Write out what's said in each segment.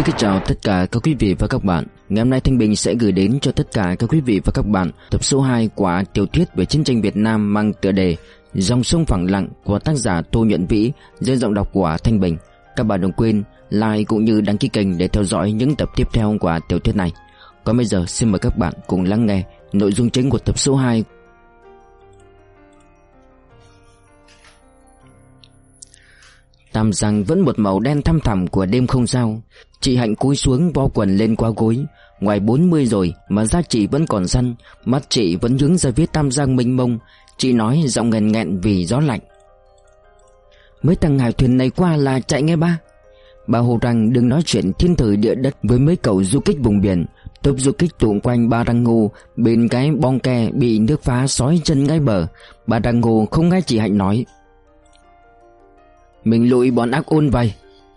Xin kính chào tất cả các quý vị và các bạn. Ngày hôm nay Thanh Bình sẽ gửi đến cho tất cả các quý vị và các bạn tập số 2 của tiểu thuyết về chiến tranh Việt Nam mang tựa đề Dòng sông phẳng lặng của tác giả Tô Nhuận Vĩ dưới giọng đọc của Thanh Bình. Các bạn đừng quên like cũng như đăng ký kênh để theo dõi những tập tiếp theo của tiểu thuyết này. Còn bây giờ xin mời các bạn cùng lắng nghe nội dung chính của tập số 2. Tam Giang vẫn một màu đen thăm thẳm của đêm không sao. Chị Hạnh cúi xuống vo quần lên qua gối. Ngoài 40 rồi mà da chị vẫn còn săn, mắt chị vẫn hướng ra phía Tam Giang mênh mông. Chị nói giọng nghẹn nghẹn vì gió lạnh: "Mấy thằng hải thuyền này qua là chạy nghe ba." Bà hồ rằng đừng nói chuyện thiên thời địa đất với mấy cậu du kích vùng biển. Tốp du kích tụ quanh Ba Răng Ngô bên cái bong ke bị nước phá xói chân ngay bờ. Ba Răng Ngô không nghe chị Hạnh nói: "Mình lụi bọn ác ôn vậy."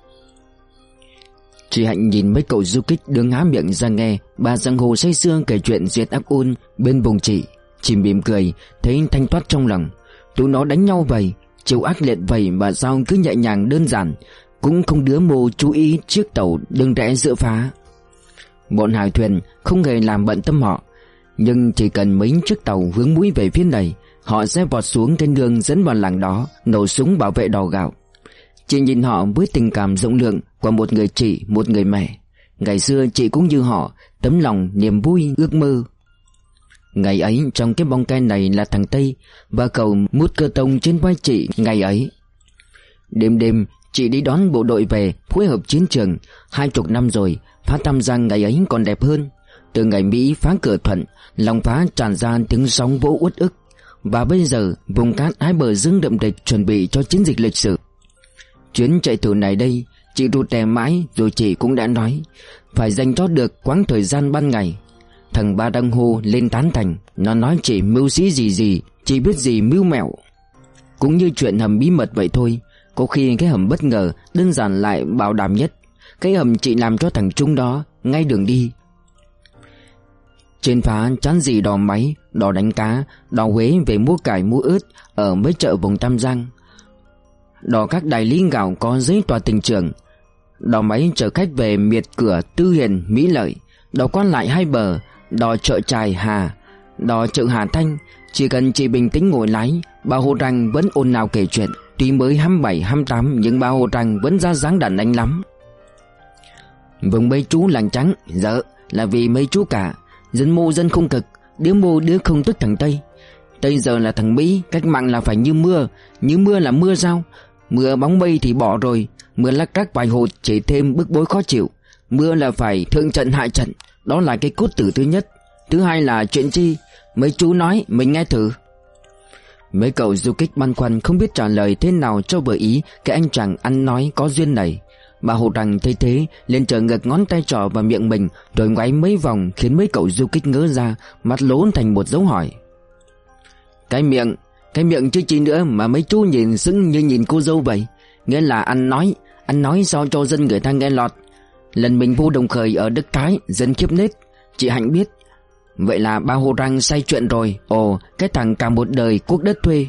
Chị Hạnh nhìn mấy cậu du kích đứng há miệng ra nghe Ba Giang Hồ say sưa kể chuyện diệt ác ôn bên vùng chị. Chị mỉm cười, thấy thanh thoát trong lòng. Tụi nó đánh nhau vậy, chiều ác liệt vậy mà sao cứ nhẹ nhàng đơn giản, cũng không đứa mô chú ý chiếc tàu đừng rẽ giữa phá. Bọn hải thuyền không hề làm bận tâm họ, nhưng chỉ cần mấy chiếc tàu hướng mũi về phía này, họ sẽ vọt xuống cái đường dẫn vào làng đó, nổ súng bảo vệ đò gạo. Chị nhìn họ với tình cảm rộng lượng của một người chị, một người mẹ. Ngày xưa chị cũng như họ, tấm lòng, niềm vui, ước mơ. Ngày ấy trong cái bong ke này là thằng Tây, và cậu mút cơ tông trên vai chị ngày ấy. Đêm đêm chị đi đón bộ đội về phối hợp chiến trường. 20 năm rồi, phá Tam Giang ngày ấy còn đẹp hơn. Từ ngày Mỹ phá Cửa Thuận, lòng phá tràn ra tiếng sóng vỗ uất ức. Và bây giờ vùng cát hai bờ dương đậm địch chuẩn bị cho chiến dịch lịch sử. Chuyến chạy thử này đây, chị rụt rè mãi rồi chị cũng đã nói phải dành cho được quãng thời gian ban ngày. Thằng Ba Đăng Hô lên tán thành. Nó nói chị mưu sĩ gì, chị biết gì mưu mẹo. Cũng như chuyện hầm bí mật vậy thôi. Có khi cái hầm bất ngờ đơn giản lại bảo đảm nhất. Cái hầm chị làm cho thằng Trung đó ngay đường đi. Trên phá chán gì đò máy, đò đánh cá, đò Huế về mua cải mua ớt ở mấy chợ vùng Tam Giang, đò các đại lý gạo có giấy tòa tỉnh trưởng, đò máy chở khách về Miệt Cửa, Tư Hiền, Mỹ Lợi, đò quan lại hai bờ, đò chợ Trài Hà, đò chợ Hà Thanh. Chỉ cần chị bình tĩnh ngồi lái, bà Hồ Răng vẫn ồn ào kể chuyện. Tuy mới 27, 28 nhưng bà Hồ Răng vẫn ra dáng đàn anh lắm. Vùng mấy chú làng trắng dở là vì mấy chú cả. Dân mô dân không cực, đứa mô đứa không tức thằng Tây. Tây giờ là thằng Mỹ, cách mạng là phải như mưa. Như mưa là mưa sao? Mưa bóng mây thì bỏ rồi, mưa lắc rắc vài hột chỉ thêm bức bối khó chịu. Mưa là phải thượng trận hạ trận, đó là cái cốt tử thứ nhất. Thứ hai là chuyện chi? Mấy chú nói mình nghe thử. Mấy cậu du kích băn khoăn không biết trả lời thế nào cho vừa ý cái anh chàng ăn nói có duyên này. Bà Hồ Đằng thấy thế liền trở ngược ngón tay trỏ vào miệng mình rồi ngoáy mấy vòng, khiến mấy cậu du kích ngớ ra, mắt lố thành một dấu hỏi. Cái miệng chứ chi nữa mà mấy chú nhìn sững như nhìn cô dâu vậy. Nghĩa là ăn nói sao cho dân người ta nghe lọt. Lần mình vô Đồng Khởi ở Đức Thái, dân khiếp nết. Chị Hạnh biết. Vậy là ba Hồ Răng say chuyện rồi. Ồ, cái thằng cả một đời cuốc đất thuê.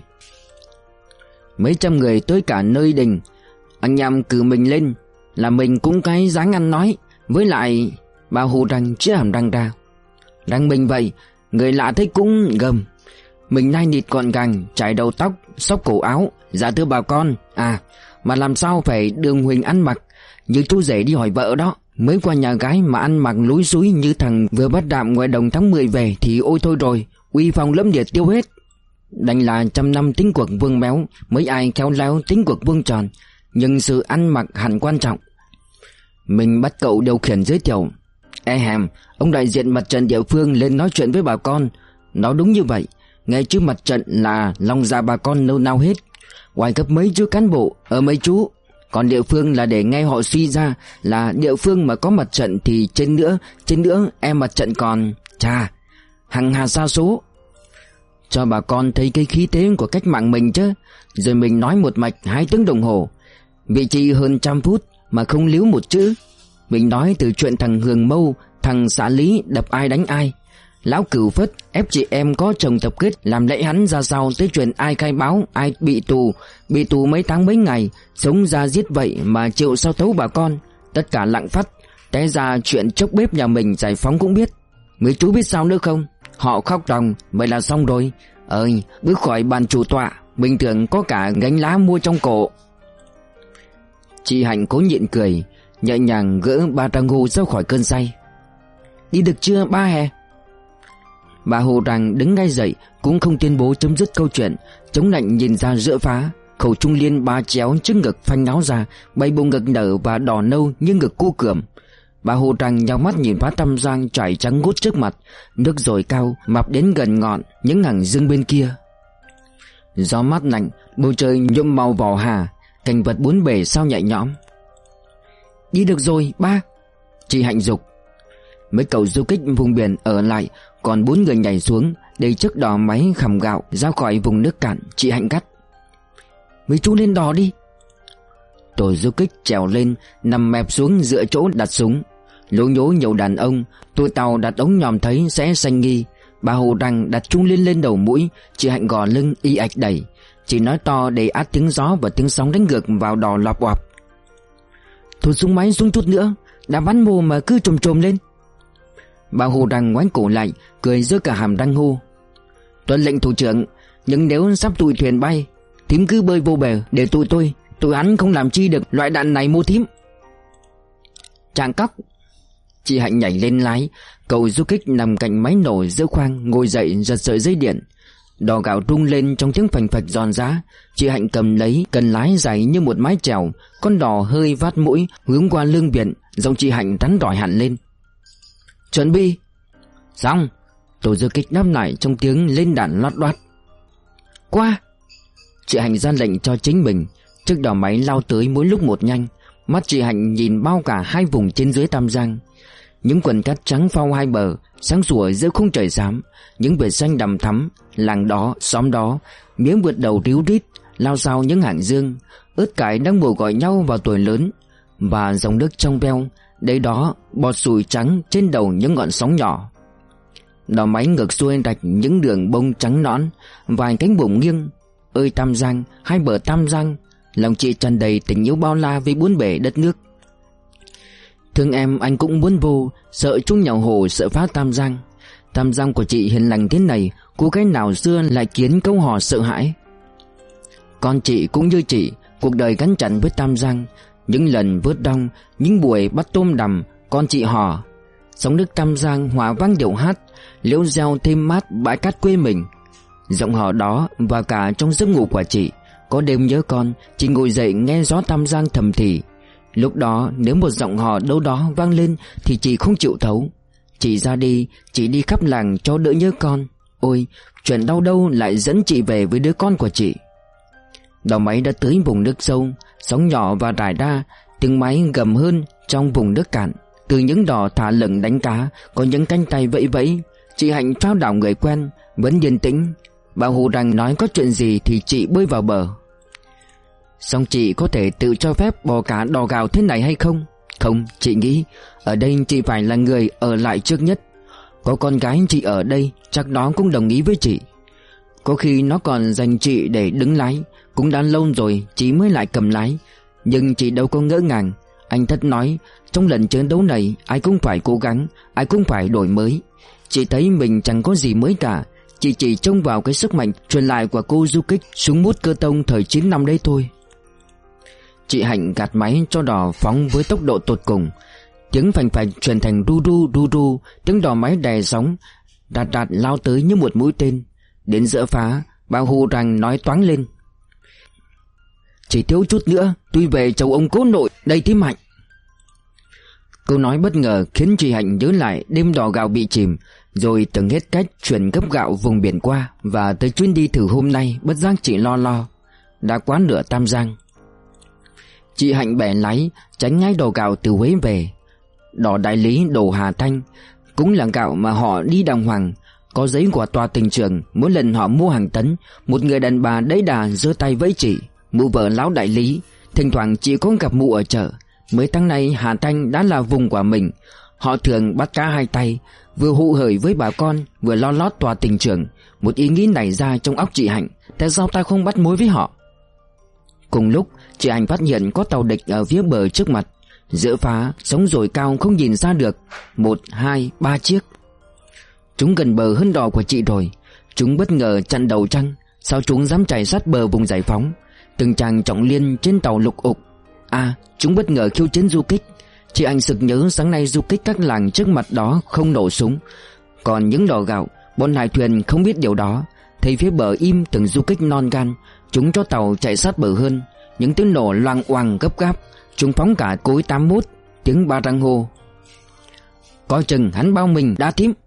Mấy trăm người tới cả nơi đình, anh nhằm cử mình lên là mình cũng cái dáng ăn nói. Với lại ba Hồ Răng chĩa hàm răng ra. Răng mình vậy, người lạ thấy cũng gầm. Mình nai nịt gọn gàng, chải đầu tóc, xốc cổ áo. Dạ thưa bà con, mà làm sao phải đường huỳnh ăn mặc như chú rể đi hỏi vợ đó. Mới qua nhà gái mà ăn mặc lúi xúi như thằng vừa bắt đạm ngoài đồng tháng 10 về thì ôi thôi rồi, uy phong lẫm liệt tiêu hết. Đành là 100 năm tính cuộc vương béo, mấy ai khéo léo tính cuộc vương tròn, nhưng sự ăn mặc hẳn quan trọng. Mình bắt cậu điều khiển giới thiệu. Ông đại diện mặt trận địa phương lên nói chuyện với bà con. Nó đúng như vậy. Nghe chứ mặt trận là lòng dạ bà con nâu nao hết. Ngoài cấp mấy chú cán bộ ở mấy chú, còn địa phương là để nghe họ suy ra là địa phương mà có mặt trận thì trên nữa em mặt trận còn chà hằng hà sa số. Cho bà con thấy cái khí thế của cách mạng mình chứ. Rồi mình nói một mạch 2 tiếng đồng hồ, vị trí hơn 100 phút mà không líu một chữ. Mình nói từ chuyện thằng Hường Mâu, thằng xã Lý đập ai đánh ai, lão Cửu Phất ép chị em có chồng tập kết làm lễ hắn ra sau, tới chuyện ai khai báo ai bị tù mấy tháng mấy ngày, sống ra giết vậy mà chịu sao tấu bà con. Tất cả lặng phát, Té ra chuyện chốc bếp nhà mình giải phóng cũng biết. Mấy chú biết sao nữa không? Họ khóc ròng, vậy là xong rồi. Ơi, bước khỏi bàn chủ tọa, bình thường có cả gánh lá mua trong cổ. Chị Hạnh cố nhịn cười, nhẹ nhàng gỡ ba Trang Hu ra khỏi cơn say. Đi được chưa ba hè? Bà Hồ Rằng đứng ngay dậy, cũng không tuyên bố chấm dứt câu chuyện, chống lạnh nhìn ra giữa phá. Khẩu trung liên ba chéo trước ngực phanh áo ra, bay bông ngực nở và đỏ nâu như ngực cu cườm. Bà Hồ Rằng nhào mắt nhìn phá Tam Giang trải trắng ngút trước mặt, nước dồi cao mọc đến gần ngọn những hàng dương bên kia. Gió mát lạnh, bầu trời nhuộm màu vỏ hà, cảnh vật bốn bề sao nhẹ nhõm. Đi được rồi ba, chị Hạnh dục. Mấy cậu du kích vùng biển ở lại, còn 4 người nhảy xuống để chiếc đò máy khằm gạo ra khỏi vùng nước cạn. Chị Hạnh gắt: mấy chú lên đò đi. Tổ du kích trèo lên, nằm mẹp xuống dựa chỗ đặt súng. Lố nhố nhiều đàn ông, tụi tàu đặt ống nhòm thấy sẽ xanh nghi. Bà Hồ Đăng đặt trung liên lên đầu mũi, chị Hạnh gò lưng y ạch đẩy. Chị nói to để át tiếng gió và tiếng sóng đánh ngược vào đò lọp oạp. Thụt súng máy xuống chút nữa, đã bắn mồ mà cứ trồm trồm lên. Bà Hồ Đăng ngoái cổ lại, cười giữa cả hàm răng hô: tuân lệnh thủ trưởng, nhưng nếu sắp tụi thuyền bay, thím cứ bơi vô bờ để tụi hắn không làm chi được loại đạn này mô thím. Chàng cóc. Chị Hạnh nhảy lên lái, cậu du kích nằm cạnh máy nổ giữa khoang ngồi dậy giật sợi dây điện. Đò gạo rung lên trong tiếng phành phạch giòn giã. Chị Hạnh cầm lấy cần lái dày như một mái chèo, con đò hơi vát mũi hướng qua lương biển. Giọng chị Hạnh rắn đỏi hẳn lên: chuẩn bị. Xong. Tổ du kích đáp lại trong tiếng lên đạn lót đoát. Qua. Chị Hạnh ra lệnh cho chính mình. Chiếc đò máy lao tới mỗi lúc một nhanh. Mắt chị Hạnh nhìn bao cả hai vùng trên dưới Tam Giang. Những quần cát trắng phao hai bờ, sáng sủa giữa khung trời xám. Những vệt xanh đầm thắm, làng đó, xóm đó. Miếng vượt đầu ríu rít, lao sao những hàng dương. Ớt cải đang bồ gọi nhau vào tuổi lớn. Và dòng nước trong veo, đấy đó, bọt sùi trắng trên đầu những ngọn sóng nhỏ. Đò máy ngược xuôi rạch những đường bông trắng nõn, vài cánh buồm nghiêng. Ơi Tam Giang, hai bờ Tam Giang, lòng chị tràn đầy tình yêu bao la với bốn bể đất nước. Thương em anh cũng muốn vô, sợ chung nhào hồ sợ phá Tam Giang. Tam Giang của chị hiền lành thế này, cô gái nào xưa lại kiến câu hò sợ hãi. Con chị cũng như chị, cuộc đời gắn chặt với Tam Giang. Những lần vớt đong, những buổi bắt tôm đầm, con chị hò. Sóng nước Tam Giang hòa vang điệu hát, liễu reo thêm mát bãi cát quê mình. Giọng hò đó và cả trong giấc ngủ của chị. Có đêm nhớ con, chị ngồi dậy nghe gió Tam Giang thầm thì. Lúc đó nếu một giọng hò đâu đó vang lên thì chị không chịu thấu. Chị ra đi, chị đi khắp làng cho đỡ nhớ con. Ôi, chuyện đau đâu lại dẫn chị về với đứa con của chị. Đò máy đã tới vùng nước sâu, sóng nhỏ và rải ra, tiếng máy gầm hơn trong vùng nước cạn. Từ những đò thả lửng đánh cá, có những cánh tay vẫy vẫy. Chị Hạnh trao đảo người quen, vẫn yên tĩnh. Bà Hồ Rằng nói có chuyện gì thì chị bơi vào bờ. Xong chị có thể tự cho phép bỏ cả đò gạo thế này hay không? Không, chị nghĩ ở đây chị phải là người ở lại trước nhất. Có con gái chị ở đây, chắc nó cũng đồng ý với chị. Có khi nó còn dành chị để đứng lái. Cũng đã lâu rồi chị mới lại cầm lái. Nhưng chị đâu có ngỡ ngàng. Anh Thất nói, trong lần chiến đấu này ai cũng phải cố gắng, ai cũng phải đổi mới. Chị thấy mình chẳng có gì mới cả. Chị chỉ trông vào cái sức mạnh truyền lại của cô du kích súng bút cơ tông thời 9 năm đấy thôi. Chị Hạnh gạt máy cho đò phóng với tốc độ tột cùng. Tiếng phành phạch chuyển thành ru ru ru ru. Tiếng đò máy đè sóng đạt đạt lao tới như một mũi tên. Đến giữa phá, bà Hồ Rằng nói toáng lên: chỉ thiếu chút nữa tôi về chầu ông cố nội đây thím Hạnh. Câu nói bất ngờ khiến chị Hạnh nhớ lại đêm đò gạo bị chìm, rồi tưởng hết cách chuyển gấp gạo vùng biển qua. Và tới chuyến đi thử hôm nay bất giác chị lo đã quá nửa Tam Giang. Chị Hạnh bẻ lái tránh ngay đò gạo từ Huế về. Đò đại lý đổ Hà Thanh, cũng là gạo mà họ đi đàng hoàng. Có giấy của tòa tỉnh trưởng. Mỗi lần họ mua hàng tấn, một người đàn bà đẫy đà giơ tay vẫy chị. Mụ vợ lão đại lý. Thỉnh thoảng chị có gặp mụ ở chợ. Mấy tháng nay Hà Thanh đã là vùng của mình. Họ thường bắt cá hai tay, vừa hụ hởi với bà con, vừa lo lót tòa tỉnh trưởng. Một ý nghĩ nảy ra trong óc chị Hạnh: tại sao ta không bắt mối với họ? Cùng lúc chị Hạnh phát hiện có tàu địch ở phía bờ trước mặt. Giữa phá sóng dồi cao không nhìn ra được. 1, 2, 3 chiếc. Chúng gần bờ hơn đò của chị rồi. Chúng bất ngờ chặn đầu trăng. Sao chúng dám chạy sát bờ vùng giải phóng? Từng chàng trọng liên trên tàu lục ục. Chúng bất ngờ khiêu chiến du kích. Chị Anh sực nhớ sáng nay du kích các làng trước mặt đó không nổ súng. Còn những đò gạo, bọn hải thuyền không biết điều đó. Thấy phía bờ im từng du kích non gan. Chúng cho tàu chạy sát bờ hơn. Những tiếng nổ loang oang gấp gáp. Chúng phóng cả cối 81. Tiếng ba răng hô: coi chừng hắn bao mình đã thím.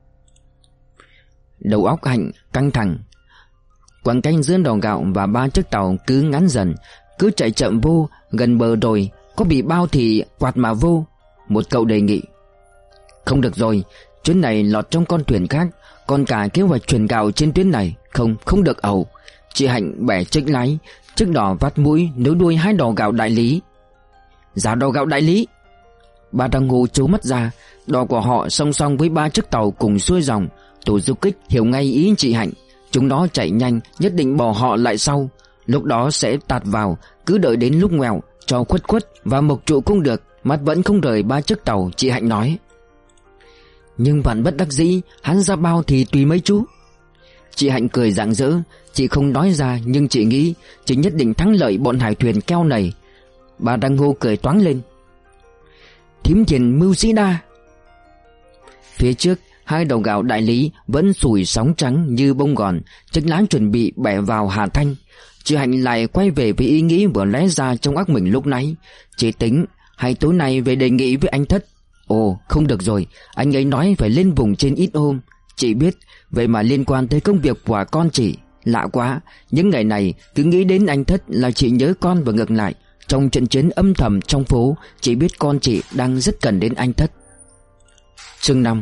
Đầu óc Hạnh căng thẳng. Quãng canh giữa đò gạo và 3 chiếc tàu cứ ngắn dần. Cứ chạy chậm vô. Gần bờ rồi, có bị bao thì quạt mà vô. Một cậu đề nghị: không được rồi, chuyến này lọt trong con thuyền khác. Còn cả kế hoạch chuyển gạo trên tuyến này. Không được ẩu. Chị Hạnh bẻ chích lái. Chiếc đò vắt mũi nối đuôi 2 đò gạo đại lý. Giá đò gạo đại lý? Ba Đăng Ngô trố mắt ra. Đò của họ song song với 3 chiếc tàu cùng xuôi dòng. Tổ du kích hiểu ngay ý chị Hạnh. Chúng nó chạy nhanh, nhất định bỏ họ lại sau. Lúc đó sẽ tạt vào. Cứ đợi đến lúc ngoèo cho khuất và mộc trụ cũng được. Mắt vẫn không rời 3 chiếc tàu. Chị Hạnh nói: nhưng vạn bất đắc dĩ, hắn ra bao thì tùy mấy chú. Chị Hạnh cười rạng rỡ. Chị không nói ra nhưng chị nghĩ chị nhất định thắng lợi bọn hải thuyền keo này. Bà Đăng Ngô cười toáng lên: thím tiền mưu sĩ đa. Phía trước 2 đầu gạo đại lý vẫn sủi sóng trắng như bông gòn. Chiếc lán chuẩn bị bẻ vào Hà Thanh. Chị Hạnh lại quay về với ý nghĩ vừa lóe ra trong óc mình lúc nãy. Chị tính hay tối nay về đề nghị với anh Thất. Ồ không được rồi, anh ấy nói phải lên vùng trên ít hôm. Chị biết, vậy mà liên quan tới công việc của con chị. Lạ quá, những ngày này cứ nghĩ đến anh Thất là chị nhớ con và ngược lại. Trong trận chiến âm thầm trong phố, chị biết con chị đang rất cần đến anh Thất. Chương 5.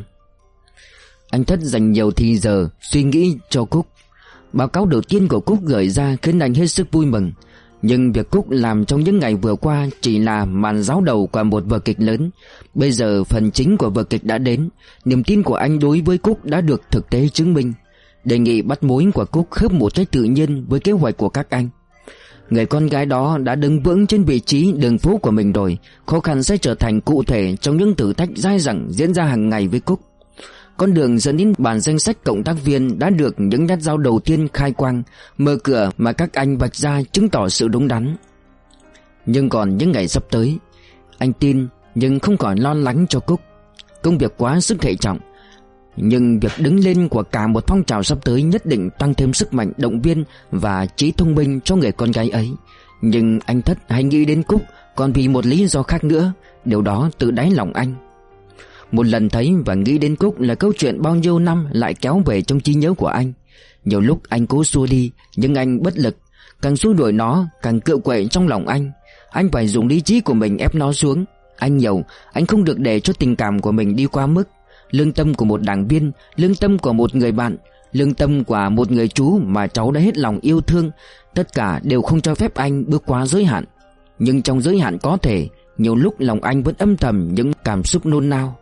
Anh Thất dành nhiều thì giờ suy nghĩ cho Cúc. Báo cáo đầu tiên của Cúc gửi ra khiến anh hết sức vui mừng. Nhưng việc Cúc làm trong những ngày vừa qua chỉ là màn giáo đầu của một vở kịch lớn. Bây giờ phần chính của vở kịch đã đến. Niềm tin của anh đối với Cúc đã được thực tế chứng minh. Đề nghị bắt mối của Cúc khớp một cách tự nhiên với kế hoạch của các anh. Người con gái đó đã đứng vững trên vị trí đường phố của mình rồi. Khó khăn sẽ trở thành cụ thể trong những thử thách dai dẳng diễn ra hàng ngày với Cúc. Con đường dẫn đến bản danh sách cộng tác viên đã được những nhát dao đầu tiên khai quang, mở cửa mà các anh vạch ra chứng tỏ sự đúng đắn. Nhưng còn những ngày sắp tới, anh tin nhưng không còn lo lắng cho Cúc. Công việc quá sức hệ trọng. Nhưng việc đứng lên của cả một phong trào sắp tới nhất định tăng thêm sức mạnh động viên và trí thông minh cho người con gái ấy. Nhưng anh Thất hay nghĩ đến Cúc còn vì một lý do khác nữa. Điều đó từ đáy lòng anh. Một lần thấy và nghĩ đến Cúc là câu chuyện bao nhiêu năm lại kéo về trong trí nhớ của anh. Nhiều lúc anh cố xua đi, nhưng anh bất lực. Càng xua đuổi nó, càng cựa quậy trong lòng anh. Anh phải dùng lý trí của mình ép nó xuống. Anh hiểu, anh không được để cho tình cảm của mình đi qua mức. Lương tâm của một đảng viên, lương tâm của một người bạn, lương tâm của một người chú mà cháu đã hết lòng yêu thương, tất cả đều không cho phép anh bước quá giới hạn. Nhưng trong giới hạn có thể, nhiều lúc lòng anh vẫn âm thầm những cảm xúc nôn nao.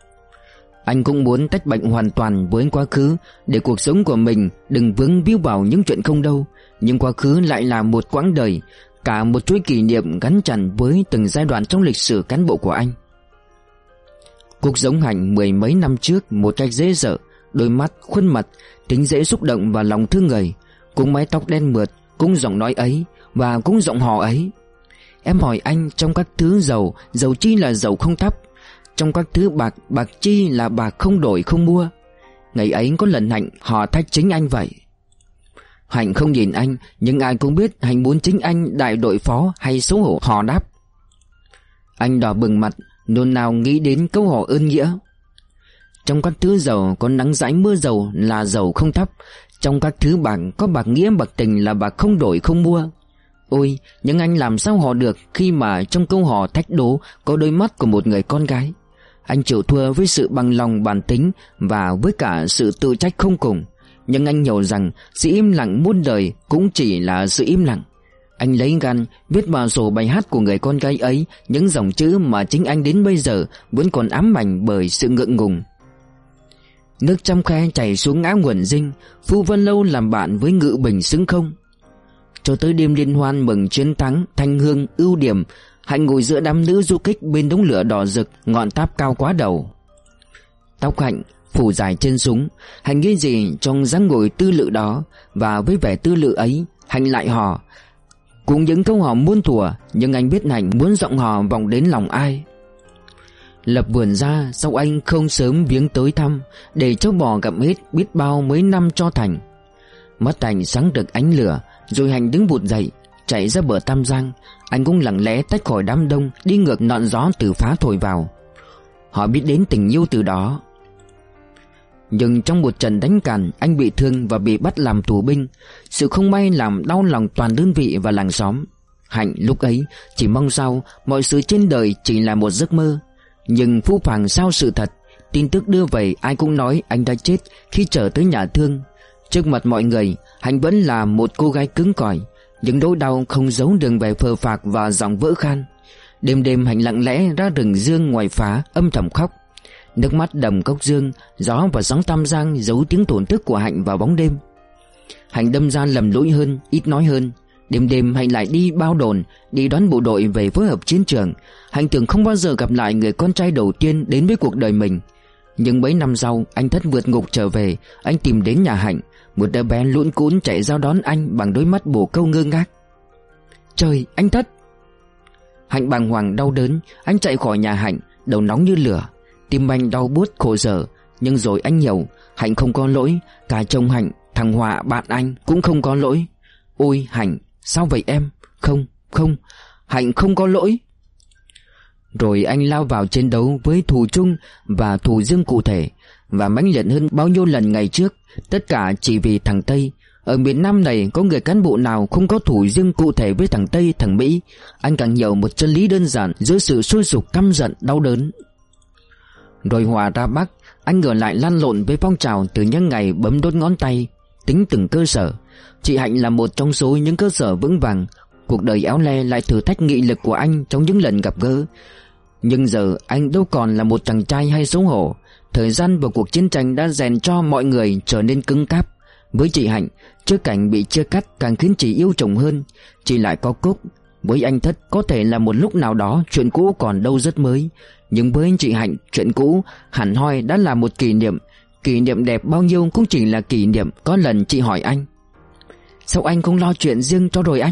Anh cũng muốn tách bệnh hoàn toàn với quá khứ, để cuộc sống của mình đừng vướng víu vào những chuyện không đâu. Nhưng quá khứ lại là một quãng đời, cả một chuỗi kỷ niệm gắn chặt với từng giai đoạn trong lịch sử cán bộ của anh. Cúc giống Hạnh 10 mấy năm trước một cách dễ dở, đôi mắt, khuôn mặt, tính dễ xúc động và lòng thương người. Cũng mái tóc đen mượt, cũng giọng nói ấy và cũng giọng hò ấy. Em hỏi anh, trong các thứ dầu, dầu chi là dầu không thắp? Trong các thứ bạc, bạc chi là bạc không đổi không mua? Ngày ấy có lần Hạnh họ thách chính anh vậy. Hạnh không nhìn anh, nhưng ai cũng biết Hạnh muốn chính anh đại đội phó hay xấu hổ hò đáp. Anh đỏ bừng mặt, nôn nao nghĩ đến câu hỏi ơn nghĩa. Trong các thứ dầu có nắng rãi mưa dầu là dầu không thắp. Trong các thứ bạc có bạc nghĩa bạc tình là bạc không đổi không mua. Ôi, nhưng anh làm sao họ được khi mà trong câu hò thách đố có đôi mắt của một người con gái. Anh chịu thua với sự bằng lòng bản tính và với cả sự tự trách không cùng. Nhưng anh hiểu rằng sự im lặng muôn đời cũng chỉ là sự im lặng. Anh lấy gan viết vào sổ bài hát của người con gái ấy những dòng chữ mà chính anh đến bây giờ vẫn còn ám ảnh bởi sự ngượng ngùng. Nước trong khe chảy xuống ngã nguồn dinh, Phu Vân Lâu làm bạn với Ngự Bình xứng không? Cho tới đêm liên hoan mừng chiến thắng, thanh hương, ưu điểm, Hạnh ngồi giữa đám nữ du kích bên đống lửa đỏ rực, ngọn tháp cao quá đầu. Tóc Hạnh phủ dài trên súng. Hạnh nghĩ gì trong dáng ngồi tư lự đó, và với vẻ tư lự ấy, Hạnh lại hò. Cùng những câu hò muôn thuở, nhưng anh biết Hạnh muốn giọng hò vọng đến lòng ai. Lập vườn ra, sao anh không sớm viếng tới thăm, để cho bò gặm hết biết bao mấy năm cho thành. Mắt Hạnh sáng rực ánh lửa. Rồi Hạnh đứng vụt dậy, chạy ra bờ Tam Giang. Anh cũng lặng lẽ tách khỏi đám đông, đi ngược ngọn gió từ phá thổi vào. Họ biết đến tình yêu từ đó. Nhưng trong một trận đánh càn, anh bị thương và bị bắt làm tù binh. Sự không may làm đau lòng toàn đơn vị và làng xóm. Hạnh lúc ấy chỉ mong sao mọi sự trên đời chỉ là một giấc mơ. Nhưng phũ phàng sao sự thật. Tin tức đưa về ai cũng nói anh đã chết khi trở tới nhà thương. Trước mặt mọi người, Hạnh vẫn là một cô gái cứng cỏi, những nỗi đau không giấu được vẻ phờ phạc và giọng vỡ khan. Đêm đêm Hạnh lặng lẽ ra rừng dương ngoài phá, âm thầm khóc. Nước mắt đầm cốc dương, gió và sóng Tam Giang giấu tiếng thổn thức của Hạnh vào bóng đêm. Hạnh đâm ra lầm lũi hơn, ít nói hơn. Đêm đêm Hạnh lại đi bao đồn, đi đón bộ đội về phối hợp chiến trường. Hạnh tưởng không bao giờ gặp lại người con trai đầu tiên đến với cuộc đời mình. Nhưng mấy năm sau, anh Thất vượt ngục trở về. Anh tìm đến nhà Hạnh. Một đứa bé lũn cũn chạy ra đón anh bằng đôi mắt bồ câu ngơ ngác. Trời, anh Thất! Hạnh bàng hoàng đau đớn. Anh chạy khỏi nhà Hạnh, đầu nóng như lửa. Tim anh đau buốt khổ sở. Nhưng rồi anh hiểu, Hạnh không có lỗi. Cả chồng Hạnh, thằng Hòa bạn anh cũng không có lỗi. Ôi Hạnh, sao vậy em? Không, Hạnh không có lỗi. Rồi anh lao vào chiến đấu với thù chung và thù riêng cụ thể, và mãnh liệt hơn bao nhiêu lần ngày trước. Tất cả chỉ vì thằng Tây. Ở miền Nam này có người cán bộ nào không có thù riêng cụ thể với thằng Tây, thằng Mỹ. Anh càng hiểu một chân lý đơn giản giữa sự sôi sục căm giận đau đớn. Rồi Hòa ra Bắc, anh ngờ lại lăn lộn với phong trào từ những ngày bấm đốt ngón tay, tính từng cơ sở. Chị Hạnh là một trong số những cơ sở vững vàng. Cuộc đời éo le lại thử thách nghị lực của anh trong những lần gặp gỡ. Nhưng giờ anh đâu còn là một chàng trai hay xấu hổ. Thời gian và cuộc chiến tranh đã rèn cho mọi người trở nên cứng cáp. Với chị Hạnh, trước cảnh bị chia cắt càng khiến chị yêu chồng hơn. Chị lại có Cúc. Với anh Thất có thể là một lúc nào đó chuyện cũ còn đâu rất mới. Nhưng với chị Hạnh, chuyện cũ hẳn hoi đã là một kỷ niệm. Kỷ niệm đẹp bao nhiêu cũng chỉ là kỷ niệm. Có lần chị hỏi anh: sao anh không lo chuyện riêng cho rồi anh?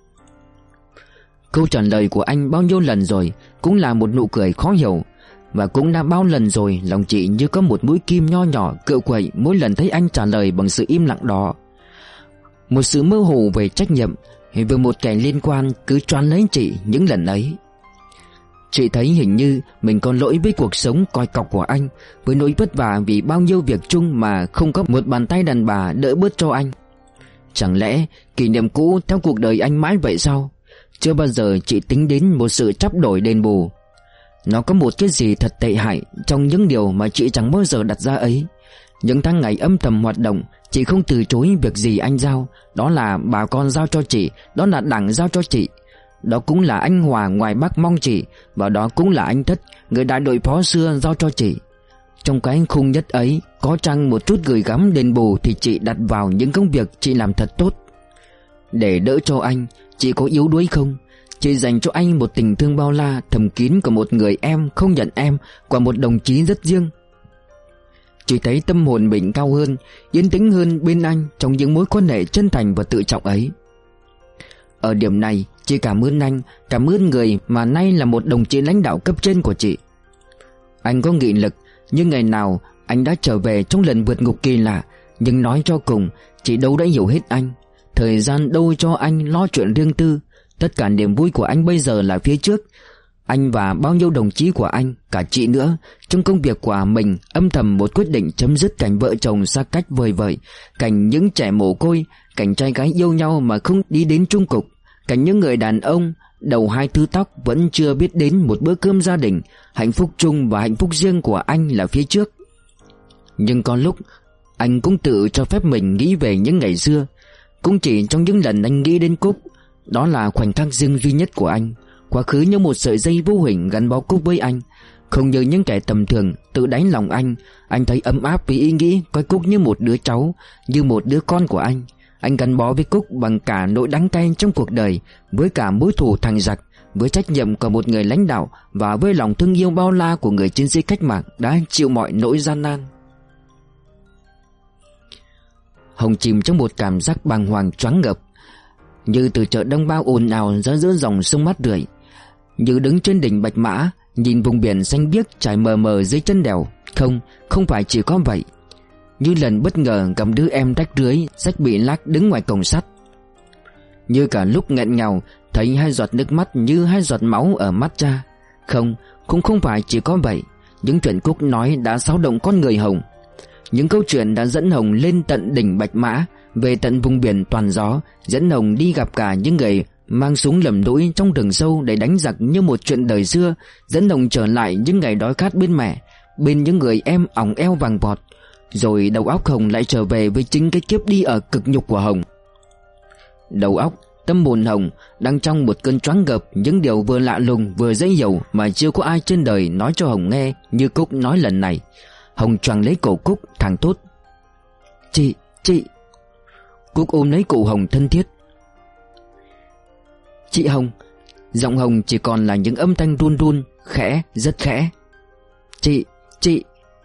Câu trả lời của anh bao nhiêu lần rồi cũng là một nụ cười khó hiểu. Và cũng đã bao lần rồi lòng chị như có một mũi kim nho nhỏ cựa quậy mỗi lần thấy anh trả lời bằng sự im lặng đó. Một sự mơ hồ về trách nhiệm về một kẻ liên quan cứ choán lấy chị những lần ấy. Chị thấy hình như mình có lỗi với cuộc sống còi cọc của anh, với nỗi vất vả vì bao nhiêu việc chung mà không có một bàn tay đàn bà đỡ bớt cho anh. Chẳng lẽ kỷ niệm cũ theo cuộc đời anh mãi vậy sao? Chưa bao giờ chị tính đến một sự tráp đổi đền bù. Nó có một cái gì thật tệ hại trong những điều mà chị chẳng bao giờ đặt ra ấy. Những tháng ngày âm thầm hoạt động, chị không từ chối việc gì anh giao. Đó là bà con giao cho chị, đó là Đảng giao cho chị, đó cũng là anh Hòa ngoài Bắc mong chị, và đó cũng là anh Thất, người đại đội phó xưa giao cho chị. Trong cái khung nhất ấy, có chăng một chút gửi gắm đền bù thì chị đặt vào những công việc chị làm thật tốt. Để đỡ cho anh, chị có yếu đuối không? Chị dành cho anh một tình thương bao la, thầm kín của một người em không nhận em, của một đồng chí rất riêng. Chị thấy tâm hồn mình cao hơn, yên tĩnh hơn bên anh trong những mối quan hệ chân thành và tự trọng ấy. Ở điểm này, chị cảm ơn anh, cảm ơn người mà nay là một đồng chí lãnh đạo cấp trên của chị. Anh có nghị lực, nhưng ngày nào anh đã trở về trong lần vượt ngục kỳ lạ. Nhưng nói cho cùng, chị đâu đã hiểu hết anh. Thời gian đâu cho anh lo chuyện riêng tư. Tất cả niềm vui của anh bây giờ là phía trước. Anh và bao nhiêu đồng chí của anh, cả chị nữa, trong công việc của mình âm thầm một quyết định chấm dứt cảnh vợ chồng xa cách vời vợi, cảnh những trẻ mồ côi, cảnh trai gái yêu nhau mà không đi đến chung cục, cảnh những người đàn ông đầu hai thứ tóc vẫn chưa biết đến một bữa cơm gia đình. Hạnh phúc chung và hạnh phúc riêng của anh là phía trước. Nhưng có lúc anh cũng tự cho phép mình nghĩ về những ngày xưa. Cũng chỉ trong những lần anh nghĩ đến Cúc, đó là khoảnh khắc riêng duy nhất của anh. Quá khứ như một sợi dây vô hình gắn bó Cúc với anh. Không như những kẻ tầm thường, tự đáy lòng anh thấy ấm áp vì ý nghĩ coi Cúc như một đứa cháu, như một đứa con của anh. Anh gắn bó với Cúc bằng cả nỗi đắng cay trong cuộc đời, với cả mối thù thằng giặc, với trách nhiệm của một người lãnh đạo và với lòng thương yêu bao la của người chiến sĩ cách mạng đã chịu mọi nỗi gian nan. Hồng chìm trong một cảm giác bàng hoàng choáng ngợp, như từ chợ Đông Bao ồn ào ra giữa dòng sông Mát Rượi, như đứng trên đỉnh Bạch Mã nhìn vùng biển xanh biếc trải mờ mờ dưới chân đèo. Không phải chỉ có vậy. Như lần bất ngờ gặp đứa em rách rưới, rách bị lác đứng ngoài cổng sắt. Như cả lúc nghẹn ngào thấy hai giọt nước mắt như hai giọt máu ở mắt cha. Không phải chỉ có vậy. Những chuyện Cúc nói đã xáo động con người Hồng. Những câu chuyện đã dẫn Hồng lên tận đỉnh Bạch Mã, về tận vùng biển toàn gió, dẫn Hồng đi gặp cả những người mang súng lầm lũi trong rừng sâu để đánh giặc như một chuyện đời xưa, dẫn Hồng trở lại những ngày đói khát bên mẹ, bên những người em ỏng eo vàng vọt. Rồi đầu óc Hồng lại trở về với chính cái kiếp đi ở cực nhục của Hồng. Đầu óc, tâm hồn Hồng đang trong một cơn choáng ngợp những điều vừa lạ lùng vừa dễ hiểu mà chưa có ai trên đời nói cho Hồng nghe như Cúc nói lần này. Hồng choàng lấy cổ Cúc thẳng thốt: Chị. Cúc ôm lấy cổ Hồng thân thiết: Chị Hồng. Giọng Hồng chỉ còn là những âm thanh run run, khẽ, rất khẽ. Chị.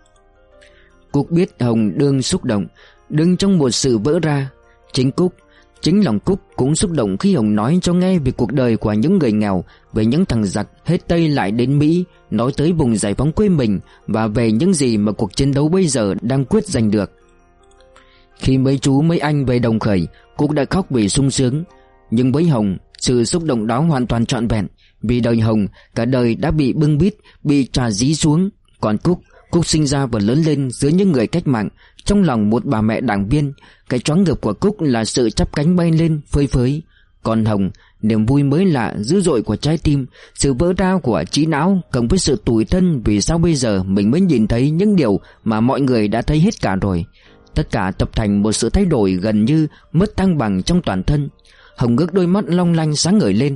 Cúc biết Hồng đương xúc động, đương trong một sự vỡ ra. Chính lòng Cúc cũng xúc động khi Hồng nói cho nghe về cuộc đời của những người nghèo, về những thằng giặc hết Tây lại đến Mỹ, nói tới vùng giải phóng quê mình và về những gì mà cuộc chiến đấu bây giờ đang quyết giành được. Khi mấy chú mấy anh về Đồng Khởi, Cúc đã khóc vì sung sướng. Nhưng với Hồng, sự xúc động đó hoàn toàn trọn vẹn, vì đời Hồng cả đời đã bị bưng bít, bị trà dí xuống. Còn Cúc sinh ra và lớn lên dưới những người cách mạng, trong lòng một bà mẹ đảng viên. Cái choáng ngợp của Cúc là sự chắp cánh bay lên phơi phới. Còn Hồng, niềm vui mới lạ dữ dội của trái tim, sự vỡ ra của trí não, cộng với sự tủi thân vì sao bây giờ mình mới nhìn thấy những điều mà mọi người đã thấy hết cả rồi. Tất cả tập thành một sự thay đổi gần như mất thăng bằng trong toàn thân. Hồng ngước đôi mắt long lanh sáng ngời lên: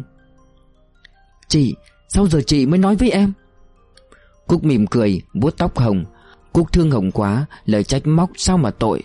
Chị, sao giờ chị mới nói với em? Cúc mỉm cười vuốt tóc Hồng. Cúc thương Hồng quá, lời trách móc sao mà tội.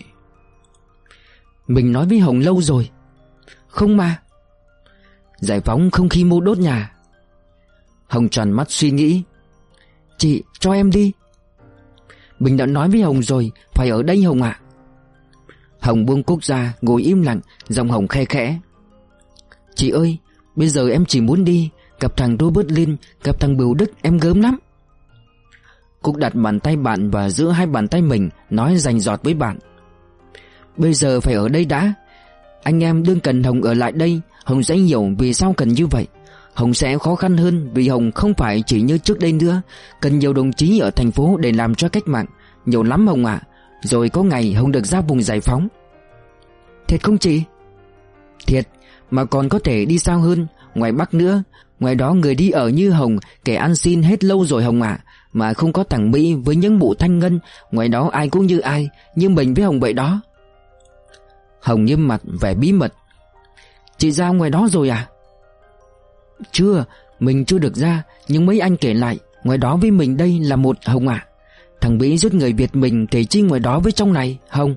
Mình nói với Hồng lâu rồi. Không mà. Giải phóng không khi mô đốt nhà. Hồng tròn mắt suy nghĩ: Chị, cho em đi. Mình đã nói với Hồng rồi, phải ở đây Hồng ạ. Hồng buông Cúc ra, ngồi im lặng, giọng Hồng khe khẽ: Chị ơi, bây giờ em chỉ muốn đi gặp thằng Robert Lin, gặp thằng Bửu Đức, em gớm lắm. Cúc đặt bàn tay bạn vào giữa hai bàn tay mình, nói rành rọt với bạn: Bây giờ phải ở đây đã. Anh em đương cần Hồng ở lại đây. Hồng sẽ hiểu vì sao cần như vậy. Hồng sẽ khó khăn hơn vì Hồng không phải chỉ như trước đây nữa. Cần nhiều đồng chí ở thành phố để làm cho cách mạng. Nhiều lắm Hồng ạ. Rồi có ngày Hồng được ra vùng giải phóng. Thiệt không chị? Thiệt, mà còn có thể đi xa hơn, ngoài Bắc nữa. Ngoài đó người đi ở như Hồng, kẻ ăn xin hết lâu rồi Hồng ạ. Mà không có thằng Mỹ với những mụ thanh ngân. Ngoài đó ai cũng như ai, như mình với Hồng vậy đó. Hồng nghiêm mặt vẻ bí mật: Chị ra ngoài đó rồi à? Chưa, mình chưa được ra. Nhưng mấy anh kể lại, ngoài đó với mình đây là một Hồng ạ. Thằng Mỹ giết người Việt mình kể chi ngoài đó với trong này Hồng.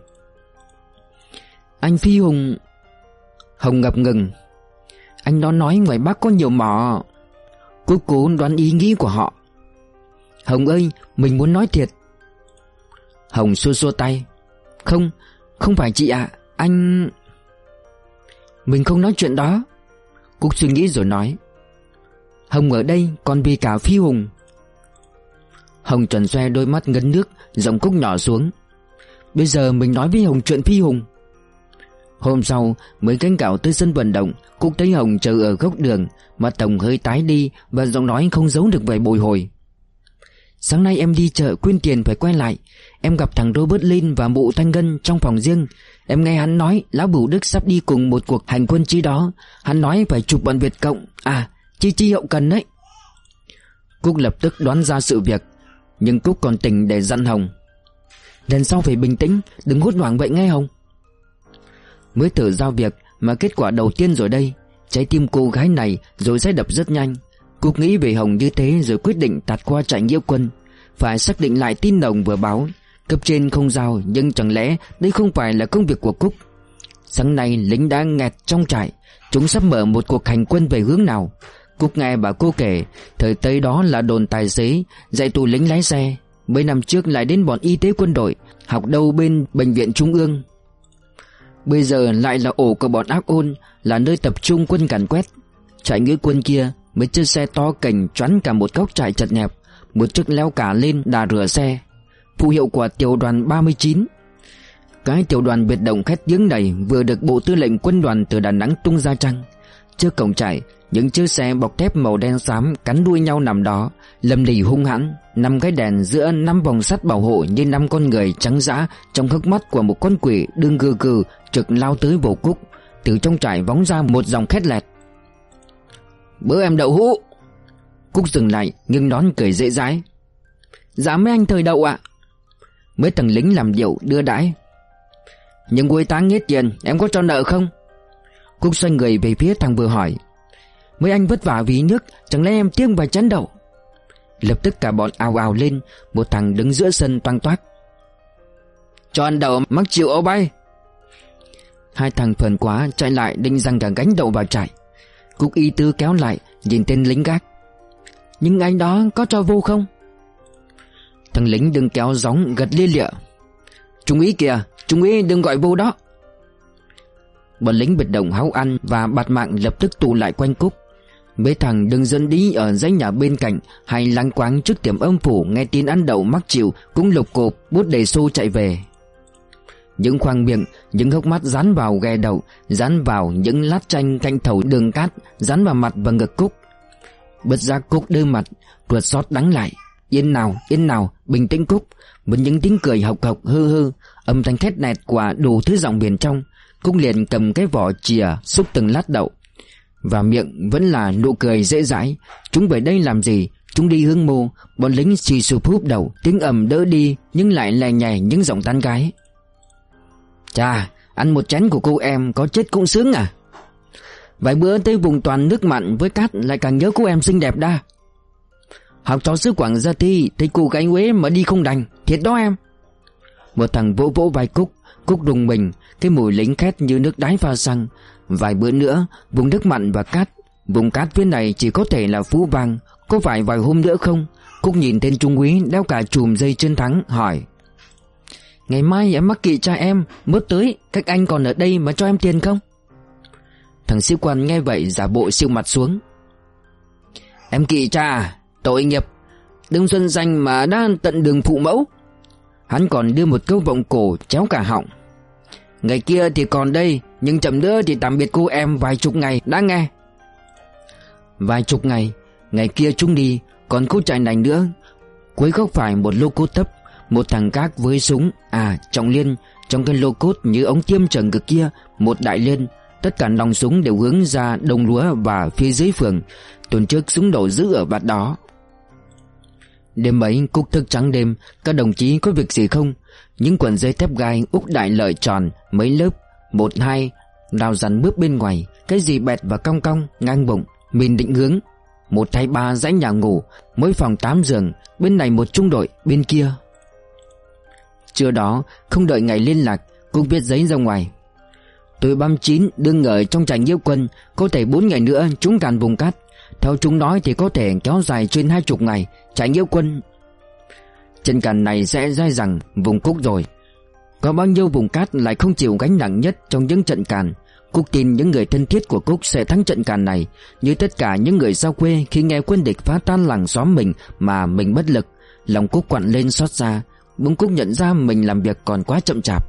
Anh Phi Hùng. Hồng ngập ngừng: Anh đó nói ngoài Bắc có nhiều mỏ. Cúc cố đoán ý nghĩ của họ: Hồng ơi, mình muốn nói thiệt. Hồng xua xua tay: Không phải chị ạ. Anh... Mình không nói chuyện đó. Cúc suy nghĩ rồi nói: Hồng ở đây còn vì cả Phi Hùng. Hồng tròn xoe đôi mắt ngấn nước, giọng Cúc nhỏ xuống: Bây giờ mình nói với Hồng chuyện Phi Hùng. Hôm sau mới cánh gạo tới sân vận động, Cúc thấy Hồng chờ ở góc đường, mặt Hồng hơi tái đi và giọng nói không giấu được vẻ bồi hồi: Sáng nay em đi chợ quyên tiền phải quay lại. Em gặp thằng Robert Lin và mụ Thanh Ngân trong phòng riêng. Em nghe hắn nói lão Bửu Đức sắp đi cùng một cuộc hành quân chi đó. Hắn nói phải chụp bọn Việt Cộng, chi hậu cần đấy. Cúc lập tức đoán ra sự việc, nhưng Cúc còn tỉnh để dặn Hồng: Lần sau phải bình tĩnh, đừng hốt hoảng vậy nghe Hồng. Mới thử giao việc mà kết quả đầu tiên rồi đây. Trái tim cô gái này rồi sẽ đập rất nhanh. Cúc nghĩ về Hồng như thế rồi quyết định tạt qua trại nghĩa quân. Phải xác định lại tin Hồng vừa báo. Cấp trên không giao, nhưng chẳng lẽ đây không phải là công việc của Cúc? Sáng nay lính đã nghẹt trong trại, chúng sắp mở một cuộc hành quân về hướng nào. Cúc nghe bà cô kể, thời Tây đó là đồn tài xế, dạy tù lính lái xe. Mấy năm trước lại đến bọn y tế quân đội, học đâu bên bệnh viện trung ương. Bây giờ lại là ổ của bọn ác ôn, là nơi tập trung quân càn quét. Trại nghĩa quân kia, mấy chiếc xe to cành choán cả một góc trại chật hẹp, một chiếc leo cả lên đà rửa xe. Phù hiệu của tiểu đoàn 39. Cái tiểu đoàn biệt động khét tiếng này vừa được Bộ Tư lệnh Quân đoàn từ Đà Nẵng tung ra chăng. Trước cổng trại, những chiếc xe bọc thép màu đen xám cắn đuôi nhau nằm đó, lầm lì hung hãn. 5 cái đèn giữa 5 vòng sắt bảo hộ như 5 con người trắng dã trong hốc mắt của một con quỷ đương gừ gừ trực lao tới vồ Cúc. Từ trong trại vóng ra một dòng khét lẹt: "Bữa em đậu hũ." Cúc dừng lại nhưng đón cười dễ dãi: "Dạ mấy anh thời đậu ạ." Mấy thằng lính làm điệu đưa đãi: "Nhưng cuối tháng hết tiền, em có cho nợ không?" Cúc xoay người về phía thằng vừa hỏi: "Mấy anh vất vả vì nước, chẳng lẽ em tiếc vài chén đậu?" Lập tức cả bọn ào ào lên. Một thằng đứng giữa sân toang toác: "Cho ăn đậu mắc chịu ô bay." Hai thằng phờn quá chạy lại định giằng cả gánh đậu vào trại. Cúc y tứ kéo lại nhìn tên lính gác: "Nhưng anh đó có cho vô không?" Thằng lính đừng kéo gióng gật lia lịa: "Trung úy kìa, trung úy đừng gọi vô đó." Bọn lính biệt động háu ăn và bạt mạng lập tức tụ lại quanh Cúc. Mấy thằng đừng dân đi ở dãy nhà bên cạnh hay lăng quáng trước tiệm âm phủ nghe tin ăn đậu mắc chịu cũng lục cộp bút đầy xô chạy về. Những khoang miệng, những hốc mắt dán vào ghe đậu, dán vào những lát chanh canh thầu đường cát, dán vào mặt và ngực Cúc. Bất giác Cúc đưa mặt ruột xót đắng lại: yên nào, bình tĩnh Cúc." Với những tiếng cười hộc hộc hư hư, âm thanh thét nẹt của đủ thứ giọng miền trong, Cúc liền cầm cái vỏ chìa xúc từng lát đậu. Và miệng vẫn là nụ cười dễ dãi. Chúng về đây làm gì? Chúng đi hướng mô. Bọn lính xì sụp húp đầu, tiếng ầm đỡ đi nhưng lại lè nhè những giọng tán gái: "Chà, ăn một chén của cô em có chết cũng sướng à? Vài bữa tới vùng toàn nước mặn với cát lại càng nhớ cô em xinh đẹp đa. Học trò xứ Quảng ra thi thấy cô gái Huế mà đi không đành, thiệt đó em." Một thằng vỗ vỗ vai Cúc. Cúc rùng mình, cái mùi lính khét như nước đáy pha xăng. Vài bữa nữa vùng nước mặn và cát, vùng cát phía này chỉ có thể là Phú Vang. Có phải vài hôm nữa không? Cúc nhìn tên trung úy đeo cả chùm dây chiến thắng hỏi: "Ngày mai em mắc kỵ cha em mớt tới, các anh còn ở đây mà cho em tiền không?" Thằng sĩ quan nghe vậy giả bộ xịu mặt xuống: "Em kỵ cha à? Tội nghiệp. Đừng xuân danh mà đã tận đường phụ mẫu." Hắn còn đưa một câu vọng cổ chéo cả họng: "Ngày kia thì còn đây, nhưng chậm nữa thì tạm biệt cô em vài chục ngày đã nghe." Vài chục ngày, ngày kia chúng đi, còn cô chạy này nữa. Cuối góc phải một lô cốt thấp, một thằng gác với súng, trọng liên. Trong cái lô cốt như ống tiêm trần cực kia, một đại liên. Tất cả nòng súng đều hướng ra đồng lúa và phía dưới phường. Tuần trước súng đổ giữ ở bạt đó. Đêm ấy Cúc thức trắng đêm. Các đồng chí có việc gì không? Những quần dây thép gai úc đại lợi tròn mấy lớp, 1, 2, rào rắn bước bên ngoài. Cái gì bẹt và cong cong ngang bụng. Mình định hướng 1, 2, 3 dãy nhà ngủ, mỗi phòng 8 giường, bên này một trung đội, bên kia. Trưa đó không đợi ngày liên lạc, Cúc viết giấy ra ngoài: "Tôi 39 đương ở trong trại nghĩa quân, có thể 4 ngày nữa chúng càn vùng cát. Theo chúng nói thì có thể kéo dài trên 20 ngày. Trại nghĩa quân trận càn này sẽ dai dẳng vùng Cúc rồi. Có bao nhiêu vùng cát lại không chịu gánh nặng nhất trong những trận càn. Cúc tin những người thân thiết của Cúc sẽ thắng trận càn này, như tất cả những người xa quê khi nghe quân địch phá tan làng xóm mình mà mình bất lực." Lòng Cúc quặn lên xót xa. Bỗng Cúc nhận ra mình làm việc còn quá chậm chạp.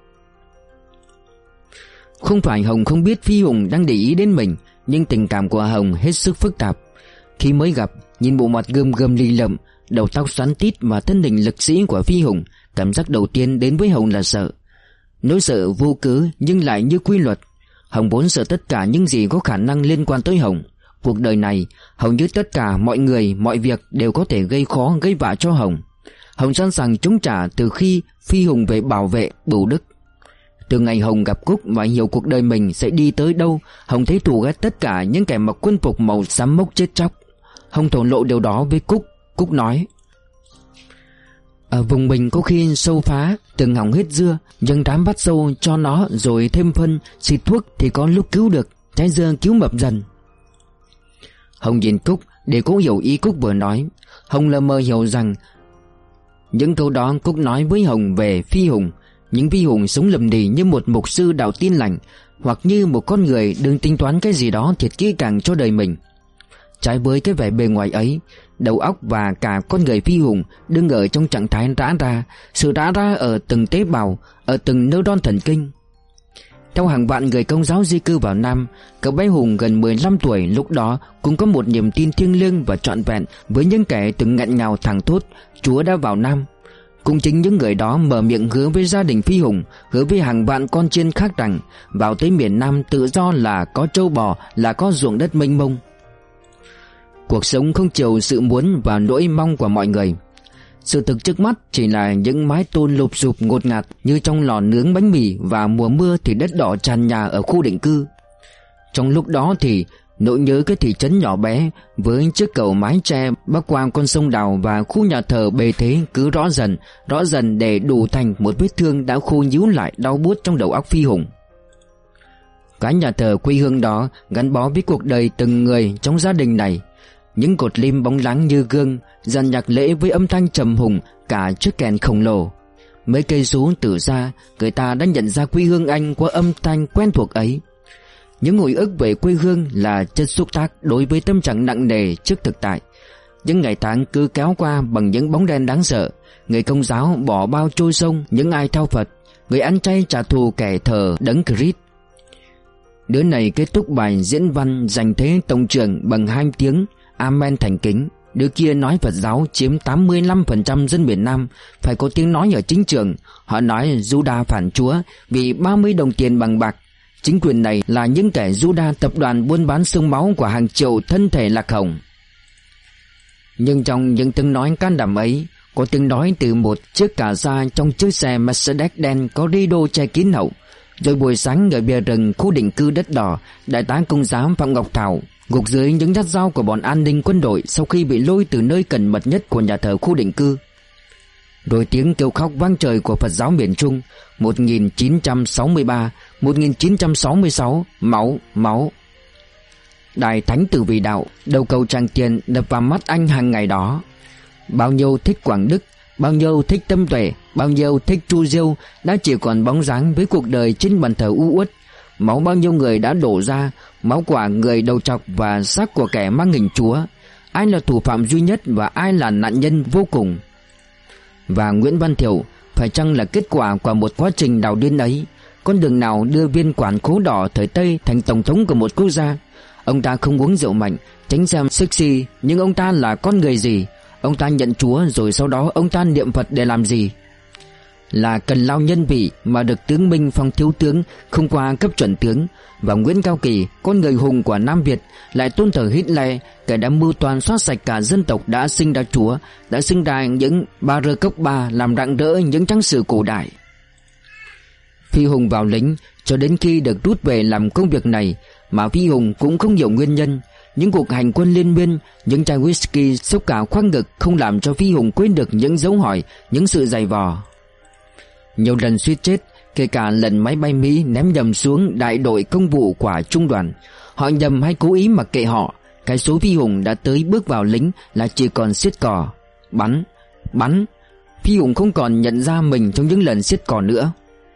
Không phải Hồng không biết Phi Hùng đang để ý đến mình, nhưng tình cảm của Hồng hết sức phức tạp. Khi mới gặp, nhìn bộ mặt gươm gươm lì lợm, đầu tóc xoắn tít và thân hình lực sĩ của Phi Hùng, cảm giác đầu tiên đến với Hồng là sợ. Nỗi sợ vô cớ nhưng lại như quy luật. Hồng vốn sợ tất cả những gì có khả năng liên quan tới Hồng. Cuộc đời này, hầu như tất cả mọi người, mọi việc đều có thể gây khó, gây vạ cho Hồng. Hồng sẵn sàng chống trả từ khi Phi Hùng về bảo vệ Bửu Đức. Từ ngày Hồng gặp Cúc và hiểu cuộc đời mình sẽ đi tới đâu, Hồng thấy thù ghét tất cả những kẻ mặc quân phục màu xám mốc chết chóc. Hồng thổ lộ điều đó với Cúc. Cúc nói: Ở vùng mình có khi sâu phá từng hỏng hết dưa, nhưng đám bắt sâu cho nó rồi thêm phân, xịt thuốc thì có lúc cứu được, trái dưa cứu mập dần. Hồng nhìn Cúc để Cúc hiểu ý Cúc vừa nói. Hồng lờ mờ hiểu rằng những câu đó Cúc nói với Hồng về Phi Hùng. Những Phi Hùng sống lầm lì như một mục sư đạo Tin Lành, hoặc như một con người đừng tính toán cái gì đó thiệt kỹ càng cho đời mình. Trái với cái vẻ bề ngoài ấy, đầu óc và cả con người Phi Hùng đứng ở trong trạng thái rã ra, sự rã ra ở từng tế bào, ở từng neuron thần kinh. Theo hàng vạn người Công giáo di cư vào Nam, cậu bé Hùng gần 15 tuổi lúc đó cũng có một niềm tin thiêng liêng và trọn vẹn với những kẻ từng nghẹn ngào thẳng thốt Chúa đã vào Nam. Cũng chính những người đó mở miệng hứa với gia đình Phi Hùng, hứa với hàng vạn con chiên khác rằng vào tới miền Nam tự do là có trâu bò, là có ruộng đất mênh mông. Cuộc sống không chiều sự muốn và nỗi mong của mọi người. Sự thực trước mắt chỉ là những mái tôn lụp xụp ngột ngạt như trong lò nướng bánh mì, và mùa mưa thì đất đỏ tràn nhà ở khu định cư. Trong lúc đó thì nỗi nhớ cái thị trấn nhỏ bé với chiếc cầu mái tre bắc qua con sông Đào và khu nhà thờ bề thế cứ rõ dần để đủ thành một vết thương đã khô nhíu lại đau buốt trong đầu óc Phi Hùng. Cái nhà thờ quê hương đó gắn bó với cuộc đời từng người trong gia đình này. Những cột lim bóng láng như gương dàn nhạc lễ với âm thanh trầm hùng cả chiếc kèn khổng lồ. Mấy cây số từ xa, người ta đã nhận ra quê hương anh qua âm thanh quen thuộc ấy. Những hồi ức về quê hương là chất xúc tác đối với tâm trạng nặng nề trước thực tại. Những ngày tháng cứ kéo qua bằng những bóng đen đáng sợ. Người Công giáo bỏ bao trôi sông những ai theo Phật, người ăn chay trả thù kẻ thờ Đấng Christ. Đứa này kết thúc bài diễn văn dành thế tổng trưởng bằng 2 tiếng Amen thành kính. Đứa kia nói Phật giáo chiếm 85% dân miền Nam phải có tiếng nói ở chính trường. Họ nói Juda phản Chúa vì 30 đồng tiền bằng bạc. Chính quyền này là những kẻ Juda, tập đoàn buôn bán xương máu của hàng triệu thân thể lạc hồng. Nhưng trong những tiếng nói can đảm ấy, có tiếng nói từ một chiếc cà sa trong chiếc xe Mercedes đen có rideau che kín hậu. Rồi buổi sáng ở bìa rừng khu định cư đất đỏ, đại tá công giáo Phạm Ngọc Thảo gục dưới những nhát dao của bọn an ninh quân đội sau khi bị lôi từ nơi cẩn mật nhất của nhà thờ khu định cư. Rồi tiếng kêu khóc vang trời của Phật giáo miền Trung 1963, 1966, máu, máu. Đài Thánh Tử Vì Đạo, đầu cầu Tràng Tiền đập vào mắt anh hàng ngày đó. Bao nhiêu thích Quảng Đức, bao nhiêu thích Tâm Tuệ, bao nhiêu thích Chu Diêu đã chỉ còn bóng dáng với cuộc đời trên bàn thờ u uất. Máu bao nhiêu người đã đổ ra, máu của người đầu trọc và xác của kẻ mang hình Chúa. Ai là thủ phạm duy nhất và ai là nạn nhân vô cùng? Và Nguyễn Văn Thiệu phải chăng là kết quả của một quá trình đào điên ấy? Con đường nào đưa viên quản khố đỏ thời Tây thành tổng thống của một quốc gia? Ông ta không uống rượu mạnh, tránh xem sexy, nhưng ông ta là con người gì? Ông ta nhận Chúa rồi sau đó ông ta niệm Phật để làm gì? Là cần lao nhân vị mà được tướng Minh phong thiếu tướng không qua cấp chuẩn tướng. Và Nguyễn Cao Kỳ, con người hùng của Nam Việt, lại tôn thờ Hitler, kẻ đã mưu toàn soát sạch cả dân tộc, đã sinh ra Chúa, đã sinh ra những Ba Rơ Cốc Ba làm rạng rỡ những trang sử cổ đại. Phi Hùng vào lính cho đến khi được rút về làm công việc này, mà Phi Hùng cũng không hiểu nguyên nhân. Những cuộc hành quân liên miên, những chai whisky xốc cả khoang ngực không làm cho Phi Hùng quên được những dấu hỏi, những sự dày vò. Nhiều lần suýt chết, kể cả lần máy bay Mỹ ném nhầm xuống đại đội công vụ của trung đoàn. Họ nhầm hay cố ý mặc kệ họ, cái số Phi Hùng đã tới bước vào lính là chỉ còn siết cò. Bắn, bắn. Phi Hùng không còn nhận ra mình trong những lần siết cò nữa.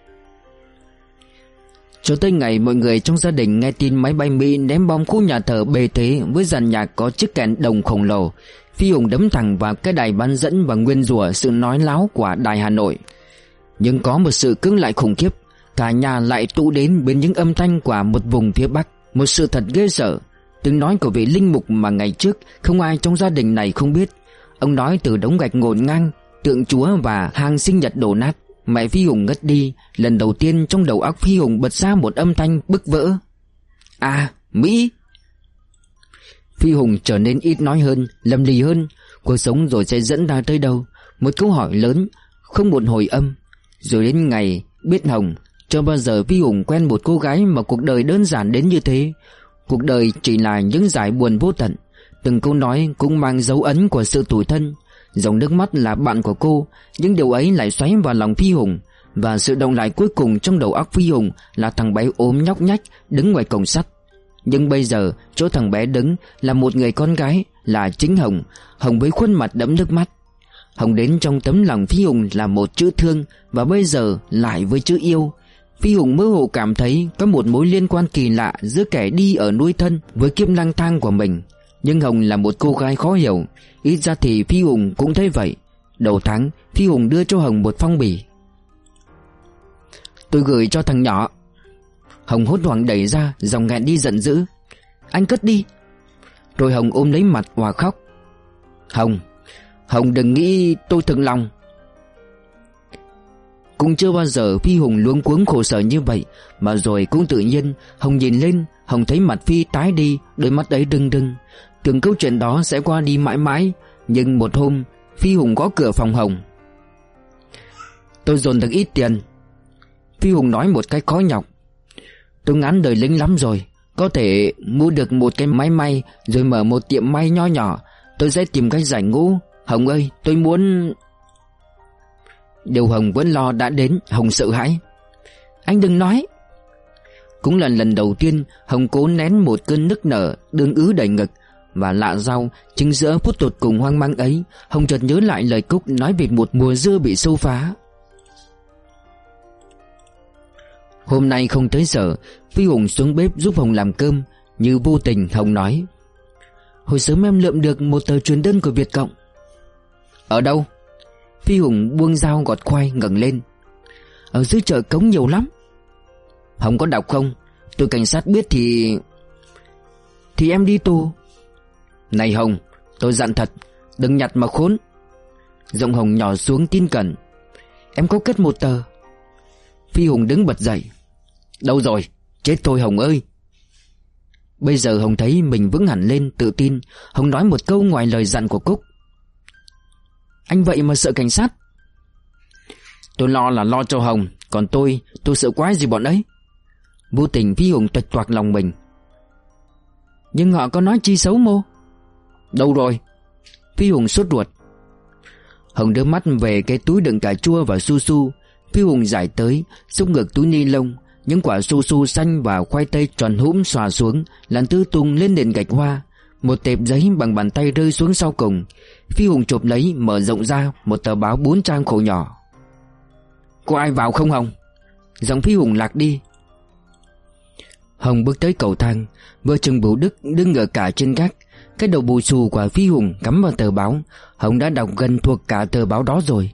Cho tới ngày mọi người trong gia đình nghe tin máy bay Mỹ ném bom khu nhà thờ bề thế với dàn nhạc có chiếc kèn đồng khổng lồ, Phi Hùng đấm thẳng vào cái đài bán dẫn và nguyên rủa sự nói láo của đài Hà Nội. Nhưng có một sự cứng lại khủng khiếp, cả nhà lại tụ đến bên những âm thanh của một vùng phía Bắc. Một sự thật ghê sợ, tiếng nói của vị linh mục mà ngày trước không ai trong gia đình này không biết. Ông nói từ đống gạch ngổn ngang, tượng Chúa và hang sinh nhật đổ nát. Mẹ Phi Hùng ngất đi. Lần đầu tiên trong đầu óc Phi Hùng bật ra một âm thanh bứt vỡ. À, Mỹ! Phi Hùng trở nên ít nói hơn, lầm lì hơn. Cuộc sống rồi sẽ dẫn ra tới đâu? Một câu hỏi lớn, không một hồi âm. Rồi đến ngày biết Hồng, chưa bao giờ Phi Hùng quen một cô gái mà cuộc đời đơn giản đến như thế. Cuộc đời chỉ là những dải buồn vô tận. Từng câu nói cũng mang dấu ấn của sự tủi thân. Dòng nước mắt là bạn của cô, nhưng điều ấy lại xoáy vào lòng Phi Hùng. Và sự động lại cuối cùng trong đầu óc Phi Hùng là thằng bé ốm nhóc nhách đứng ngoài cổng sắt. Nhưng bây giờ chỗ thằng bé đứng là một người con gái, là chính Hồng. Hồng với khuôn mặt đẫm nước mắt. Hồng đến trong tấm lòng Phi Hùng là một chữ thương, và bây giờ lại với chữ yêu. Phi Hùng mơ hồ cảm thấy có một mối liên quan kỳ lạ giữa kẻ đi ở núi thân với kiếp lang thang của mình. Nhưng Hồng là một cô gái khó hiểu, ít ra thì Phi Hùng cũng thấy vậy. Đầu tháng, Phi Hùng đưa cho Hồng một phong bì. Tôi gửi cho thằng nhỏ. Hồng hốt hoảng đẩy ra, giọng nghẹn đi giận dữ. Anh cất đi. Rồi Hồng ôm lấy mặt òa khóc. Hồng đừng nghĩ tôi thực lòng. Cũng chưa bao giờ Phi Hùng luống cuống khổ sở như vậy. Mà rồi cũng tự nhiên Hồng nhìn lên, Hồng thấy mặt Phi tái đi, đôi mắt ấy rưng rưng. Tưởng câu chuyện đó sẽ qua đi mãi mãi. Nhưng một hôm Phi Hùng gõ cửa phòng Hồng. Tôi dồn được ít tiền. Phi Hùng nói một cách khó nhọc. Tôi ngán đời lính lắm rồi, có thể mua được một cái máy may rồi mở một tiệm may nho nhỏ. Tôi sẽ tìm cách giải ngũ. Hồng ơi, tôi muốn... Điều Hồng vẫn lo đã đến. Hồng sợ hãi. Anh đừng nói. Cũng là lần đầu tiên Hồng cố nén một cơn nức nở đương ứ đầy ngực. Và lạ rau, chính giữa phút tột cùng hoang mang ấy, Hồng chợt nhớ lại lời Cúc nói về một mùa dưa bị sâu phá. Hôm nay không tới giờ, Phi Hùng xuống bếp giúp Hồng làm cơm. Như vô tình Hồng nói: Hồi sớm em lượm được một tờ truyền đơn của Việt Cộng. Ở đâu? Phi Hùng buông dao gọt khoai ngẩng lên. Ở dưới chợ Cống nhiều lắm. Hồng có đọc không? Tôi cảnh sát biết thì em đi tù. Này Hồng, tôi dặn thật, đừng nhặt mà khốn. Giọng Hồng nhỏ xuống tin cẩn. Em có cất một tờ. Phi Hùng đứng bật dậy. Đâu rồi? Chết tôi Hồng ơi. Bây giờ Hồng thấy mình vững hẳn lên, tự tin. Hồng nói một câu ngoài lời dặn của Cúc. Anh vậy mà sợ cảnh sát? Tôi lo là lo cho Hồng, còn tôi sợ quái gì bọn ấy. Vô tình Phi Hùng tuột toạc lòng mình. Nhưng họ có nói chi xấu mô? Đâu rồi? Phi Hùng sốt ruột. Hồng đưa mắt về cái túi đựng cà chua và su su. Phi Hùng giải tới, xúc ngược túi ni lông. Những quả su su xanh và khoai tây tròn hũm xòa xuống, lăn tứ tung lên nền gạch hoa. Một tệp giấy bằng bàn tay rơi xuống sau cùng. Phi Hùng chộp lấy, mở rộng ra một tờ báo 4 trang khổ nhỏ. Có ai vào không Hồng? Giọng Phi Hùng lạc đi. Hồng bước tới cầu thang. Vợ chồng Bửu Đức đứng ở cả trên gác. Cái đầu bù xù của Phi Hùng cắm vào tờ báo. Hồng đã đọc gần thuộc cả tờ báo đó rồi.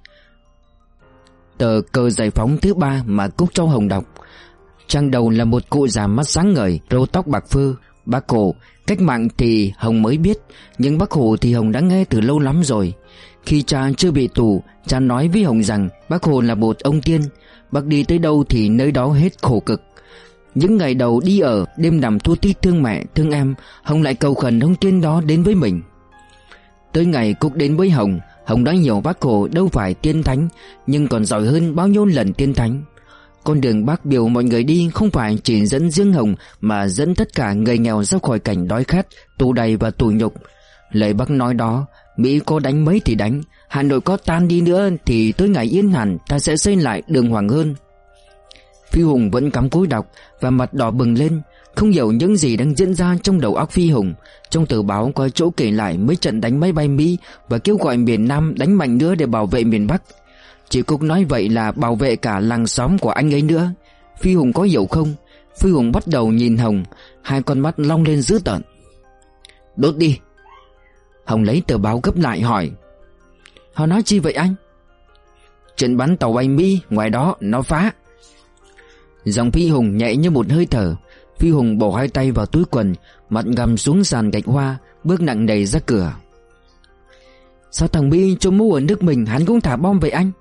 Tờ Cờ Giải Phóng thứ 3 mà Cúc cho Hồng đọc. Trang đầu là một cụ già mắt sáng ngời, râu tóc bạc phơ. Bác Hồ, cách mạng thì Hồng mới biết, nhưng Bác Hồ thì Hồng đã nghe từ lâu lắm rồi. Khi cha chưa bị tù, cha nói với Hồng rằng Bác Hồ là một ông tiên. Bác đi tới đâu thì nơi đó hết khổ cực. Những ngày đầu đi ở, đêm nằm thua tít thương mẹ, thương em, Hồng lại cầu khẩn ông tiên đó đến với mình. Tới ngày Cúc đến với Hồng, Hồng đã hiểu Bác Hồ đâu phải tiên thánh, nhưng còn giỏi hơn bao nhiêu lần tiên thánh. Con đường Bác biểu mọi người đi không phải chỉ dẫn riêng Hồng, mà dẫn tất cả người nghèo ra khỏi cảnh đói khát, tù đầy và tù nhục. Lời Bác nói đó, Mỹ có đánh mấy thì đánh, Hà Nội có tan đi nữa thì tới ngày yên hẳn ta sẽ xây lại đường Hoàng Hơn. Phi Hùng vẫn cắm cúi đọc và mặt đỏ bừng lên, không hiểu những gì đang diễn ra trong đầu óc Phi Hùng. Trong tờ báo có chỗ kể lại mấy trận đánh máy bay Mỹ và kêu gọi miền Nam đánh mạnh nữa để bảo vệ miền Bắc. Chị Cúc nói vậy là bảo vệ cả làng xóm của anh ấy nữa. Phi Hùng có hiểu không? Phi Hùng bắt đầu nhìn Hồng, hai con mắt long lên dữ tợn. Đốt đi. Hồng lấy tờ báo gấp lại hỏi. Họ nói chi vậy anh? Trận bắn tàu bay Mỹ ngoài đó nó phá. Giọng Phi Hùng nhẹ như một hơi thở. Phi Hùng bỏ hai tay vào túi quần, mặt gầm xuống sàn gạch hoa, bước nặng nề ra cửa. Sao thằng Mỹ cho mũ ở nước mình hắn cũng thả bom vậy anh?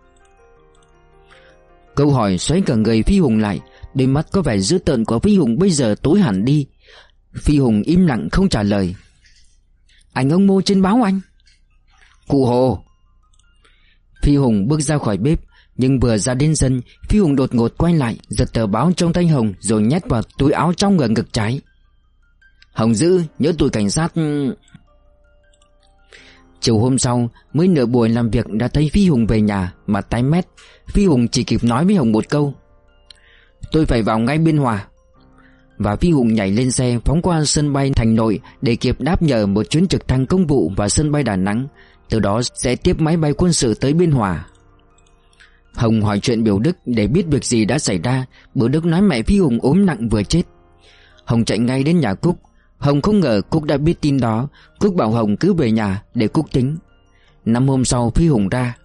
Câu hỏi xoáy cả người Phi Hùng lại. Đôi mắt có vẻ dữ tợn của Phi Hùng bây giờ tối hẳn đi. Phi Hùng im lặng không trả lời. Ảnh ông Mô trên báo anh. Cụ Hồ. Phi Hùng bước ra khỏi bếp, nhưng vừa ra đến sân, Phi Hùng đột ngột quay lại, giật tờ báo trong tay Hồng rồi nhét vào túi áo trong ở ngực trái. Hồng giữ, nhớ tụi cảnh sát. Chiều hôm sau, mới nửa buổi làm việc đã thấy Phi Hùng về nhà, mặt tái mét. Phi Hùng chỉ kịp nói với Hồng một câu: "Tôi phải vào ngay Biên Hòa." Và Phi Hùng nhảy lên xe phóng qua sân bay Thành Nội để kịp đáp nhờ một chuyến trực thăng công vụ vào sân bay Đà Nẵng, từ đó sẽ tiếp máy bay quân sự tới Biên Hòa. Hồng hỏi chuyện Biểu Đức để biết việc gì đã xảy ra. Biểu Đức nói mẹ Phi Hùng ốm nặng vừa chết. Hồng chạy ngay đến nhà Cúc. Hồng không ngờ Cúc đã biết tin đó. Cúc bảo Hồng cứ về nhà để Cúc tính. 5 hôm sau Phi Hùng ra.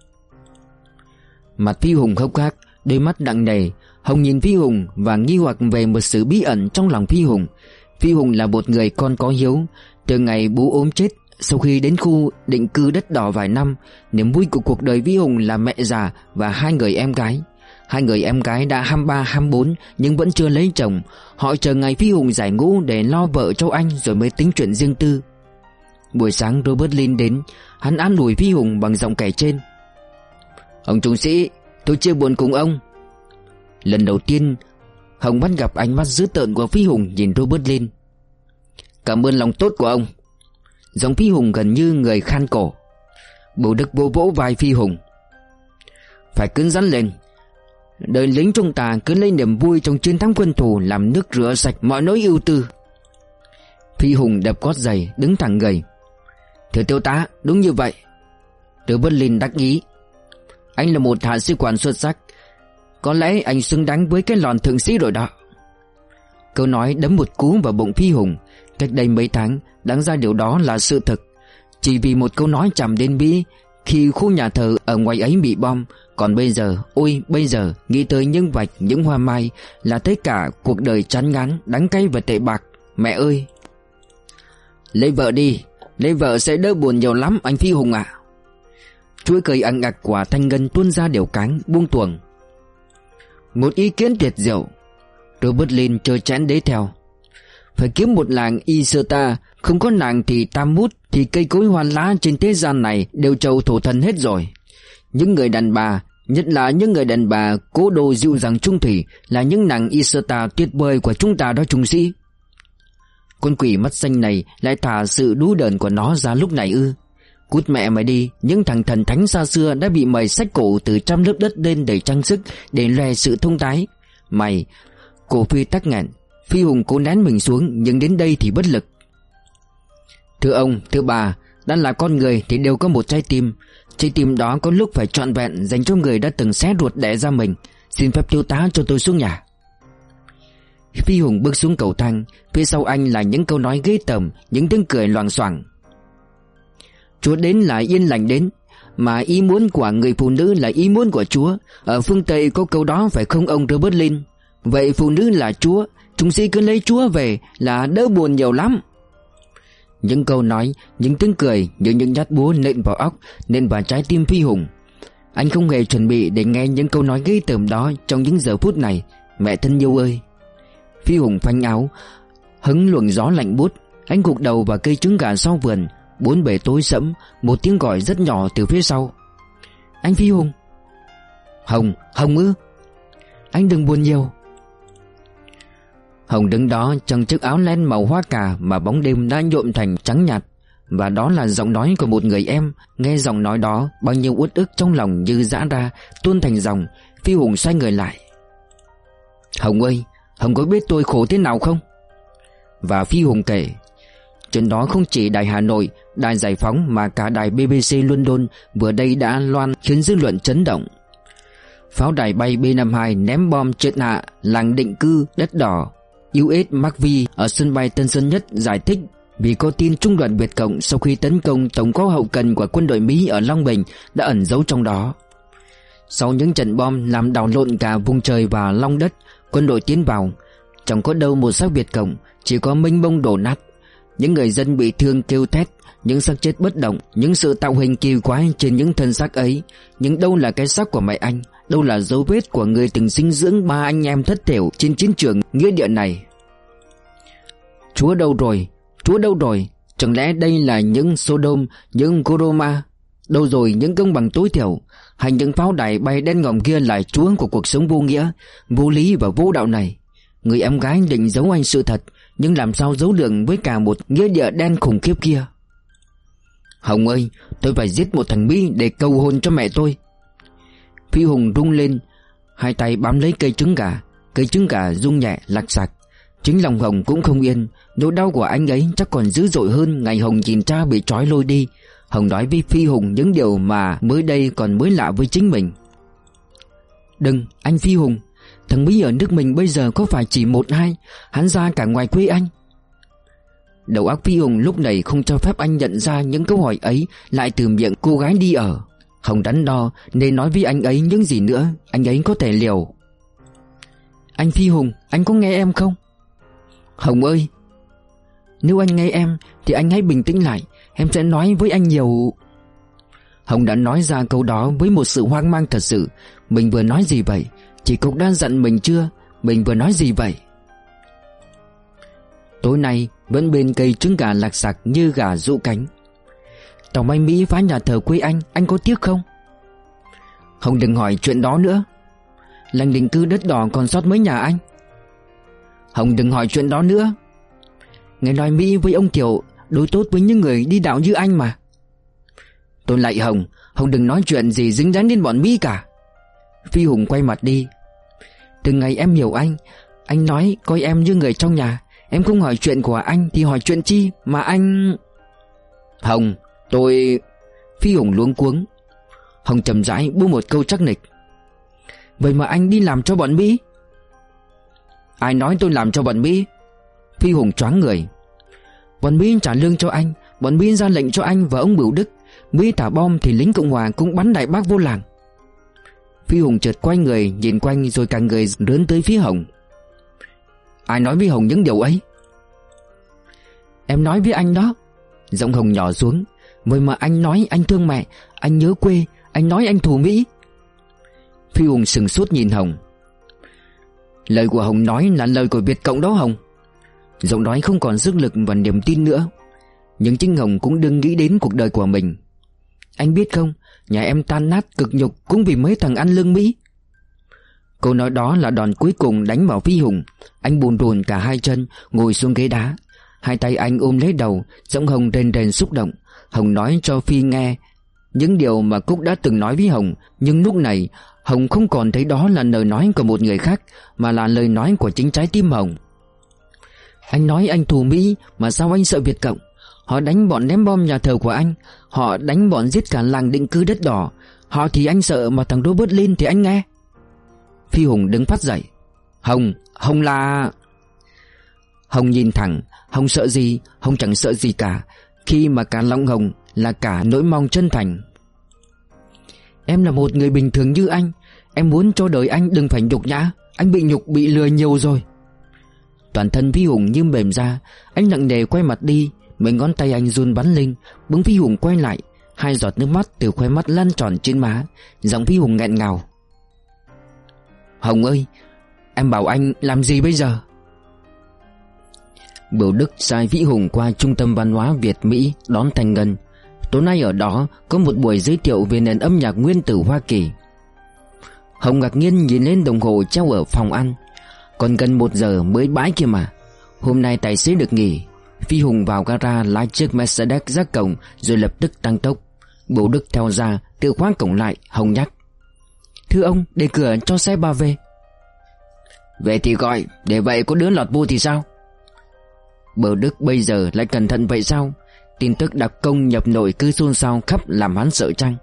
Mặt Phi Hùng hốc hác, đôi mắt nặng nề. Hồng nhìn Phi Hùng và nghi hoặc về một sự bí ẩn trong lòng Phi Hùng. Phi Hùng là một người con có hiếu. Từ ngày bố ốm chết, sau khi đến khu định cư đất đỏ vài năm, niềm vui của cuộc đời Phi Hùng là mẹ già và 2 người em gái. 2 người em gái đã 23, 24 nhưng vẫn chưa lấy chồng. Họ chờ ngày Phi Hùng giải ngũ để lo vợ cho anh rồi mới tính chuyện riêng tư. Buổi sáng Robert Lin đến. Hắn an ủi Phi Hùng bằng giọng kể trên: "Ông trung sĩ, tôi chia buồn cùng ông." Lần đầu tiên Hồng bắt gặp ánh mắt dữ tợn của Phi Hùng nhìn Robert Lin. "Cảm ơn lòng tốt của ông." Giọng Phi Hùng gần như người khan cổ. Bầu Đức vỗ vỗ vai Phi Hùng: "Phải cứng rắn lên. Đời lính chúng ta cứ lấy niềm vui trong chiến thắng quân thù làm nước rửa sạch mọi nỗi ưu tư." Phi Hùng đập gót giày đứng thẳng người: "Thưa thiếu tá, đúng như vậy." Robert Lin đắc ý: "Anh là một hạ sĩ quan xuất sắc. Có lẽ anh xứng đáng với cái lòn thượng sĩ rồi đó." Câu nói đấm một cú vào bụng Phi Hùng. Cách đây mấy tháng, đáng ra điều đó là sự thật. Chỉ vì một câu nói chạm đến Mỹ khi khu nhà thờ ở ngoài ấy bị bom. Còn bây giờ, ôi bây giờ, nghĩ tới những vạch, những hoa mai là thấy cả cuộc đời chán ngán, đắng cay và tệ bạc. Mẹ ơi! "Lấy vợ đi, lấy vợ sẽ đỡ buồn nhiều lắm anh Phi Hùng ạ." Chuỗi cười ằng ặc của Thanh Ngân tuôn ra đều cáng buông tuồng. "Một ý kiến tuyệt diệu." Robert Lin chơi chén đế theo: "Phải kiếm một làng Iserta. Không có nàng thì tam mút, thì cây cối hoa lá trên thế gian này đều trầu thổ thần hết rồi. Những người đàn bà, nhất là những người đàn bà cố đồ dịu dàng trung thủy, là những nàng Iserta tuyệt vời của chúng ta đó trung sĩ." Con quỷ mắt xanh này lại thả sự đú đờn của nó ra lúc này ư? Cút mẹ mày đi. Những thằng thần thánh xa xưa đã bị mày xách cổ từ trăm lớp đất lên để trang sức, để lòe sự thông thái. Mày... Cổ Phi tắc nghẹn. Phi Hùng cố nén mình xuống nhưng đến đây thì bất lực. "Thưa ông, thưa bà, đã là con người thì đều có một trái tim. Trái tim đó có lúc phải trọn vẹn dành cho người đã từng xé ruột đẻ ra mình. Xin phép thiếu tá cho tôi xuống nhà." Phi Hùng bước xuống cầu thang. Phía sau anh là những câu nói ghê tởm, những tiếng cười loảng xoảng. "Chúa đến là yên lành đến, mà ý muốn của người phụ nữ là ý muốn của Chúa. Ở phương Tây có câu đó phải không ông Robert Lin? Vậy phụ nữ là Chúa, chúng sĩ cứ lấy Chúa về là đỡ buồn nhiều lắm." Những câu nói, những tiếng cười như những nhát búa nện vào óc, nện vào trái tim Phi Hùng. Anh không hề chuẩn bị để nghe những câu nói ghê tởm đó trong những giờ phút này. Mẹ thân yêu ơi! Phi Hùng phanh áo, hứng luồng gió lạnh buốt. Anh gục đầu vào cây trứng gà sau vườn. Bốn bề tối sẫm. Một tiếng gọi rất nhỏ từ phía sau: "Anh Phi Hùng!" "Hồng, Hồng ư?" "Anh đừng buồn nhiều." Hồng đứng đó trong chiếc áo len màu hoa cà mà bóng đêm đã nhuộm thành trắng nhạt. Và đó là giọng nói của một người em. Nghe giọng nói đó, bao nhiêu uất ức trong lòng như giã ra, tuôn thành dòng. Phi Hùng xoay người lại: "Hồng ơi, Hồng có biết tôi khổ thế nào không?" Và Phi Hùng kể. Trên đó không chỉ đài Hà Nội, đài Giải Phóng mà cả đài BBC London vừa đây đã loan khiến dư luận chấn động. Pháo đài bay B-52 ném bom trượt hạ làng định cư đất đỏ US McVie ở sân bay Tân Sơn Nhất, giải thích vì có tin Trung đoàn Việt Cộng sau khi tấn công tổng kho hậu cần của quân đội Mỹ ở Long Bình đã ẩn giấu trong đó. Sau những trận bom làm đảo lộn cả vùng trời và long đất, quân đội tiến vào, chẳng có đâu một xác Việt Cộng, chỉ có mênh mông đổ nát. Những người dân bị thương kêu thét, những xác chết bất động, những sự tạo hình kỳ quái trên những thân xác ấy. Nhưng đâu là cái xác của mẹ anh? Đâu là dấu vết của người từng sinh dưỡng 3 anh em thất thểu trên chiến trường nghĩa địa này? Chúa đâu rồi? Chúa đâu rồi? Chẳng lẽ đây là những Sodom, những Gomorrah? Đâu rồi những công bằng tối thiểu? Hay những pháo đài bay đen ngòm kia là chúa của cuộc sống vô nghĩa, vô lý và vô đạo này? Người em gái định giấu anh sự thật, nhưng làm sao giấu được với cả một nghĩa địa đen khủng khiếp kia? Hồng ơi, tôi phải giết một thằng Mỹ để cầu hôn cho mẹ tôi. Phi Hùng rung lên, hai tay bám lấy cây trứng gà. Cây trứng gà rung nhẹ lạch sạch. Chính lòng Hồng cũng không yên. Nỗi đau của anh ấy chắc còn dữ dội hơn ngày Hồng nhìn cha bị trói lôi đi. Hồng nói với Phi Hùng những điều mà mới đây còn mới lạ với chính mình. Đừng, anh Phi Hùng. Thằng Mỹ ở nước mình bây giờ có phải chỉ 1-2, hắn ra cả ngoài quê anh. Đầu óc Phi Hùng lúc này không cho phép anh nhận ra những câu hỏi ấy lại từ miệng cô gái đi ở. Hồng đắn đo nên nói với anh ấy những gì nữa anh ấy có thể liều. Anh Phi Hùng, anh có nghe em không? Hồng ơi, nếu anh nghe em thì anh hãy bình tĩnh lại. Em sẽ nói với anh nhiều. Hồng đã nói ra câu đó với một sự hoang mang thật sự. Mình vừa nói gì vậy? Chị Cục đã dặn mình chưa? Mình vừa nói gì vậy? Tối nay vẫn bên cây trứng gà lạc sặc như gà rũ cánh. Tàu bay Mỹ phá nhà thờ quê anh có tiếc không? Hồng đừng hỏi chuyện đó nữa. Làng định cư đất đỏ còn sót mấy nhà anh? Hồng đừng hỏi chuyện đó nữa. Nghe nói Mỹ với ông Kiều đối tốt với những người đi đạo như anh mà. Tôi lạy Hồng, Hồng đừng nói chuyện gì dính dáng đến bọn Mỹ cả. Phi Hùng quay mặt đi. Từ ngày em hiểu anh nói coi em như người trong nhà. Em không hỏi chuyện của anh thì hỏi chuyện chi mà anh... Hồng, tôi... Phi Hùng luống cuống. Hồng chậm rãi buông một câu chắc nịch. Vậy mà anh đi làm cho bọn Mỹ? Ai nói tôi làm cho bọn Mỹ? Phi Hùng choáng người. Bọn Mỹ trả lương cho anh, bọn Mỹ ra lệnh cho anh và ông Bửu Đức. Mỹ thả bom thì lính Cộng Hòa cũng bắn đại bác vô làng. Phi Hùng chợt quay người nhìn quanh rồi cả người rướn tới phía Hồng. Ai nói với Hồng những điều ấy? Em nói với anh đó. Giọng Hồng nhỏ xuống. Vậy mà anh nói anh thương mẹ, anh nhớ quê, anh nói anh thù Mỹ. Phi Hùng sừng sốt nhìn Hồng. Lời của Hồng nói là lời của Việt Cộng đó Hồng. Giọng nói không còn sức lực và niềm tin nữa. Nhưng chính Hồng cũng đừng nghĩ đến cuộc đời của mình. Anh biết không, nhà em tan nát cực nhục cũng vì mấy thằng ăn lương Mỹ. Câu nói đó là đòn cuối cùng đánh vào Phi Hùng. Anh bùn rùn cả hai chân ngồi xuống ghế đá. Hai tay anh ôm lấy đầu. Giọng Hồng rền rền xúc động. Hồng nói cho Phi nghe những điều mà Cúc đã từng nói với Hồng. Nhưng lúc này Hồng không còn thấy đó là lời nói của một người khác, mà là lời nói của chính trái tim Hồng. Anh nói anh thù Mỹ, mà sao anh sợ Việt Cộng? Họ đánh bọn ném bom nhà thờ của anh. Họ đánh bọn giết cả làng định cư đất đỏ. Họ thì anh sợ, mà thằng Robert lên thì anh nghe. Phi Hùng đứng phát dậy. Hồng là... Hồng nhìn thẳng. Hồng sợ gì? Hồng chẳng sợ gì cả, khi mà cả lòng Hồng là cả nỗi mong chân thành. Em là một người bình thường như anh. Em muốn cho đời anh đừng phải nhục nhã. Anh bị nhục, bị lừa nhiều rồi. Toàn thân Phi Hùng như mềm ra. Anh nặng nề quay mặt đi. Mấy ngón tay anh run bắn lên. Bỗng Phi Hùng quay lại. Hai giọt nước mắt từ khóe mắt lăn tròn trên má. Giọng Phi Hùng nghẹn ngào. Hồng ơi, em bảo anh làm gì bây giờ? Bửu Đức sai Vĩ Hùng qua Trung tâm Văn hóa Việt Mỹ đón Thành Ngân. Tối nay ở đó có một buổi giới thiệu về nền âm nhạc nguyên tử Hoa Kỳ. Hồng ngạc nhiên nhìn lên đồng hồ treo ở phòng ăn. Còn gần 1 giờ mới bãi kia mà. Hôm nay tài xế được nghỉ. Phi Hùng vào gara lái chiếc Mercedes ra cổng rồi lập tức tăng tốc. Bửu Đức theo ra tự khóa cổng lại. Hồng nhắc: Thưa ông, để cửa cho xe ba về. Về thì gọi, để vậy có đứa lọt vô thì sao? Bửu Đức bây giờ lại cẩn thận vậy sao? Tin tức đặc công nhập nội cứ xôn xao khắp làm hắn sợ chăng?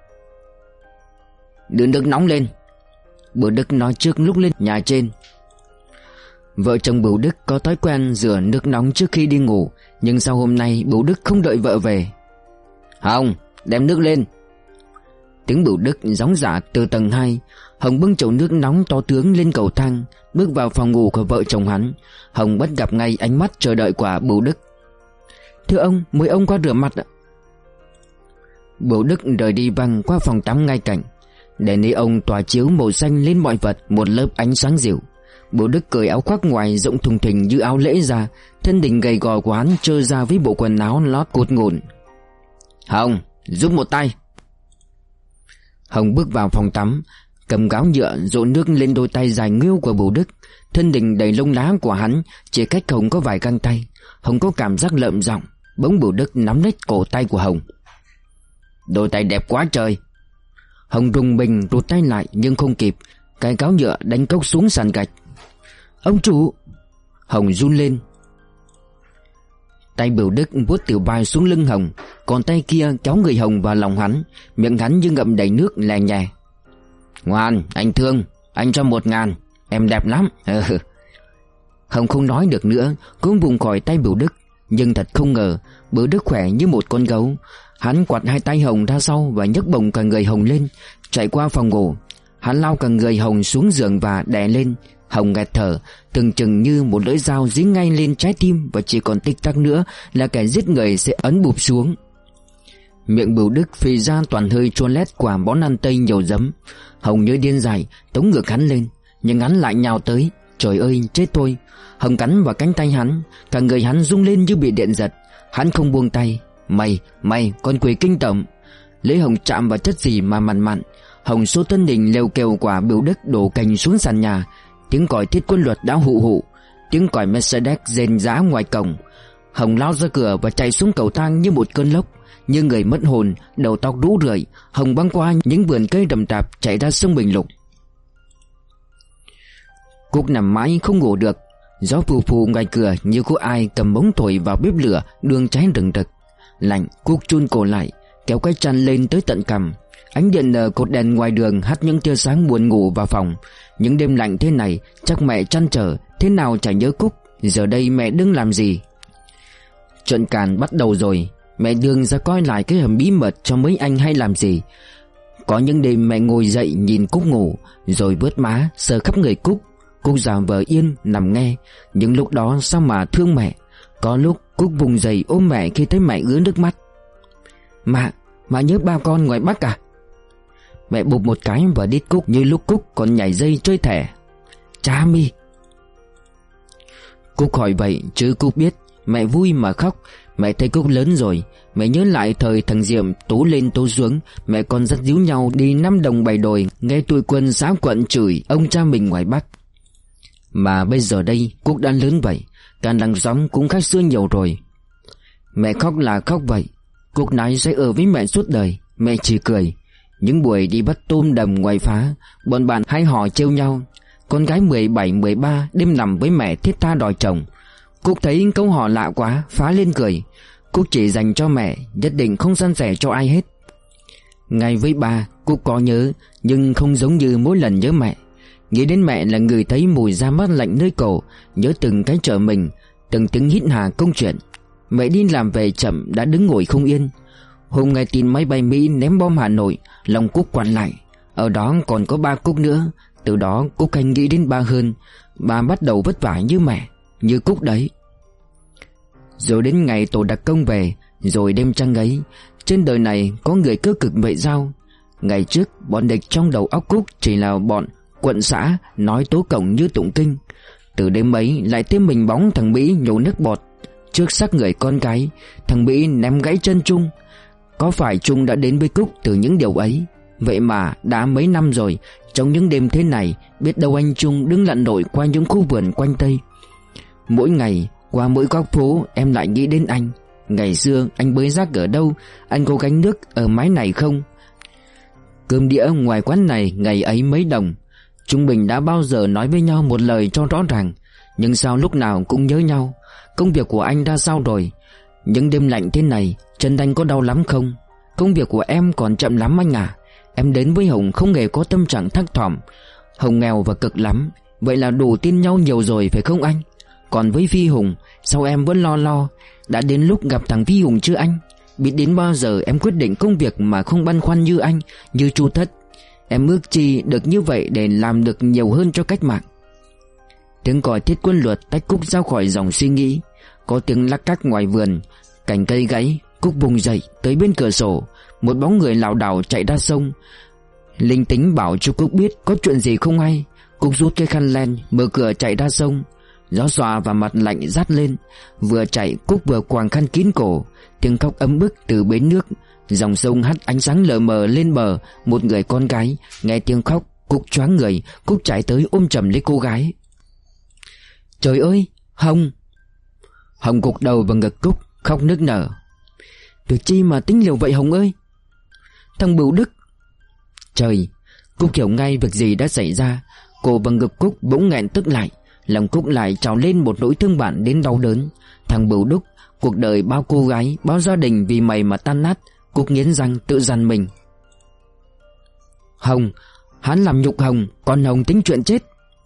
Đưa nước nóng lên. Bửu Đức nói trước lúc lên nhà trên. Vợ chồng Bửu Đức có thói quen rửa nước nóng trước khi đi ngủ. Nhưng sau hôm nay Bửu Đức không đợi vợ về. Hồng, đem nước lên. Tiếng Bửu Đức gióng giả từ tầng 2. Hồng bưng chậu nước nóng to tướng lên cầu thang, bước vào phòng ngủ của vợ chồng hắn. Hồng bắt gặp ngay ánh mắt chờ đợi của Bửu Đức. Thưa ông, mời ông qua rửa mặt ạ. Bửu Đức rời đi băng qua phòng tắm ngay cạnh. Đèn neon tỏa chiếu màu xanh lên mọi vật một lớp ánh sáng dịu. Bửu Đức cởi áo khoác ngoài rộng thùng thình như áo lễ ra. Thân hình gầy gò của hắn trơ ra với bộ quần áo lót cột ngủn. Hồng, giúp một tay. Hồng bước vào phòng tắm, cầm gáo nhựa dội nước lên đôi tay dài nghiêu của Bửu Đức. Thân hình đầy lông lá của hắn chỉ cách Hồng có vài găng tay. Hồng có cảm giác lợm giọng. Bỗng Bửu Đức nắm lấy cổ tay của Hồng. Đôi tay đẹp quá trời. Hồng rùng mình rụt tay lại nhưng không kịp. Cái cáo nhựa đánh cốc xuống sàn gạch. Ông chủ! Hồng run lên. Tay Bửu Đức vuốt từ vai xuống lưng Hồng, còn tay kia kéo người Hồng vào lòng hắn. Miệng hắn như ngậm đầy nước lè nhè. Ngoan, anh thương. Anh cho 1.000. Em đẹp lắm. Hồng không nói được nữa, cũng vùng khỏi tay Bửu Đức. Nhưng thật không ngờ Bửu Đức khỏe như một con gấu. Hắn quạt hai tay Hồng ra sau và nhấc bổng cả người Hồng lên, chạy qua phòng ngủ. Hắn lao cả người Hồng xuống giường và đè lên. Hồng nghẹt thở, tưởng chừng như một lưỡi dao dính ngay lên trái tim, và chỉ còn tích tắc nữa là kẻ giết người sẽ ấn bụp xuống. Miệng Bửu Đức phì ra toàn hơi chua lét quả món ăn Tây nhiều giấm. Hồng như điên dại tống ngược hắn lên, nhưng hắn lại nhào tới. Trời ơi, chết tôi! Hồng cắn vào cánh tay hắn, cả người hắn rung lên như bị điện giật. Hắn không buông tay. Mày, con quỷ kinh tởm! Lấy Hồng chạm vào chất gì mà mặn mặn. Hồng số thân hình leo kêu quả Bửu Đức đổ cành xuống sàn nhà. Tiếng còi thiết quân luật đã hụ hụ. Tiếng còi Mercedes rền rã ngoài cổng. Hồng lao ra cửa và chạy xuống cầu thang như một cơn lốc. Như người mất hồn, đầu tóc rũ rượi, Hồng băng qua những vườn cây rậm rạp, chạy ra sông Bình Lục. Cúc nằm mãi không ngủ được. Gió phù phù ngoài cửa như có ai cầm bóng thổi vào bếp lửa đương cháy rừng rực. Lạnh, Cúc chun cổ lại, kéo cái chăn lên tới tận cằm. Ánh điện nờ cột đèn ngoài đường hắt những tia sáng buồn ngủ vào phòng. Những đêm lạnh thế này chắc mẹ trăn trở thế nào chả nhớ Cúc. Giờ đây mẹ đứng làm gì? Trận càn bắt đầu rồi. Mẹ đường ra coi lại cái hầm bí mật cho mấy anh hay làm gì. Có những đêm mẹ ngồi dậy nhìn Cúc ngủ, rồi vớt má sờ khắp người Cúc. Cúc giả vờ yên nằm nghe. Nhưng lúc đó sao mà thương mẹ. Có lúc Cúc vùng dậy ôm mẹ khi thấy mẹ ứa nước mắt. Mà nhớ ba con ngoài Bắc à? Mẹ bụp một cái và đít Cúc như lúc Cúc còn nhảy dây chơi thẻ. Cha mi! Cúc hỏi vậy chứ Cúc biết mẹ vui mà khóc. Mẹ thấy Cúc lớn rồi. Mẹ nhớ lại thời thằng Diệm tố lên tố xuống. Mẹ con dắt díu nhau đi 5 đồng 7 đồi, nghe tụi quân xã quận chửi ông cha mình ngoài Bắc. Mà bây giờ đây Cúc đã lớn vậy, cả làng xóm cũng khác xưa nhiều rồi. Mẹ khóc là khóc vậy. Cúc nói sẽ ở với mẹ suốt đời. Mẹ chỉ cười. Những buổi đi bắt tôm đầm ngoài phá, bọn bạn hay hò trêu nhau. Con gái 17-13 đêm nằm với mẹ thiết tha đòi chồng. Cúc thấy câu hò lạ quá, phá lên cười. Cúc chỉ dành cho mẹ, nhất định không san sẻ cho ai hết. Ngày với ba, Cúc có nhớ, nhưng không giống như mỗi lần nhớ mẹ. Nghĩ đến mẹ là người thấy mùi da mát lạnh nơi cổ, nhớ từng cái trở mình, từng tiếng hít hà công chuyện. Mẹ đi làm về chậm đã đứng ngồi không yên. Hôm nghe tin máy bay Mỹ ném bom Hà Nội, lòng Cúc quặn lại. Ở đó còn có ba Cúc nữa. Từ đó Cúc hay nghĩ đến ba hơn. Ba bắt đầu vất vả như mẹ, như Cúc đấy. Rồi đến ngày tổ đặc công về, rồi đêm trăng ấy. Trên đời này có người cơ cực vậy sao? Ngày trước bọn địch trong đầu óc Cúc chỉ là bọn quận xã nói tố cổng như tụng kinh. Từ đêm ấy lại thêm mình bóng thằng Mỹ nhổ nước bọt trước xác người con gái. Thằng Mỹ ném gãy chân Trung. Có phải Trung đã đến với Cúc từ những điều ấy? Vậy mà đã mấy năm rồi, trong những đêm thế này, biết đâu anh Trung đứng lặn lội qua những khu vườn quanh Tây. Mỗi ngày qua mỗi góc phố em lại nghĩ đến anh. Ngày xưa anh bới rác ở đâu? Anh có gánh nước ở mái này không? Cơm đĩa ngoài quán này ngày ấy mấy đồng. Chúng mình đã bao giờ nói với nhau một lời cho rõ ràng? Nhưng sao lúc nào cũng nhớ nhau? Công việc của anh ra sao rồi? Những đêm lạnh thế này chân anh có đau lắm không? Công việc của em còn chậm lắm anh à? Em đến với Hồng không hề có tâm trạng thắc thỏm. Hồng nghèo và cực lắm, vậy là đủ tin nhau nhiều rồi phải không anh? Còn với Phi Hùng, sao em vẫn lo? Đã đến lúc gặp thằng Phi Hùng chưa anh? Biết đến bao giờ em quyết định công việc mà không băn khoăn như anh, như Chu Thất. Em ước chi được như vậy để làm được nhiều hơn cho cách mạng. Tiếng còi thiết quân luật tách Cúc ra khỏi dòng suy nghĩ. Có tiếng lắc cắc ngoài vườn. Cành cây gãy. Cúc vùng dậy tới bên cửa sổ. Một bóng người lảo đảo chạy ra sông. Linh tính bảo cho Cúc biết có chuyện gì không hay. Cúc rút cái khăn len, mở cửa chạy ra sông. Gió xòa và mặt lạnh rát lên. Vừa chạy Cúc vừa quàng khăn kín cổ. Tiếng khóc ấm bức từ bến nước. Dòng sông hắt ánh sáng lờ mờ lên bờ. Một người con gái. Nghe tiếng khóc Cúc choáng người. Cúc chạy tới ôm chầm lấy cô gái. Trời ơi, Hồng! Hồng gục đầu vào ngực Cúc, khóc nức nở. Việc chi mà tính liều vậy Hồng ơi? thằng Bửu Đức. Trời! Cúc hiểu ngay việc gì đã xảy ra. Cô và ngực Cúc bỗng nghẹn tức lại. Lòng Cúc lại trào lên một nỗi thương bạn đến đau đớn. Thằng Bửu Đức, cuộc đời bao cô gái, bao gia đình vì mày mà tan nát. Cúc nghiến răng tự dằn mình. Hồng, hắn làm nhục Hồng, còn Hồng tính chuyện chết.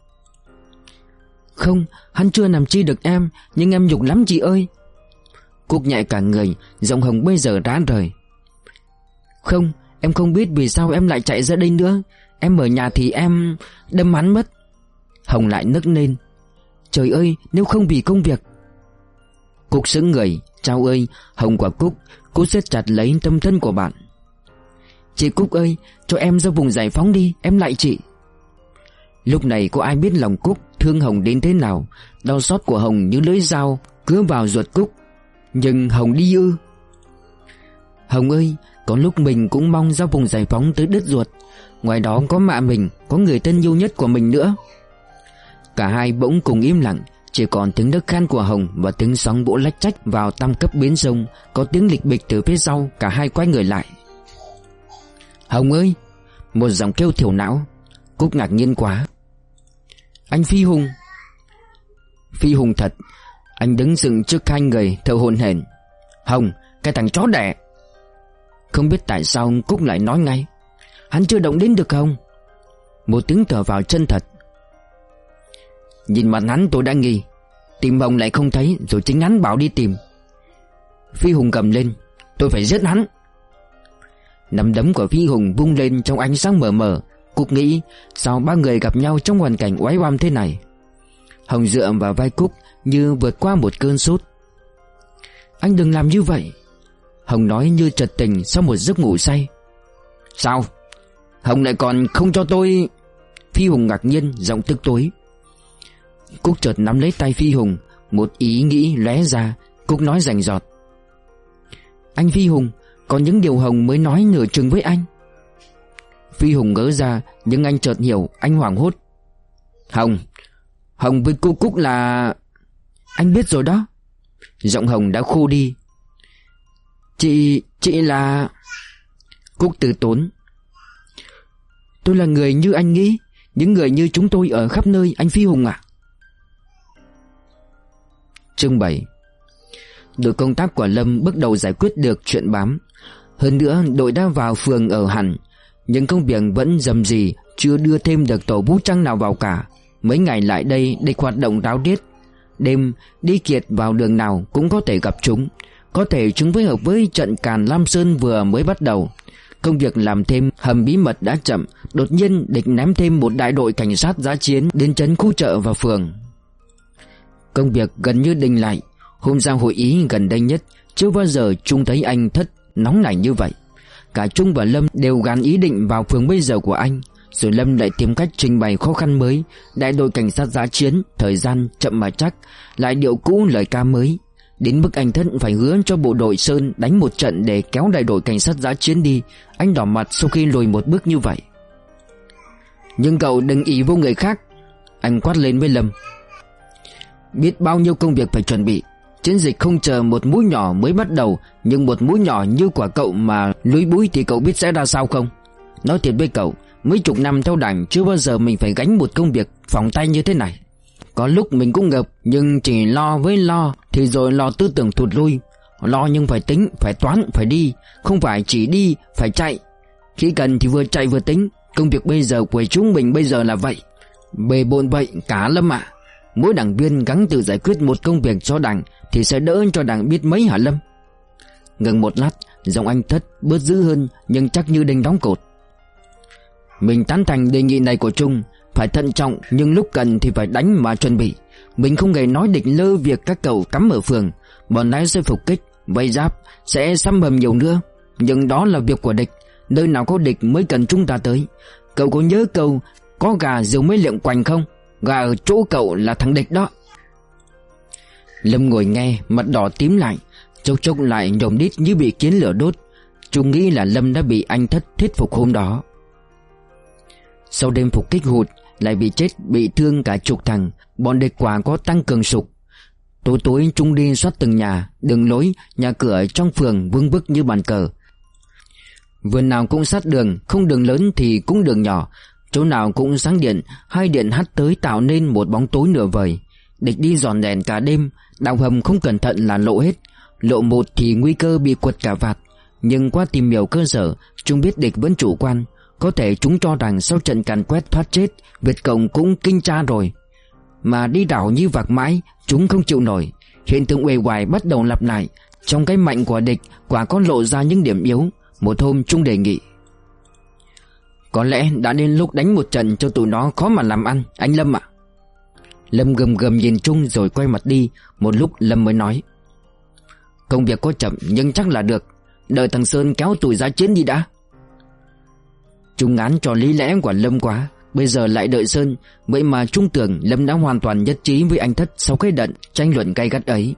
Không, hắn chưa làm chi được em, nhưng em nhục lắm chị ơi. Cúc nhạy cả người, giọng Hồng bây giờ rã rời. Không, em không biết vì sao em lại chạy ra đây nữa. Em ở nhà thì em đâm hắn mất. Hồng lại nức lên. Trời ơi, nếu không vì công việc. Cúc sững người. Chao ơi, Hồng và Cúc. Cúc siết chặt lấy tâm thân của bạn. Chị Cúc ơi, cho em ra vùng giải phóng đi, em lại chị. Lúc này có ai biết lòng Cúc thương Hồng đến thế nào. Đau xót của Hồng như lưỡi dao cứa vào ruột Cúc. Nhưng Hồng đi ư? Hồng ơi, có lúc mình cũng mong ra vùng giải phóng tới đứt ruột. Ngoài đó có mẹ mình, có người thân yêu nhất của mình nữa. Cả hai bỗng cùng im lặng. Chỉ còn tiếng nấc khan của Hồng và tiếng sóng vỗ lách chách vào tam cấp bến sông. Có tiếng lịch bịch từ phía sau. Cả hai quay người lại. Hồng ơi! Một giọng kêu thiểu não. Cúc ngạc nhiên quá. Anh Phi Hùng! Phi Hùng thật. Anh đứng dựng trước hai người thở hổn hển. Hồng, cái thằng chó đẻ! Không biết tại sao Cúc lại nói ngay. Hắn chưa động đến được Hồng. Một tiếng thở vào chân thật. Nhìn mặt hắn tôi đã nghi. Tìm Hồng lại không thấy, rồi chính hắn bảo đi tìm. Phi Hùng cầm lên. Tôi phải giết hắn. Nắm đấm của Phi Hùng vung lên trong ánh sáng mờ mờ. Cúc nghĩ sao ba người gặp nhau trong hoàn cảnh oái oăm thế này. Hồng dựa vào vai Cúc như vượt qua một cơn sốt. Anh đừng làm như vậy. Hồng nói như chợt tỉnh sau một giấc ngủ say. Sao? Hồng lại còn không cho tôi... Phi Hùng ngạc nhiên, giọng tức tối. Cúc chợt nắm lấy tay Phi Hùng. Một ý nghĩ lóe ra. Cúc nói rành rọt. Anh Phi Hùng, có những điều Hồng mới nói nửa chừng với anh. Phi Hùng ngỡ ra, nhưng anh chợt hiểu. Anh hoảng hốt. Hồng với cô Cúc là... Anh biết rồi đó. Giọng Hồng đã khô đi. Chị là... Cúc từ tốn. Tôi là người như anh nghĩ. Những người như chúng tôi ở khắp nơi, anh Phi Hùng ạ. Chương 7. Đội công tác của Lâm bước đầu giải quyết được chuyện bám. Hơn nữa đội đã vào phường ở hẳn. Nhưng công việc vẫn rầm rì, chưa đưa thêm được tổ vũ trang nào vào cả. Mấy ngày lại đây địch hoạt động ráo riết. Đêm đi kiệt vào đường nào cũng có thể gặp chúng. Có thể chúng phối hợp với trận càn Lam Sơn vừa mới bắt đầu. Công việc làm thêm hầm bí mật đã chậm. Đột nhiên địch ném thêm một đại đội cảnh sát dã chiến đến trấn khu chợ và phường. Công việc gần như đình lại. Hôm ra hội ý gần đây nhất, chưa bao giờ Trung thấy anh Thất nóng nảy như vậy. Cả Trung và Lâm đều gán ý định vào phường bây giờ của anh. Rồi Lâm lại tìm cách trình bày khó khăn mới. Đại đội cảnh sát dã chiến, thời gian chậm mà chắc, lại điệu cũ lời ca mới. Đến mức anh Thất phải hứa cho bộ đội Sơn đánh một trận để kéo đại đội cảnh sát dã chiến đi. Anh đỏ mặt sau khi lùi một bước như vậy. Nhưng cậu đừng ỷ vô người khác, anh quát lên với Lâm. Biết bao nhiêu công việc phải chuẩn bị. Chiến dịch không chờ một mũi nhỏ mới bắt đầu. Nhưng một mũi nhỏ như quả cậu mà lúi búi thì cậu biết sẽ ra sao không? Nói thiệt với cậu, mấy chục năm theo đảng chưa bao giờ mình phải gánh một công việc phỏng tay như thế này. Có lúc mình cũng ngợp, nhưng chỉ lo với lo thì rồi lo tư tưởng thụt lui. Lo nhưng phải tính, phải toán, phải đi. Không phải chỉ đi, phải chạy. Khi cần thì vừa chạy vừa tính. Công việc bây giờ của chúng mình bây giờ là vậy. Bề bộn vậy cả Lâm ạ. Mỗi đảng viên gắng tự giải quyết một công việc cho đảng thì sẽ đỡ cho đảng biết mấy hả Lâm? Ngừng một lát, giọng anh Thất bớt dữ hơn nhưng chắc như đinh đóng cột. Mình tán thành đề nghị này của Trung. Phải thận trọng nhưng lúc cần thì phải đánh mà chuẩn bị. Mình không hề nói địch lơ việc các cậu cắm ở phường. Bọn lái sẽ phục kích, vây giáp, sẽ xăm hầm nhiều nữa. Nhưng đó là việc của địch. Nơi nào có địch mới cần chúng ta tới. Cậu có nhớ câu có gà rượu mấy liệng quanh không? Gà ở chỗ cậu là thằng địch đó. Lâm ngồi nghe, mặt đỏ tím lại, chốc chốc lại nhổm đít như bị kiến lửa đốt. Chúng nghĩ là Lâm đã bị anh Thất thuyết phục hôm đó. Sau đêm phục kích hụt, lại bị chết bị thương cả chục thằng. Bọn địch quả có tăng cường sục. Tối tối chúng đi soát từng nhà, đường lối, nhà cửa trong phường vương vức như bàn cờ. Vườn nào cũng sát đường, không đường lớn thì cũng đường nhỏ. Chỗ nào cũng sáng điện, hai điện hắt tới tạo nên một bóng tối nửa vời. Địch đi dọn đèn cả đêm, đào hầm không cẩn thận là lộ hết. Lộ một thì nguy cơ bị quật cả vạt. Nhưng qua tìm hiểu cơ sở, chúng biết địch vẫn chủ quan. Có thể chúng cho rằng sau trận càn quét thoát chết, Việt Cộng cũng kinh tra rồi. Mà đi đảo như vạc mãi, chúng không chịu nổi. Hiện tượng uể oải bắt đầu lặp lại. Trong cái mạnh của địch quả có lộ ra những điểm yếu. Một hôm Trung đề nghị: có lẽ đã đến lúc đánh một trận cho tụi nó khó mà làm ăn, anh Lâm ạ. Lâm gầm gầm nhìn Trung rồi quay mặt đi. Một lúc Lâm mới nói: công việc có chậm nhưng chắc là được. Đợi thằng Sơn kéo tụi ra chiến đi đã. Trung ngán cho lý lẽ của Lâm quá. Bây giờ lại đợi Sơn. Vậy mà Trung tưởng Lâm đã hoàn toàn nhất trí với anh Thất sau cái đợt tranh luận gay gắt ấy.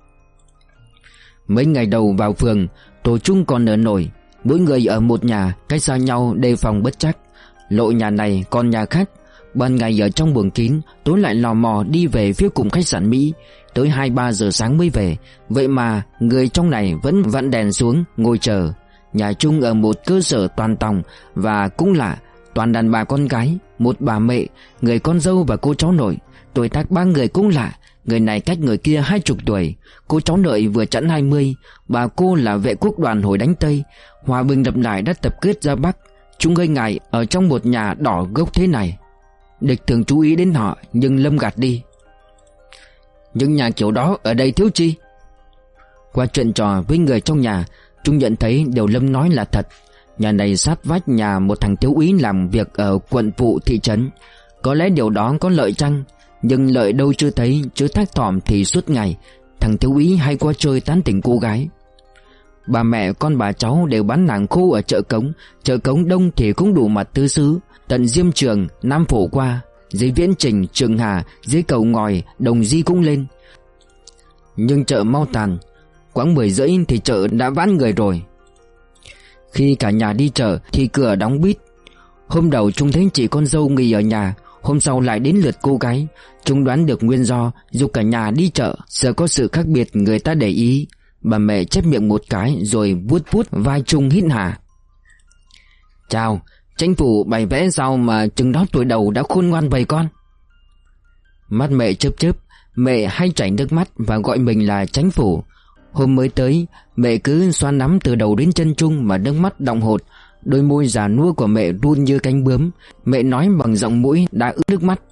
Mấy ngày đầu vào phường, tổ Trung còn nở nổi. Mỗi người ở một nhà, cách xa nhau đề phòng bất trắc. Lộ nhà này còn nhà khác. Ban ngày ở trong buồng kín, tối lại lò mò đi về phía cùng khách sạn Mỹ. Tới 2-3 giờ sáng mới về. Vậy mà người trong này vẫn vặn đèn xuống ngồi chờ. Nhà Trung ở một cơ sở toàn tòng, và cũng lạ, toàn đàn bà con gái. Một bà mẹ, người con dâu và cô cháu nội. Tuổi tác ba người cũng lạ. Người này cách người kia 20 tuổi. Cô cháu nội vừa chẵn 20. Bà cô là vệ quốc đoàn hồi đánh Tây. Hòa bình lập lại đã tập kết ra Bắc. Chúng ngây ngại ở trong một nhà đỏ gốc thế này. Địch thường chú ý đến họ, nhưng Lâm gạt đi. Những nhà kiểu đó ở đây thiếu chi? Qua chuyện trò với người trong nhà, Trung nhận thấy điều Lâm nói là thật. Nhà này sát vách nhà một thằng thiếu úy làm việc ở quận vụ thị trấn. Có lẽ điều đó có lợi chăng? Nhưng lợi đâu chưa thấy, chứ thác thỏm thì suốt ngày thằng thiếu úy hay qua chơi tán tỉnh cô gái. Bà mẹ con bà cháu đều bán nàng khô ở chợ Cống. Chợ Cống đông thì cũng đủ mặt tứ xứ. Tận Diêm Trường, Nam Phổ qua, dưới Viễn Trình, Trường Hà, dưới Cầu Ngòi, Đồng Di cũng lên. Nhưng chợ mau tàn. Quãng 10 rưỡi thì chợ đã vãn người rồi. Khi cả nhà đi chợ thì cửa đóng bít. Hôm đầu chúng thấy chị con dâu nghỉ ở nhà. Hôm sau lại đến lượt cô gái. Chúng đoán được nguyên do, dục cả nhà đi chợ, sợ có sự khác biệt người ta để ý. Bà mẹ chép miệng một cái rồi vuốt vuốt vai Trung hít hà: chào, Chánh phủ bày vẽ sao mà chừng đó tuổi đầu đã khôn ngoan vậy con? Mắt mẹ chớp chớp. Mẹ hay chảy nước mắt và gọi mình là Chánh phủ. Hôm mới tới, mẹ cứ xoa nắm từ đầu đến chân Trung mà nước mắt đọng hột. Đôi môi già nua của mẹ run như cánh bướm. Mẹ nói bằng giọng mũi đã ướt nước mắt: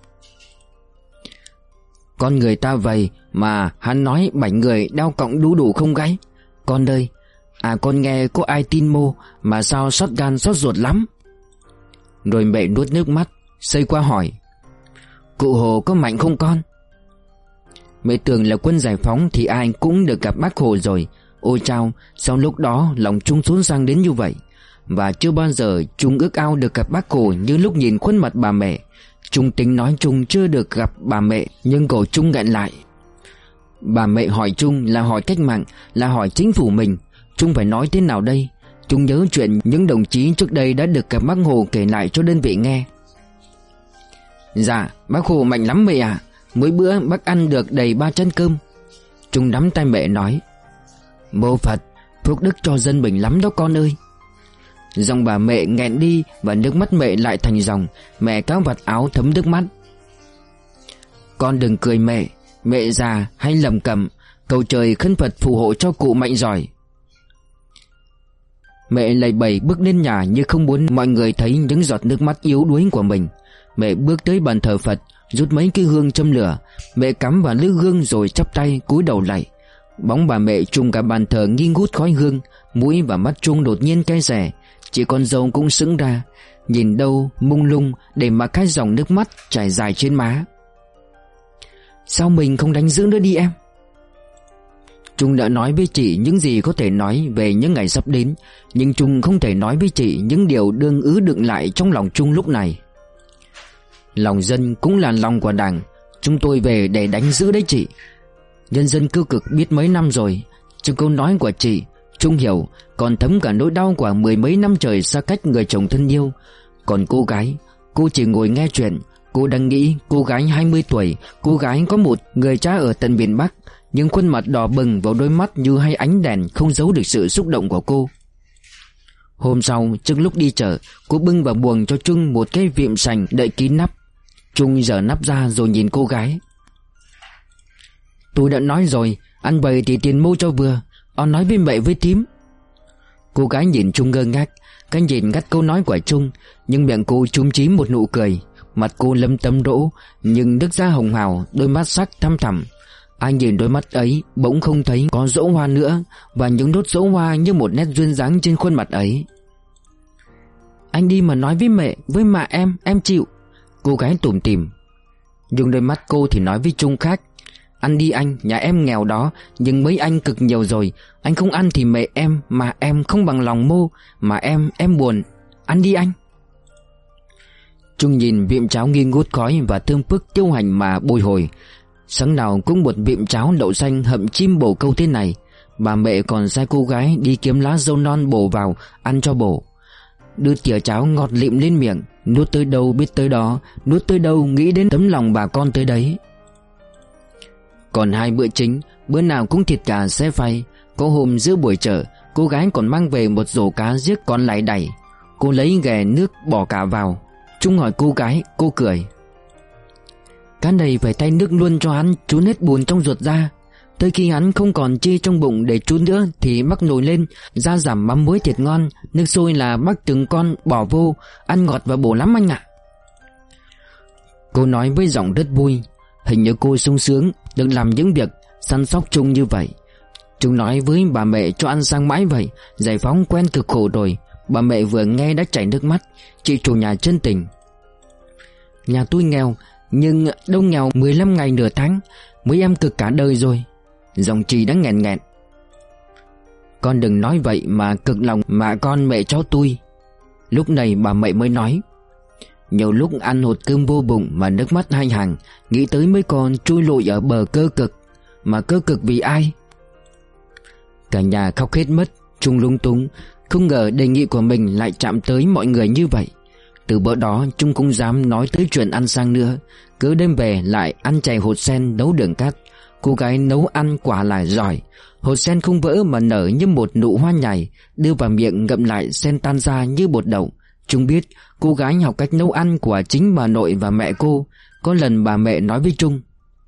con người ta vậy mà hắn nói 7 người đeo cọng đu đủ không gáy. Con ơi, con nghe có ai tin mô mà sao xót gan xót ruột lắm. Rồi mẹ nuốt nước mắt, xây qua hỏi: cụ Hồ có mạnh không con? Mẹ tưởng là quân giải phóng thì ai cũng được gặp bác Hồ rồi. Ôi chao, sau lúc đó lòng Trung xốn sang đến như vậy. Và chưa bao giờ Trung ước ao được gặp bác Hồ như lúc nhìn khuôn mặt bà mẹ. Trung tính nói Trung chưa được gặp bà mẹ, nhưng cổ Trung nghẹn lại. Bà mẹ hỏi Trung là hỏi cách mạng, là hỏi chính phủ mình. Trung phải nói thế nào đây? Trung nhớ chuyện những đồng chí trước đây đã được gặp bác Hồ kể lại cho đơn vị nghe. Dạ, bác Hồ mạnh lắm mẹ ạ. Mỗi bữa bác ăn được đầy 3 chén cơm. Trung nắm tay mẹ nói: mô Phật, phúc đức cho dân mình lắm đó con ơi. Dòng bà mẹ nghẹn đi và nước mắt mẹ lại thành dòng. Mẹ cáo vạt áo thấm nước mắt. Con đừng cười mẹ. Mẹ già hay lầm cầm. Cầu trời khấn Phật phù hộ cho cụ mạnh giỏi. Mẹ lầy bầy bước lên nhà như không muốn mọi người thấy những giọt nước mắt yếu đuối của mình. Mẹ bước tới bàn thờ Phật, rút mấy cái hương châm lửa. Mẹ cắm vào lư hương rồi chắp tay cúi đầu lạy. Bóng bà mẹ trùm cả bàn thờ nghi ngút khói hương. Mũi và mắt Trung đột nhiên cay xè. Chị con dâu cũng sững ra, nhìn đâu mông lung để mà cái dòng nước mắt chảy dài trên má. Sao mình không đánh giữ nữa đi em? Trung đã nói với chị những gì có thể nói về những ngày sắp đến, nhưng Trung không thể nói với chị những điều đương ứ đựng lại trong lòng Trung lúc này. Lòng dân cũng là lòng của Đảng. Chúng tôi về để đánh giữ đấy chị. Nhân dân cơ cực biết mấy năm rồi. Trong câu nói của chị, Trung hiểu, còn thấm cả nỗi đau của 10 mấy năm trời xa cách người chồng thân yêu. Còn cô gái, cô chỉ ngồi nghe chuyện. Cô đang nghĩ cô gái 20 tuổi, cô gái có một người cha ở tận miền Bắc, nhưng khuôn mặt đỏ bừng vào đôi mắt như hai ánh đèn không giấu được sự xúc động của cô. Hôm sau trước lúc đi chợ, cô bưng vào buồng cho Trung một cái vịm sành đậy kín nắp. Trung giở nắp ra rồi nhìn cô gái. Tôi đã nói rồi, ăn bầy thì tiền mua cho vừa. Ông nói với mẹ với tím. Cô gái nhìn Trung ngơ ngác. Cái nhìn ngắt câu nói của Trung, nhưng miệng cô chúm chím một nụ cười. Mặt cô lấm tấm rỗ, nhưng nước da hồng hào, đôi mắt sắc thăm thẳm. Ai nhìn đôi mắt ấy bỗng không thấy có dỗ hoa nữa, và những đốt dỗ hoa như một nét duyên dáng trên khuôn mặt ấy. Anh đi mà nói với mẹ, với mà em chịu. Cô gái tủm tỉm. Nhưng đôi mắt cô thì nói với Trung khác. Ăn đi anh, nhà em nghèo đó, nhưng mấy anh cực nhiều rồi. Anh không ăn thì mẹ em, mà em không bằng lòng mô. Mà em buồn. Ăn đi anh. Trung nhìn vịm cháo nghi ngút khói và thơm phức tiêu hành mà bồi hồi. Sáng nào cũng một vịm cháo đậu xanh hầm chim bồ câu thế này. Bà mẹ còn sai cô gái đi kiếm lá dâu non bổ vào ăn cho bổ. Đưa thìa cháo ngọt lịm lên miệng, nuốt tới đâu biết tới đó, nuốt tới đâu nghĩ đến tấm lòng bà con tới đấy. Còn 2 bữa chính, bữa nào cũng thịt gà xe phay. Có hôm giữa buổi chợ, cô gái còn mang về một rổ cá giết còn lại đẩy. Cô lấy ghè nước bỏ cả vào. Trung hỏi cô gái, cô cười. Cá này phải thay nước luôn cho hắn trút hết bùn trong ruột ra. Tới khi hắn không còn chi trong bụng để trút nữa thì mắc nồi lên, ra giảm mắm muối thiệt ngon. Nước sôi là mắc từng con bỏ vô, ăn ngọt và bổ lắm anh ạ. Cô nói với giọng rất vui. Hình như cô sung sướng được làm những việc săn sóc Trung như vậy. Trung nói với bà mẹ cho ăn sang mãi vậy. Giải phóng quen cực khổ rồi. Bà mẹ vừa nghe đã chảy nước mắt. Chị chủ nhà chân tình. Nhà tôi nghèo, nhưng đâu nghèo 15 ngày nửa tháng. Mấy em cực cả đời rồi. Giọng chị đã nghẹn nghẹn. Con đừng nói vậy mà cực lòng mà con mẹ cháu tôi. Lúc này bà mẹ mới nói. Nhiều lúc ăn hột cơm vô bụng mà nước mắt hai hàng, nghĩ tới mấy con trôi lội ở bờ cơ cực. Mà cơ cực vì ai? Cả nhà khóc hết mất. Trung lung túng, không ngờ đề nghị của mình lại chạm tới mọi người như vậy. Từ bữa đó Trung không dám nói tới chuyện ăn sang nữa. Cứ đêm về lại ăn chè hột sen nấu đường cát. Cô gái nấu ăn quả là giỏi. Hột sen không vỡ mà nở như một nụ hoa nhài. Đưa vào miệng ngậm lại sen tan ra như bột đậu. Trung biết cô gái học cách nấu ăn của chính bà nội và mẹ cô. Có lần bà mẹ nói với Trung.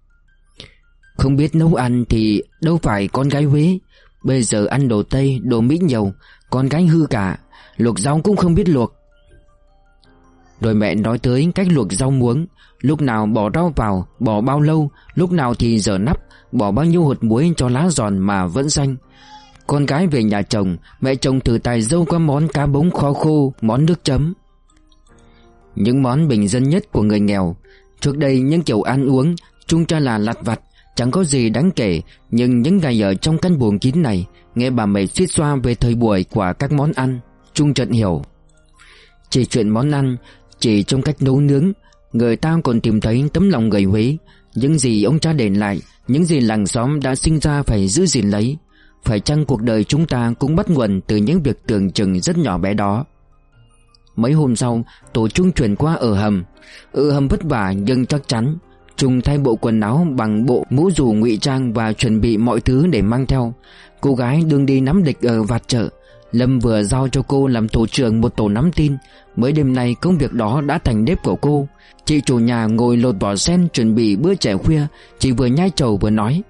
Không biết nấu ăn thì đâu phải con gái Huế. Bây giờ ăn đồ Tây, đồ Mỹ nhiều. Con gái hư cả. Luộc rau cũng không biết luộc. Rồi mẹ nói tới cách luộc rau muống. Lúc nào bỏ rau vào, bỏ bao lâu. Lúc nào thì dở nắp, bỏ bao nhiêu hột muối cho lá giòn mà vẫn xanh. Con gái về nhà chồng, mẹ chồng thử tài dâu qua món cá bống kho khô, món nước chấm. Những món bình dân nhất của người nghèo. Trước đây những kiểu ăn uống Trung cho là lặt vặt, chẳng có gì đáng kể. Nhưng những ngày ở trong căn buồng kín này, nghe bà mẹ suýt xoa về thời buổi của các món ăn, Trung chợt hiểu. Chỉ chuyện món ăn, chỉ trong cách nấu nướng, người ta còn tìm thấy tấm lòng người Huế. Những gì ông cha để lại, những gì làng xóm đã sinh ra phải giữ gìn lấy. Phải chăng cuộc đời chúng ta cũng bắt nguồn từ những việc tưởng chừng rất nhỏ bé đó. Mấy hôm sau, tổ Trung chuyển qua ở hầm. Ở hầm vất vả nhưng chắc chắn. Trung thay bộ quần áo bằng bộ mũ dù ngụy trang và chuẩn bị mọi thứ để mang theo. Cô gái đương đi nắm địch ở vạt chợ. Lâm vừa giao cho cô làm tổ trưởng một tổ nắm tin. Mới đêm nay công việc đó đã thành nếp của cô. Chị chủ nhà ngồi lột vỏ sen chuẩn bị bữa chè khuya. Chị vừa nhai trầu vừa nói.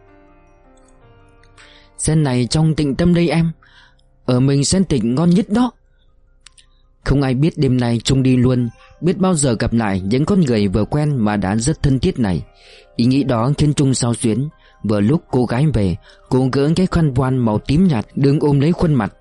Sen này trong Tịnh Tâm đây em. Ở mình sen Tịnh ngon nhất đó. Không ai biết đêm nay Trung đi luôn. Biết bao giờ gặp lại những con người vừa quen mà đã rất thân thiết này. Ý nghĩ đó khiến Trung xao xuyến. Vừa lúc cô gái về, cô gỡ cái khăn voan màu tím nhạt đừng ôm lấy khuôn mặt.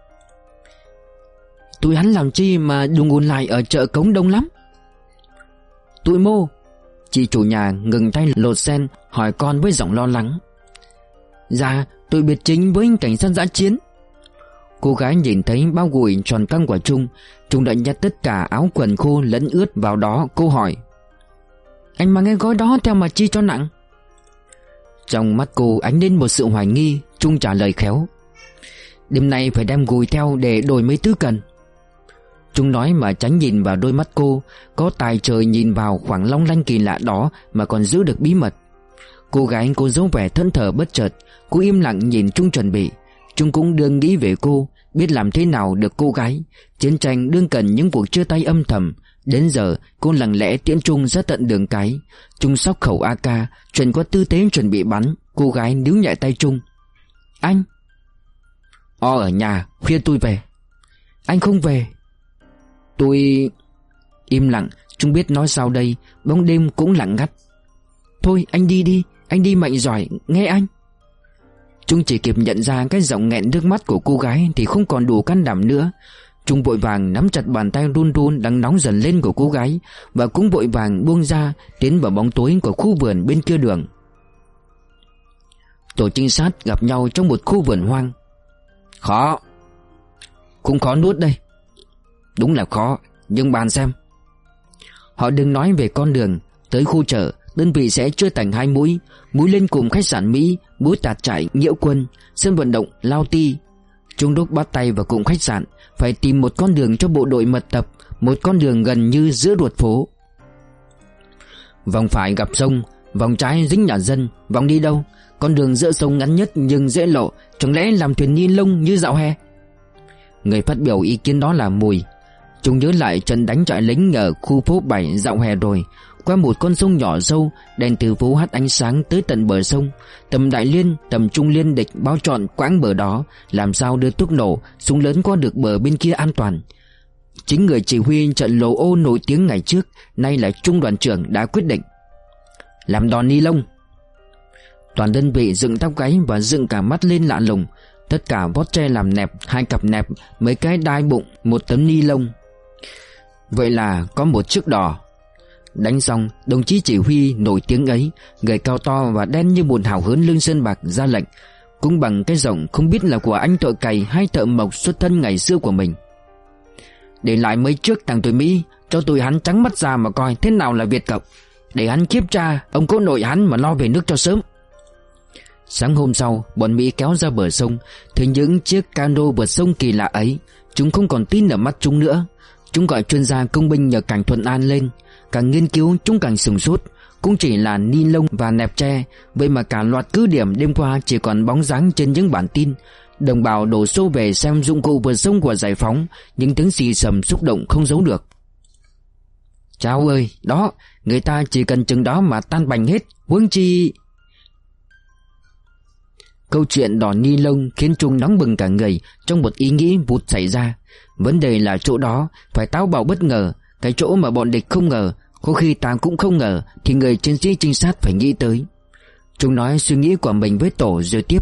Tụi hắn làm chi mà đùng ùn lại ở chợ Cống đông lắm? Tụi mô. Chị chủ nhà ngừng tay lột sen hỏi con với giọng lo lắng. Dạ, tôi biệt chính với cảnh sát dã chiến. Cô gái nhìn thấy bao gùi tròn căng của Trung. Trung đã nhét tất cả áo quần khô lẫn ướt vào đó. Cô hỏi. Anh mang cái gói đó theo mà chi cho nặng? Trong mắt cô ánh lên một sự hoài nghi. Trung trả lời khéo. Đêm nay phải đem gùi theo để đổi mấy thứ cần. Trung nói mà tránh nhìn vào đôi mắt cô. Có tài trời nhìn vào khoảng long lanh kỳ lạ đó mà còn giữ được bí mật. Cô gái cô giấu vẻ thẫn thờ bất chợt. Cô im lặng nhìn Trung chuẩn bị. Chúng cũng đương nghĩ về cô, biết làm thế nào được cô gái. Chiến tranh đương cần những cuộc chia tay âm thầm. Đến giờ cô lặng lẽ tiễn Trung ra tận đường cái. Trung xóc khẩu AK, chuyển qua tư thế chuẩn bị bắn. Cô gái níu nhẹ tay Trung. Anh ở nhà, khuya tôi về. Anh không về. Tôi... Im lặng, Trung biết nói sao đây. Bóng đêm cũng lặng ngắt. Thôi anh đi đi, anh đi mạnh giỏi, nghe anh. Trung chỉ kịp nhận ra cái giọng nghẹn nước mắt của cô gái thì không còn đủ can đảm nữa. Trung vội vàng nắm chặt bàn tay run run đang nóng dần lên của cô gái, và cũng vội vàng buông ra, tiến vào bóng tối của khu vườn bên kia đường. Tổ trinh sát gặp nhau trong một khu vườn hoang. Khó. Cũng khó nuốt đây. Đúng là khó, nhưng bàn xem. Họ đừng nói về con đường. Tới khu chợ, đơn vị sẽ chia thành 2 mũi. Mũi lên cùng khách sạn Mỹ, mũi tạt trại Nghĩa Quân, sân vận động Lao Ti. Trung đốc bắt tay vào cùng khách sạn. Phải tìm một con đường cho bộ đội mật tập, một con đường gần như giữa ruột phố. Vòng phải gặp sông, vòng trái dính nhà dân. Vòng đi đâu? Con đường giữa sông ngắn nhất nhưng dễ lộ, chẳng lẽ làm thuyền ni lông như dạo hè? Người phát biểu ý kiến đó là Mùi. Chúng nhớ lại trận đánh trại lính ở khu phố 7 dạo hè rồi. Qua một con sông nhỏ sâu, đèn từ phố hắt ánh sáng tới tận bờ sông. Tầm Đại Liên, tầm Trung Liên địch bao trọn quãng bờ đó. Làm sao đưa thuốc nổ, súng lớn qua được bờ bên kia an toàn. Chính người chỉ huy trận Lồ Ô nổi tiếng ngày trước, nay là trung đoàn trưởng, đã quyết định làm đòn ni lông. Toàn đơn vị dựng tóc gáy và dựng cả mắt lên lạ lùng. Tất cả vót tre làm nẹp, 2 cặp nẹp, mấy cái đai bụng, 1 tấm ni lông. Vậy là có một chiếc đò. Đánh xong, đồng chí chỉ huy nổi tiếng ấy, người cao to và đen như một hào hớn lưng sơn bạc, ra lệnh, cũng bằng cái giọng không biết là của anh thợ cày hay thợ mộc xuất thân ngày xưa của mình. Để lại mấy trước thằng tuổi Mỹ, cho tụi hắn trắng mắt ra mà coi thế nào là Việt Cộng. Để hắn kiếp cha ông cố nội hắn mà lo về nước cho sớm. Sáng hôm sau, bọn Mỹ kéo ra bờ sông. Thấy những chiếc cano vượt sông kỳ lạ ấy, chúng không còn tin ở mắt chúng nữa. Chúng gọi chuyên gia công binh nhờ Cảnh Thuận An lên. Càng nghiên cứu chúng càng sửng sốt. Cũng chỉ là ni lông và nẹp tre, vậy mà cả loạt cứ điểm đêm qua chỉ còn bóng dáng trên những bản tin. Đồng bào đổ xô về xem dụng cụ vượt sông của Giải Phóng. Những tiếng xì xầm xúc động không giấu được. Chao ơi, đó, người ta chỉ cần chừng đó mà tan bành hết, huống chi... Câu chuyện đòn ni lông khiến Trung nóng bừng cả người trong một ý nghĩ vụt xảy ra. Vấn đề là chỗ đó phải táo bạo bất ngờ, cái chỗ mà bọn địch không ngờ, có khi ta cũng không ngờ, thì người chiến sĩ trinh sát phải nghĩ tới. Trung nói suy nghĩ của mình với tổ rồi tiếp.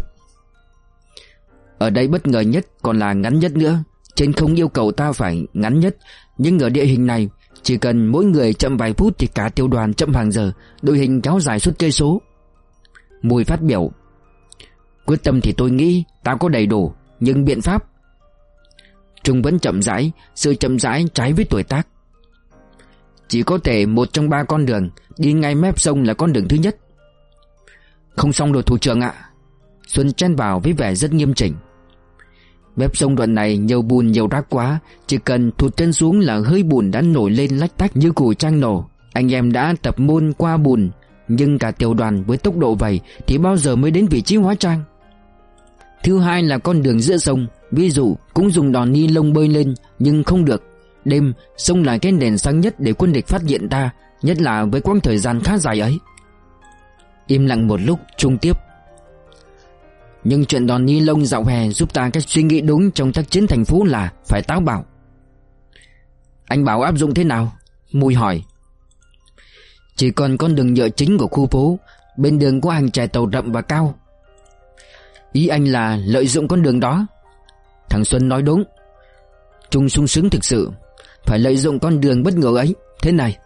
Ở đây bất ngờ nhất còn là ngắn nhất nữa. Trên không yêu cầu ta phải ngắn nhất, nhưng ở địa hình này chỉ cần mỗi người chậm vài phút thì cả tiểu đoàn chậm hàng giờ, đội hình kéo dài suốt cây số. Mùi phát biểu. Quyết tâm thì tôi nghĩ ta có đầy đủ, nhưng biện pháp... Trung vẫn chậm rãi, sự chậm rãi trái với tuổi tác. Chỉ có thể một trong 3 con đường, đi ngay mép sông là con đường thứ nhất. Không xong rồi thủ trưởng ạ. Xuân chen vào với vẻ rất nghiêm chỉnh. Mép sông đoạn này nhiều bùn nhiều rác quá, chỉ cần thụt chân xuống là hơi bùn đã nổi lên lách tách như củ trang nổ. Anh em đã tập môn qua bùn, nhưng cả tiểu đoàn với tốc độ vậy thì bao giờ mới đến vị trí hóa trang. Thứ hai là con đường giữa sông, ví dụ cũng dùng đòn ni lông bơi lên, nhưng không được. Đêm, sông là cái đèn sáng nhất để quân địch phát hiện ta, nhất là với quãng thời gian khá dài ấy. Im lặng một lúc, Trung tiếp. Nhưng chuyện đòn ni lông dạo hè giúp ta cách suy nghĩ đúng trong tác chiến thành phố là phải táo bạo. Anh bảo áp dụng thế nào? Mùi hỏi. Chỉ còn con đường nhựa chính của khu phố, bên đường có hàng chài tàu rậm và cao. Ý anh là lợi dụng con đường đó? Thằng Xuân nói đúng. Trung sung sướng thực sự. Phải lợi dụng con đường bất ngờ ấy. Thế này.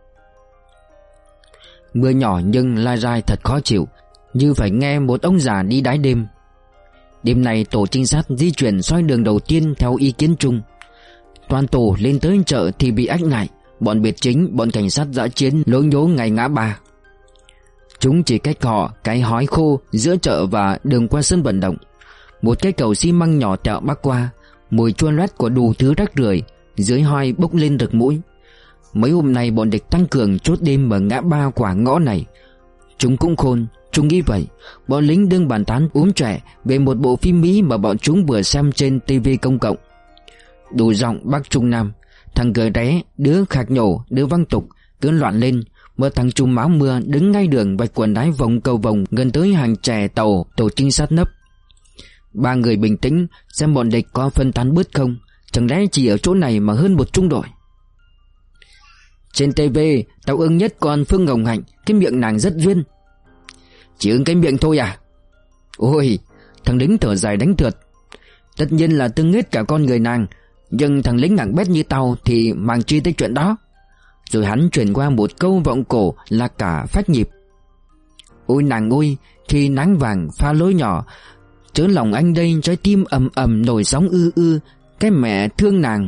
Mưa nhỏ nhưng lai rai thật khó chịu, như phải nghe một ông già đi đái đêm. Đêm này tổ trinh sát di chuyển xoay đường đầu tiên theo ý kiến Trung. Toàn tổ lên tới chợ thì bị ách ngại. Bọn biệt chính, bọn cảnh sát dã chiến lối nhố ngay ngã ba. Chúng chỉ cách họ cái hói khô giữa chợ và đường qua sân vận động. Một cái cầu xi măng nhỏ tẹo bắc qua. Mùi chua loét của đủ thứ rác rưởi dưới hoi bốc lên rực mũi. Mấy hôm nay bọn địch tăng cường chốt đêm ở ngã ba quả ngõ này. Chúng cũng khôn, Trung nghĩ vậy. Bọn lính đương bàn tán úm trẻ về một bộ phim Mỹ mà bọn chúng vừa xem trên TV công cộng. Đủ giọng Bắc Trung Nam, thằng cười ré, đứa khạc nhổ, đứa văng tục, cứ loạn lên. Một thằng trùm áo mưa đứng ngay đường vạch quần đái vòng cầu vòng gần tới hàng chè tàu tổ trinh sát nấp. Ba người bình tĩnh xem bọn địch có phân tán bớt không, chẳng lẽ chỉ ở chỗ này mà hơn một trung đội. Trên TV tao ưng nhất con Phương Ngọc Hạnh, cái miệng nàng rất duyên. Chỉ ưng cái miệng thôi à? Ôi, thằng lính thở dài đánh thượt. Tất nhiên là tương hết cả con người nàng, nhưng thằng lính ngạng bét như tao thì màng chi tới chuyện đó. Rồi hắn chuyển qua một câu vọng cổ là cả phách nhịp. Ôi nàng ơi, khi nắng vàng pha lối nhỏ, chớ lòng anh đây trái tim ầm ầm nổi sóng ư ư, cái mẹ thương nàng.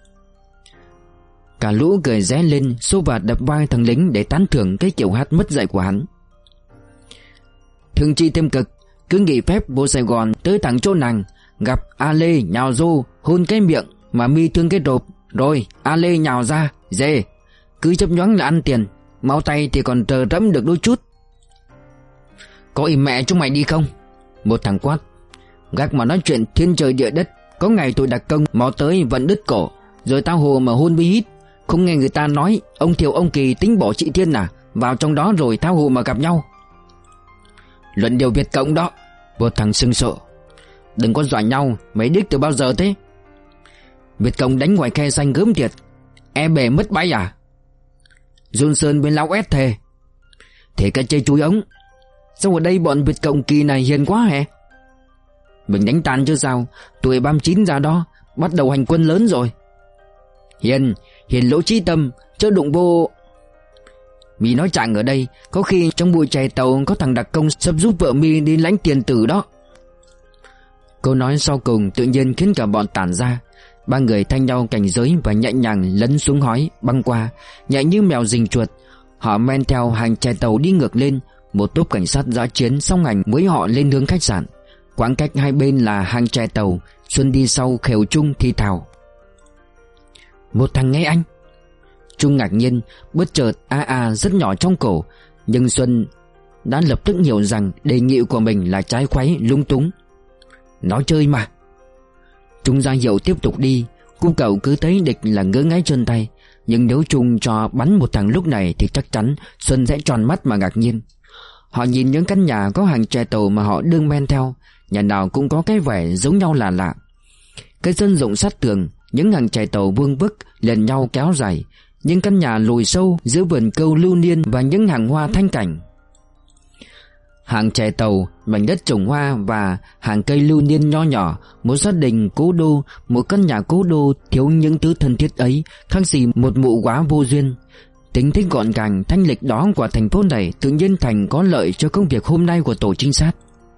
Cả lũ cười ré lên, xô vạt đập vai thằng lính để tán thưởng cái kiểu hát mất dạy của hắn. Thương chi thêm cực, cứ nghỉ phép vô Sài Gòn tới thẳng chỗ nàng, gặp A Lê nhào vô hôn cái miệng mà mi thương cái rộp, rồi A Lê nhào ra, dê, cứ chấp nhoáng là ăn tiền, máu tay thì còn trờ rẫm được đôi chút. Có im mẹ chúng mày đi không? Một thằng quát. Gác mà nói chuyện thiên trời địa đất, có ngày tôi đặc công máu tới vẫn đứt cổ, rồi tao hồ mà hôn bi hít. Không nghe người ta nói ông Thiều ông Kỳ tính bỏ chị Thiên à, vào trong đó rồi thao hồ mà gặp nhau. Luận điều Việt Cộng đó. Một thằng sưng sộ. Đừng có dọa nhau, mấy đích từ bao giờ thế? Việt Cộng đánh ngoài khe xanh gớm thiệt. E bể mất bay à? Johnson bên lão S thề. Thế cái chơi chúi ống. Sao ở đây bọn Việt Cộng kỳ này hiền quá hả? Mình đánh tan chứ sao, tuổi 39 ra đó, bắt đầu hành quân lớn rồi. Hiền lỗ trí tâm, chớ đụng vô. Mi nói chẳng ở đây, có khi trong bụi chè tàu có thằng đặc công sắp giúp vợ Mi đi lãnh tiền tử đó. Câu nói sau cùng tự nhiên khiến cả bọn tản ra. Ba người thanh nhau cảnh giới và nhẹ nhàng lấn xuống hói băng qua, nhẹ như mèo rình chuột. Họ men theo hàng chè tàu đi ngược lên. Một tốp cảnh sát dã chiến song hành với họ lên hướng khách sạn. Quãng cách hai bên là hàng chè tàu. Xuân đi sau khều Trung thì thào. Một thằng nghe anh. Trung ngạc nhiên, bất chợt rất nhỏ trong cổ. Nhưng Xuân đã lập tức hiểu rằng đề nghị của mình là trái khoáy lung túng. Nói chơi mà. Trung ra hiệu tiếp tục đi. Cô cậu cứ thấy địch là ngứa ngáy chân tay. Nhưng nếu Trung cho bắn một thằng lúc này thì chắc chắn Xuân sẽ tròn mắt mà ngạc nhiên. Họ nhìn những căn nhà có hàng chè tàu mà họ đương men theo. Nhà nào cũng có cái vẻ giống nhau là lạ. Cái sân rộng sát tường, những hàng chè tàu vuông vức liền nhau kéo dài. Những căn nhà lùi sâu giữa vườn câu lưu niên và những hàng hoa thanh cảnh. Hàng chè tàu, mảnh đất trồng hoa và hàng cây lưu niên nho nhỏ. Một gia đình cố đô, một căn nhà cố đô thiếu những thứ thân thiết ấy, khác gì một mụ quá vô duyên. Tính thích gọn gàng thanh lịch đó của thành phố này tự nhiên thành có lợi cho công việc hôm nay của tổ trinh sát.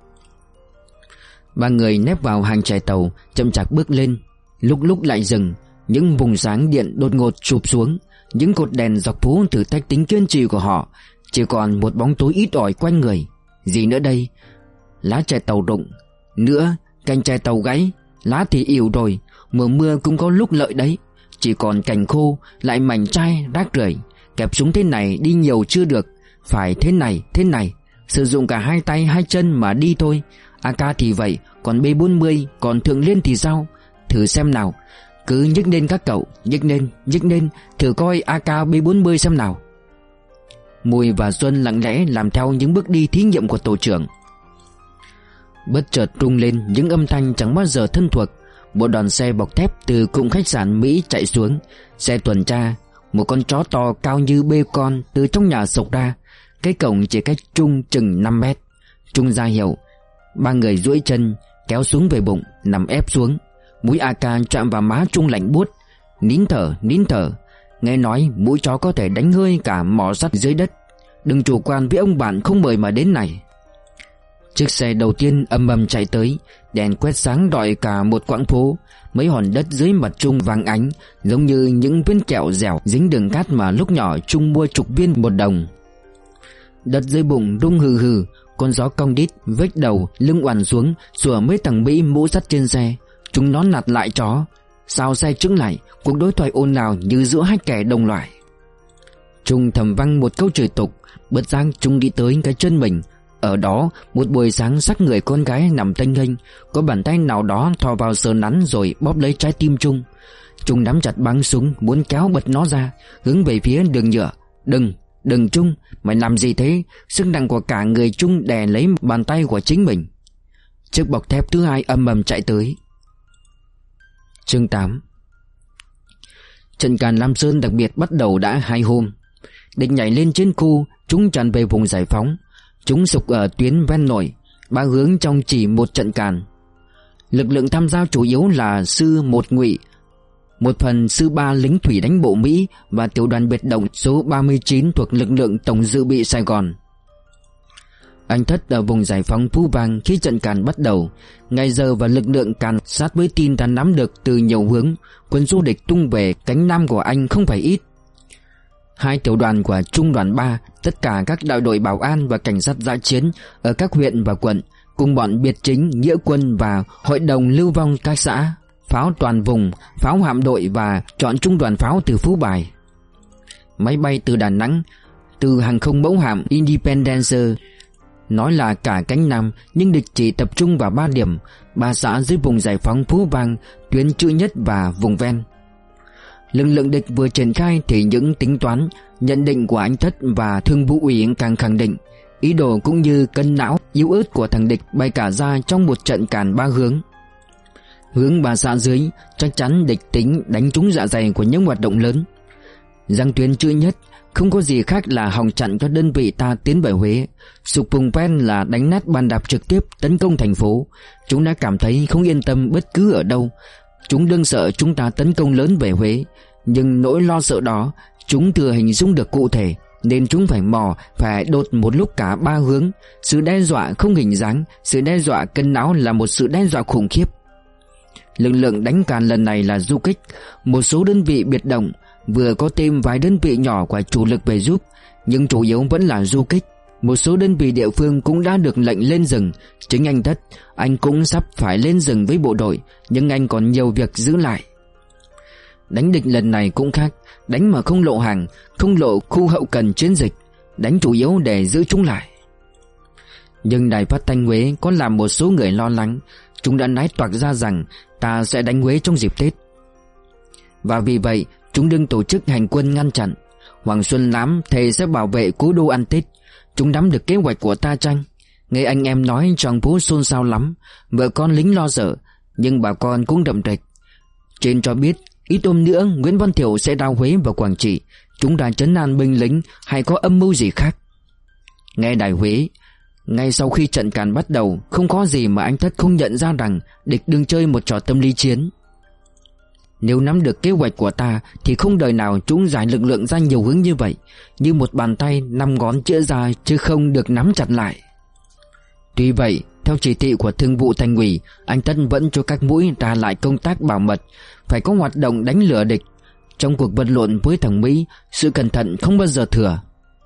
Ba người nép vào hàng chè tàu, chậm chạp bước lên. Lúc lại dừng. Những vùng sáng điện đột ngột chụp xuống. Những cột đèn dọc phố thử thách tính kiên trì của họ. Chỉ còn một bóng tối ít ỏi quanh người. Gì nữa đây? Lá chè tàu rụng. Nữa, cành chè tàu gãy. Lá thì ỉu rồi. Mùa mưa cũng có lúc lợi đấy. Chỉ còn cành khô, lại mảnh chai, rác rưởi. Kẹp súng thế này đi nhiều chưa được. Phải thế này. Sử dụng cả hai tay hai chân mà đi thôi. AK thì vậy, còn B40, còn Thượng Liên thì sao? Thử xem nào. Cứ nhấc lên các cậu, nhấc lên. Thử coi AK B40 xem nào. Mùi và Xuân lặng lẽ làm theo những bước đi thí nghiệm của tổ trưởng. Bất chợt rung lên những âm thanh chẳng bao giờ thân thuộc. Một đoàn xe bọc thép từ cụm khách sạn Mỹ chạy xuống. Xe tuần tra. Một con chó to cao như bê con từ trong nhà xộc ra. Cái cổng chỉ cách Trung chừng 5 mét. Trung ra hiệu. Ba người duỗi chân kéo xuống về bụng, nằm ép xuống. Mũi AK chạm vào má Trung lạnh buốt. Nín thở. Nghe nói mũi chó có thể đánh hơi cả mỏ sắt dưới đất. Đừng chủ quan với ông bạn không mời mà đến này. Chiếc xe đầu tiên ầm ầm chạy tới. Đèn quét sáng rọi cả một quãng phố. Mấy hòn đất dưới mặt Trung vàng ánh, giống như những viên kẹo dẻo dính đường cát mà lúc nhỏ Trung mua chục viên 1 đồng. Đất dưới bụng rung hừ hừ. Con gió cong đít vếch đầu lưng oằn xuống, sủa mấy thằng Mỹ mũ sắt trên xe. Chúng nó nạt lại chó. Sao xe trứng lại. Cuộc đối thoại ồn ào như giữa hai kẻ đồng loại. Trung thầm văng một câu chửi tục. Bớt giác Trung nghĩ tới cái chân mình. ở đó một buổi sáng sắc người con gái nằm tênh nghênh, có bàn tay nào đó thò vào sờ nắn rồi bóp lấy trái tim Trung. Trung nắm chặt bắn súng muốn kéo bật nó ra, hướng về phía đường nhựa. Đừng Trung, mày làm gì thế? Sức nặng của cả người Trung đè lấy bàn tay của chính mình. Chiếc bọc thép thứ hai ầm ầm chạy tới. Chương 8. Trận càn Lam Sơn đặc biệt bắt đầu đã 2 hôm. Địch nhảy lên trên khu, chúng tràn về vùng giải phóng. Chúng sục ở tuyến ven nổi, 3 hướng trong chỉ một trận càn. Lực lượng tham gia chủ yếu là sư 1 Ngụy, 1 phần sư 3 lính thủy đánh bộ Mỹ và tiểu đoàn biệt động số 39 thuộc lực lượng tổng dự bị Sài Gòn. Anh Thất ở vùng giải phóng Phú Vang khi trận càn bắt đầu. Ngày giờ và lực lượng càn sát với tin ta nắm được từ nhiều hướng. Quân du địch tung về cánh nam của anh không phải ít. 2 tiểu đoàn của Trung đoàn 3, tất cả các đại đội bảo an và cảnh sát dã chiến ở các huyện và quận, cùng bọn biệt chính, nghĩa quân và hội đồng lưu vong các xã, pháo toàn vùng, pháo hạm đội và chọn trung đoàn pháo từ Phú Bài. Máy bay từ Đà Nẵng, từ hàng không mẫu hạm Independence, nói là cả cánh Nam, nhưng địch chỉ tập trung vào 3 điểm, 3 xã dưới vùng giải phóng Phú Vang, tuyến Chữ Nhất và vùng ven. Lực lượng địch vừa triển khai thì những tính toán, nhận định của anh Thất và Thương vụ ủy càng khẳng định. Ý đồ cũng như cân não yếu ớt của thằng địch bày cả ra trong một trận càn 3 hướng. Hướng 3 xã dưới, chắc chắn địch tính đánh trúng dạ dày của những hoạt động lớn. Giang tuyến Chữ Nhất không có gì khác là hòng chặn cho đơn vị ta tiến về Huế. Sục vùng ven là đánh nát bàn đạp trực tiếp tấn công thành phố. Chúng đã cảm thấy không yên tâm bất cứ ở đâu. Chúng đương sợ chúng ta tấn công lớn về Huế. Nhưng nỗi lo sợ đó chúng thừa hình dung được cụ thể, nên chúng phải mò, phải đột một lúc cả 3 hướng. Sự đe dọa không hình dáng, sự đe dọa cân não là một sự đe dọa khủng khiếp. Lực lượng đánh càn lần này là du kích, một số đơn vị biệt động, vừa có thêm vài đơn vị nhỏ của chủ lực về giúp, nhưng chủ yếu vẫn là du kích. Một số đơn vị địa phương cũng đã được lệnh lên rừng. Chính anh Thất, anh cũng sắp phải lên rừng với bộ đội, nhưng anh còn nhiều việc giữ lại. Đánh địch lần này cũng khác, đánh mà không lộ hàng, không lộ khu hậu cần chiến dịch, đánh chủ yếu để giữ chúng lại. Nhưng đài phát thanh Huế có làm một số người lo lắng. Chúng đã nói toạc ra rằng ta sẽ đánh Huế trong dịp Tết, và vì vậy chúng đừng tổ chức hành quân ngăn chặn. Hoàng Xuân Lám thề sẽ bảo vệ cố đô ăn Tết. Chúng nắm được kế hoạch của ta chăng? Nghe anh em nói trong phố xôn xao lắm, vợ con lính lo sợ, nhưng bà con cũng đậm trịch. Trên cho biết ít hôm nữa Nguyễn Văn Thiệu sẽ đao Huế và Quảng Trị. Chúng đã trấn an binh lính hay có âm mưu gì khác? Nghe đài Huế, ngay sau khi trận càn bắt đầu, không có gì mà anh Thất không nhận ra rằng địch đừng chơi một trò tâm lý chiến. Nếu nắm được kế hoạch của ta thì không đời nào chúng giải lực lượng ra nhiều hướng như vậy, như một bàn tay 5 ngón chĩa ra chứ không được nắm chặt lại. Tuy vậy, theo chỉ thị của Thương vụ Thành ủy, anh Thất vẫn cho các mũi trả lại công tác bảo mật, phải có hoạt động đánh lừa địch. Trong cuộc vật lộn với thằng Mỹ, sự cẩn thận không bao giờ thừa.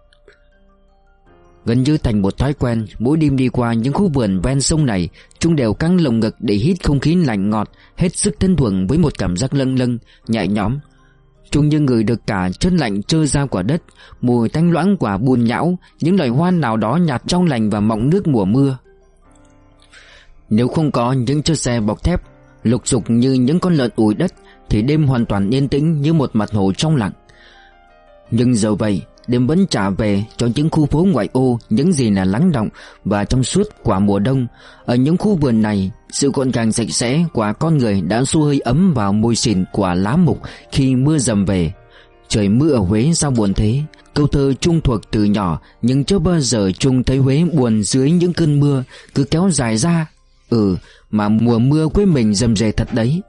Gần như thành một thói quen, mỗi đêm đi qua những khu vườn ven sông này, chúng đều căng lồng ngực để hít không khí lạnh ngọt, hết sức thân thuộc với một cảm giác lâng lâng, nhẹ nhõm. Chúng như ngửi được cả chất lạnh trôi ra quả đất, mùi tanh loãng quả bùn nhão, những loài hoa nào đó nhạt trong lành và mọng nước mùa mưa. Nếu không có những chiếc xe bọc thép lục dục như những con lợn ủi đất, thì đêm hoàn toàn yên tĩnh như một mặt hồ trong lặng. Nhưng dẫu vậy, đêm vẫn trả về cho những khu phố ngoại ô những gì là lắng động và trong suốt quả mùa đông. Ở những khu vườn này, sự gọn gàng sạch sẽ của con người đã xua hơi ấm vào môi xìn của lá mục khi mưa dầm về. Trời mưa ở Huế sao buồn thế? Câu thơ Trung thuộc từ nhỏ, nhưng chưa bao giờ Trung thấy Huế buồn dưới những cơn mưa cứ kéo dài ra. Mà mùa mưa quê mình rầm rề thật đấy.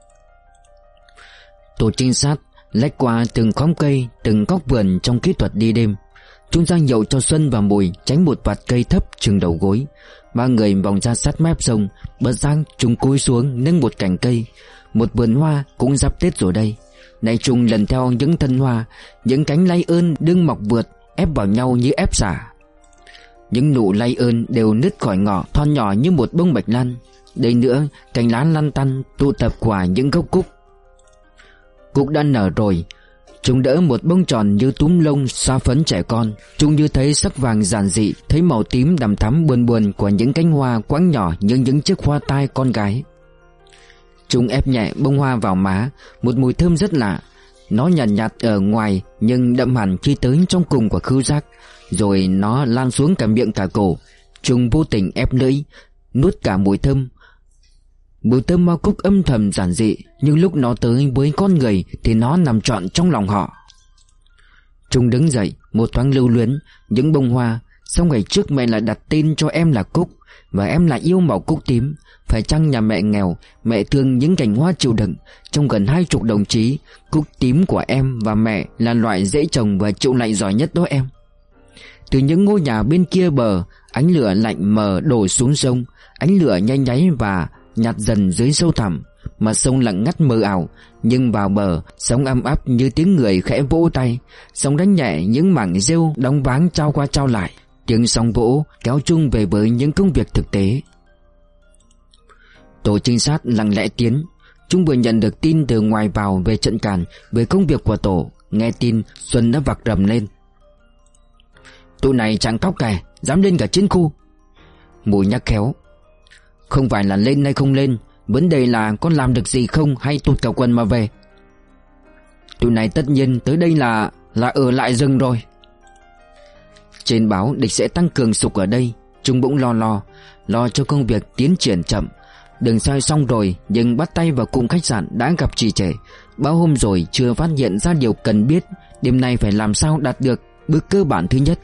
Tổ trinh sát lách qua từng khóm cây, từng góc vườn trong kỹ thuật đi đêm. Chúng ra hiệu cho Xuân và Mùi tránh một vạt cây thấp chừng đầu gối. 3 người vòng ra sát mép sông, bật giang chúng cúi xuống nâng một cành cây. Một vườn hoa cũng sắp Tết rồi đây. Này chúng lần theo những thân hoa, những cánh lay ơn đương mọc vượt ép vào nhau như ép xả. Những nụ lay ơn đều nứt khỏi ngõ thon nhỏ như một bông bạch lan. Đây nữa, cành lá lăn tăn tụ tập quả những gốc cúc. Cúc đã nở rồi, Trung đỡ một bông tròn như túm lông xoa phấn trẻ con. Trung như thấy sắc vàng giản dị, thấy màu tím đằm thắm buồn buồn của những cánh hoa quãng nhỏ như những chiếc hoa tai con gái. Trung ép nhẹ bông hoa vào má, một mùi thơm rất lạ. Nó nhạt nhạt ở ngoài nhưng đậm hẳn khi tới trong cùng của khứu giác, rồi nó lan xuống cả miệng cả cổ. Trung vô tình ép lưỡi, nuốt cả mùi thơm. Mùi thơm hoa cúc âm thầm giản dị, nhưng lúc nó tới với con người thì nó nằm trọn trong lòng họ. Trung đứng dậy, một thoáng lưu luyến những bông hoa. Sau ngày trước mẹ lại đặt tên cho em là Cúc, và em lại yêu màu cúc tím. Phải chăng nhà mẹ nghèo, mẹ thương những cành hoa chịu đựng. Trong gần 20 đồng chí, cúc tím của em và mẹ là loại dễ trồng và chịu lạnh giỏi nhất đó em. Từ những ngôi nhà bên kia bờ, ánh lửa lạnh mờ đổ xuống sông. Ánh lửa nhanh nháy và nhạt dần dưới sâu thẳm. Mà sông lặng ngắt mờ ảo, nhưng vào bờ sóng ấm áp như tiếng người khẽ vỗ tay. Sóng đánh nhẹ những mảng rêu đóng váng trao qua trao lại. Tiếng sóng vỗ kéo Trung về với những công việc thực tế. Tổ trinh sát lặng lẽ tiến. Trung vừa nhận được tin từ ngoài vào về trận càn, về công việc của tổ. Nghe tin, Xuân đã vặc rầm lên: tụi này chẳng cóc kè, dám lên cả chiến khu. Mùi nhắc khéo: không phải là lên hay không lên, vấn đề là có làm được gì không hay tụt cả quần mà về. Tụi này tất nhiên tới đây là ở lại rừng rồi. Trên báo địch sẽ tăng cường sục ở đây. Trung bỗng lo cho công việc tiến triển chậm. Đường sai xong rồi, nhưng bắt tay vào cụm khách sạn đã gặp trì trệ. Bao hôm rồi chưa phát hiện ra điều cần biết. Đêm nay phải làm sao đạt được bước cơ bản thứ nhất.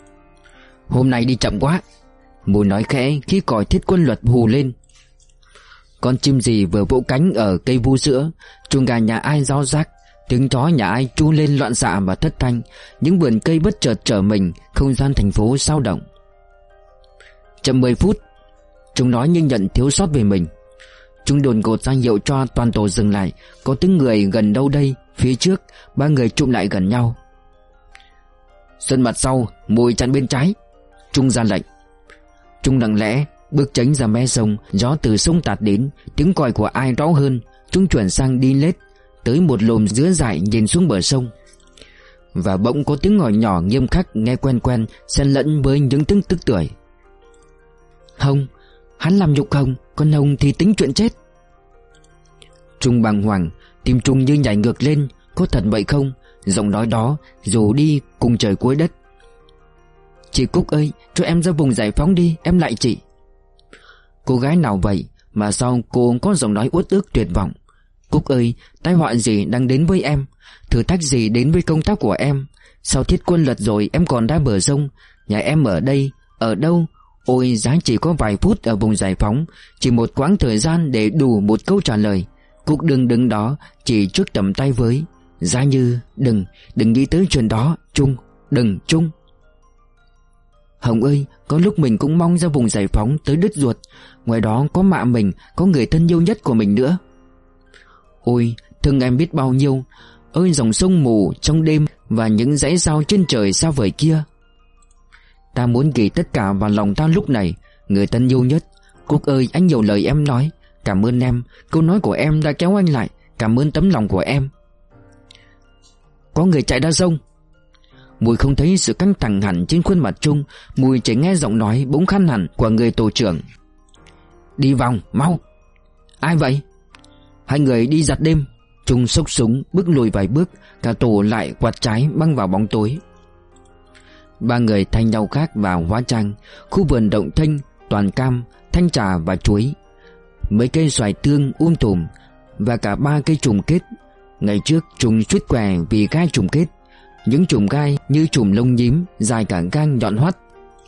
Hôm nay đi chậm quá, Mùi nói khẽ khi còi thiết quân luật hù lên. Con chim gì vừa vỗ cánh ở cây vu sữa, chuồng gà nhà ai rao rác, tiếng chó nhà ai tru lên loạn xạ và thất thanh. Những vườn cây bất chợt trở mình, không gian thành phố sao động. Chậm 10 phút, chúng nói nhưng nhận thiếu sót về mình. Chúng đồn ngột ra hiệu cho toàn tổ dừng lại. Có tiếng người gần đâu đây. Phía trước, 3 người chụm lại gần nhau. Xuân mặt sau, Mùi chặn bên trái. Trung ra lệnh. Trung lặng lẽ bước tránh ra mé sông. Gió từ sông tạt đến, tiếng còi của ai rõ hơn. Trung chuyển sang đi lết tới một lùm dứa dại nhìn xuống bờ sông. Và bỗng có tiếng ngòi nhỏ nghiêm khắc nghe quen quen, xen lẫn với những tiếng tức tưởi. Hồng, hắn làm nhục Hồng, còn Hồng thì tính chuyện chết. Trung bàng hoàng, tim Trung như nhảy ngược lên. Có thật vậy không? Giọng nói đó dù đi cùng trời cuối đất. Chị Cúc ơi, cho em ra vùng giải phóng đi, em lại chị. Cô gái nào vậy mà sao cô có giọng nói uất ức tuyệt vọng? Cúc ơi, tai họa gì đang đến với em? Thử thách gì đến với công tác của em? Sau thiết quân lật rồi em còn ra bờ sông. Nhà em ở đây, ở đâu? Ôi, giá chỉ có vài phút ở vùng giải phóng, chỉ một quãng thời gian để đủ một câu trả lời. Cúc đừng đứng đó, chỉ trước tầm tay với. Giá như, đừng nghĩ tới chuyện đó, Trung, đừng, Trung. Hồng ơi, có lúc mình cũng mong ra vùng giải phóng tới đứt ruột. Ngoài đó có mạ mình, có người thân yêu nhất của mình nữa. Ôi, thương em biết bao nhiêu. Ơi dòng sông mù trong đêm và những dãy sao trên trời xa vời kia. Ta muốn gửi tất cả vào lòng ta lúc này. Người thân yêu nhất, Cúc ơi, anh nhiều lời em nói. Cảm ơn em, câu nói của em đã kéo anh lại. Cảm ơn tấm lòng của em. Có người chạy ra sông. Mùi không thấy sự căng thẳng hẳn trên khuôn mặt Trung. Mùi chỉ nghe giọng nói bỗng khăn hẳn của người tổ trưởng. Đi vòng, mau. Ai vậy? 2 người đi giặt đêm. Trung xốc súng bước lùi vài bước. Cả tổ lại quạt trái băng vào bóng tối. 3 người thay nhau khác vào hóa trang. Khu vườn động thanh toàn cam, thanh trà và chuối. Mấy cây xoài tương tùm và cả 3 cây trùng kết. Ngày trước Trung suýt què vì gai trùng kết. Những chùm gai như chùm lông nhím, dài cả gang nhọn hoắt.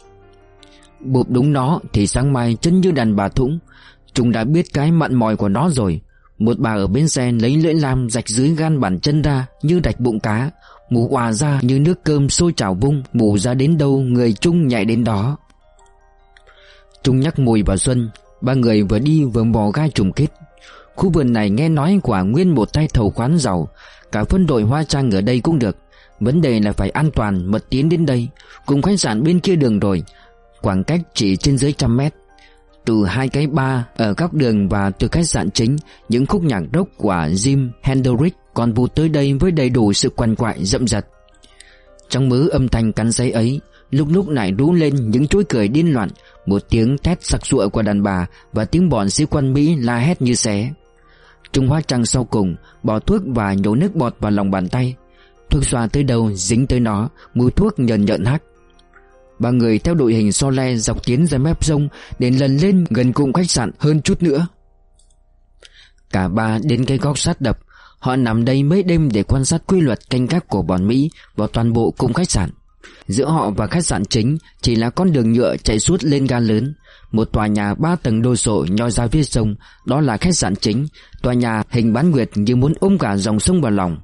Bụp đúng nó thì sáng mai chân như đàn bà thũng. Trung đã biết cái mặn mòi của nó rồi. Một bà ở bến xe lấy lưỡi lam rạch dưới gan bàn chân ra như rạch bụng cá. Mù òa ra như nước cơm sôi trào vung. Mù ra đến đâu người Trung nhảy đến đó. Trung nhắc Mùi và Xuân. 3 người vừa đi vừa mò gai trùng kết. Khu vườn này nghe nói quả nguyên một tay thầu khoán giàu. Cả phân đội hóa trang ở đây cũng được. Vấn đề là phải an toàn mật tiến đến đây. Cùng khách sạn bên kia đường rồi. Khoảng cách chỉ trên dưới 100 mét. Từ 2 cái bar ở góc đường và từ khách sạn chính, những khúc nhạc rock của Jim Hendrix còn vụt tới đây với đầy đủ sự quằn quại dậm dặt. Trong mớ âm thanh cắn giấy ấy, lúc lúc lại rú lên những chuỗi cười điên loạn, một tiếng thét sặc sụa của đàn bà và tiếng bọn sĩ quan Mỹ la hét như xé. Trung Hoa Trăng sau cùng bỏ thuốc và nhổ nước bọt vào lòng bàn tay. Thuốc xoa tới đâu dính tới nó, mùi thuốc nhờn nhợn hắc. Ba người theo đội hình so le dọc tiến ra mép sông để lần lên gần cụm khách sạn hơn chút nữa. Cả ba đến cái góc sát đập. Họ nằm đây mấy đêm để quan sát quy luật canh gác của bọn Mỹ vào toàn bộ cụm khách sạn. Giữa họ và khách sạn chính chỉ là con đường nhựa chạy suốt lên ga lớn. Một tòa nhà 3 tầng đồ sộ nhoi ra phía sông, đó là khách sạn chính. Tòa nhà hình bán nguyệt như muốn ôm cả dòng sông vào lòng.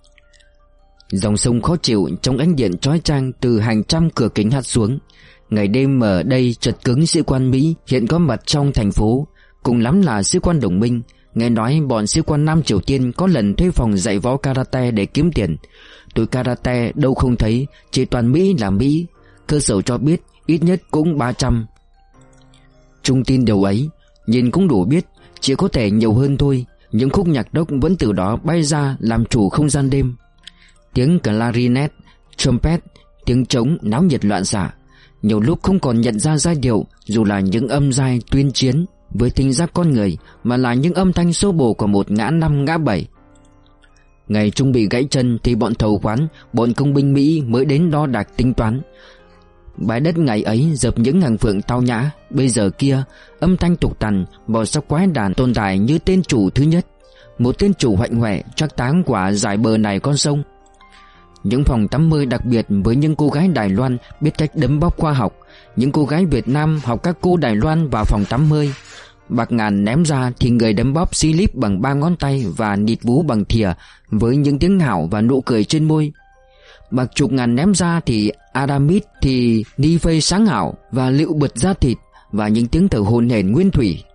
Dòng sông khó chịu trong ánh điện chói chang từ hàng trăm cửa kính hắt xuống. Ngày đêm ở đây chật cứng sĩ quan Mỹ hiện có mặt trong thành phố, cùng lắm là sĩ quan đồng minh. Nghe nói bọn sĩ quan Nam Triều Tiên có lần thuê phòng dạy võ karate để kiếm tiền. Tụi karate đâu không thấy, chỉ toàn Mỹ là Mỹ. Cơ sở cho biết ít nhất cũng 300. Trung tin điều ấy, nhìn cũng đủ biết, chỉ có thể nhiều hơn thôi. Những khúc nhạc đốc vẫn từ đó bay ra làm chủ không gian đêm. Tiếng clarinet, trumpet, tiếng trống náo nhiệt loạn xạ. Nhiều lúc không còn nhận ra giai điệu, dù là những âm giai tuyên chiến với thính giác con người, mà là những âm thanh xô bồ của một ngã năm ngã bảy. Ngày Trung bị gãy chân thì bọn thầu khoán, bọn công binh Mỹ mới đến đo đạc tính toán. Bãi đất ngày ấy dập những hàng phượng tao nhã. Bây giờ kia, âm thanh tục tằn, bò sắc quái đàn tồn tại như tên chủ thứ nhất. Một tên chủ hoạnh hoẹ trác táng quả dải bờ này con sông. Những phòng tắm mơ đặc biệt với những cô gái Đài Loan biết cách đấm bóp khoa học. Những cô gái Việt Nam học các cô Đài Loan vào phòng tắm mơi. Bạc ngàn ném ra thì người đấm bóp slip bằng 3 ngón tay và nịt vú bằng thìa với những tiếng hảo và nụ cười trên môi. Bạc chục ngàn ném ra thì Aramid thì ni phây sáng hảo và lựu bật da thịt và những tiếng thở hổn hển nguyên thủy.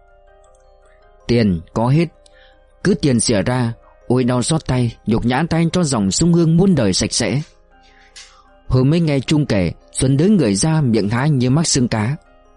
Tiền có hết, cứ tiền xỉa ra. Ôi đau xót tay, nhục nhã tay cho dòng sông Hương muôn đời sạch sẽ. Hôm mới nghe Trung kể, Xuân đới người ra miệng há như mắc xương cá.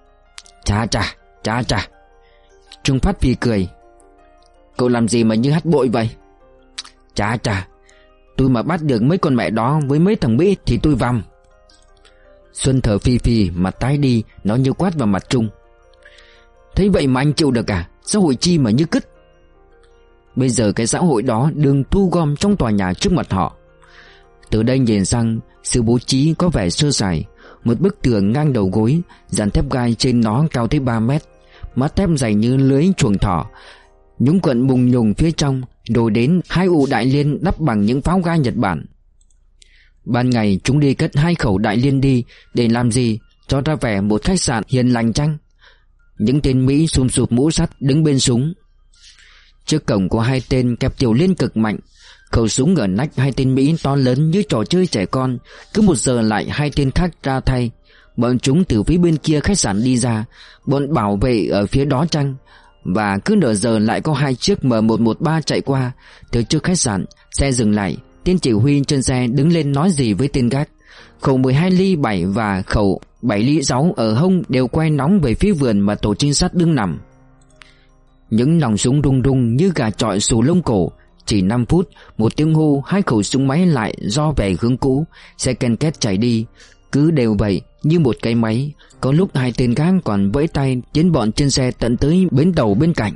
Chà. Trung phát vì cười. Cậu làm gì mà như hát bội vậy? Chà, tôi mà bắt được mấy con mẹ đó với mấy thằng Mỹ thì tôi vằm. Xuân thở phì phì, mặt tái đi, nó như quát vào mặt Trung. Thế vậy mà anh chịu được à? Xã hội chi mà như cứt. Bây giờ cái xã hội đó đừng thu gom trong tòa nhà trước mặt họ. Từ đây nhìn sang, sự bố trí có vẻ sơ sài. Một bức tường ngang đầu gối, dàn thép gai trên nó cao tới 3 mét. Mắt thép dày như lưới chuồng thỏ, nhúng quận bùng nhùng phía trong. Rồi đến 2 ụ đại liên đắp bằng những pháo gai Nhật Bản. Ban ngày chúng đi cất 2 khẩu đại liên đi. Để làm gì? Cho ra vẻ một khách sạn hiền lành chăng? Những tên Mỹ xùm sụp mũ sắt đứng bên súng. Trước cổng có 2 tên kẹp tiểu liên cực mạnh. Khẩu súng ở nách 2 tên Mỹ to lớn như trò chơi trẻ con. Cứ 1 giờ lại 2 tên khác ra thay. Bọn chúng từ phía bên kia khách sạn đi ra. Bọn bảo vệ ở phía đó chăng? Và cứ nửa giờ lại có 2 chiếc M113 chạy qua. Từ trước khách sạn, xe dừng lại. Tên chỉ huy trên xe đứng lên nói gì với tên gác. Khẩu 12 ly 7 và khẩu 7 ly 6 ở hông đều quay nóng về phía vườn mà tổ trinh sát đứng nằm. Những nòng súng rung rung như gà chọi xù lông cổ. Chỉ 5 phút, một tiếng hô, 2 khẩu súng máy lại do về hướng cũ. Xe ken két chạy đi. Cứ đều vậy, như một cái máy. Có lúc 2 tên gác còn vẫy tay tiến bọn trên xe tận tới bến tàu bên cạnh.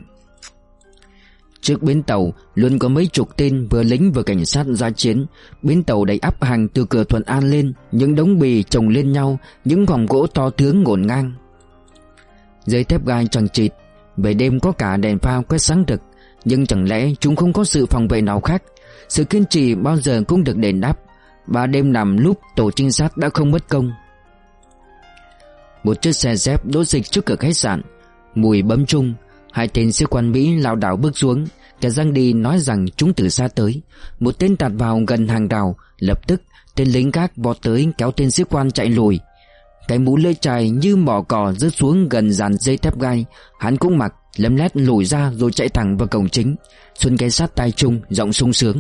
Trước bến tàu luôn có mấy chục tên vừa lính vừa cảnh sát ra chiến. Bến tàu đầy ắp hàng từ cửa Thuận An lên, những đống bì chồng lên nhau, những hòm gỗ to tướng ngổn ngang. Dây thép gai chằng chịt. Về đêm có cả đèn pha quét sáng rực. Nhưng chẳng lẽ chúng không có sự phòng vệ nào khác? Sự kiên trì bao giờ cũng được đền đáp. 3 đêm nằm lúc tổ trinh sát đã không mất công. Một chiếc xe dép đỗ dịch trước cửa khách sạn. Mùi bấm chung. 2 tên sĩ quan Mỹ lảo đảo bước xuống. Kẻ giăng đi nói rằng chúng từ xa tới. Một tên tạt vào gần hàng rào. Lập tức tên lính gác vọt tới kéo tên sĩ quan chạy lùi. Cái mũ lưỡi chai như mỏ cò rớt xuống gần dàn dây thép gai. Hắn cũng mặc lấm lét lùi ra rồi chạy thẳng vào cổng chính. Xuân ghé sát tai Trung, giọng sung sướng.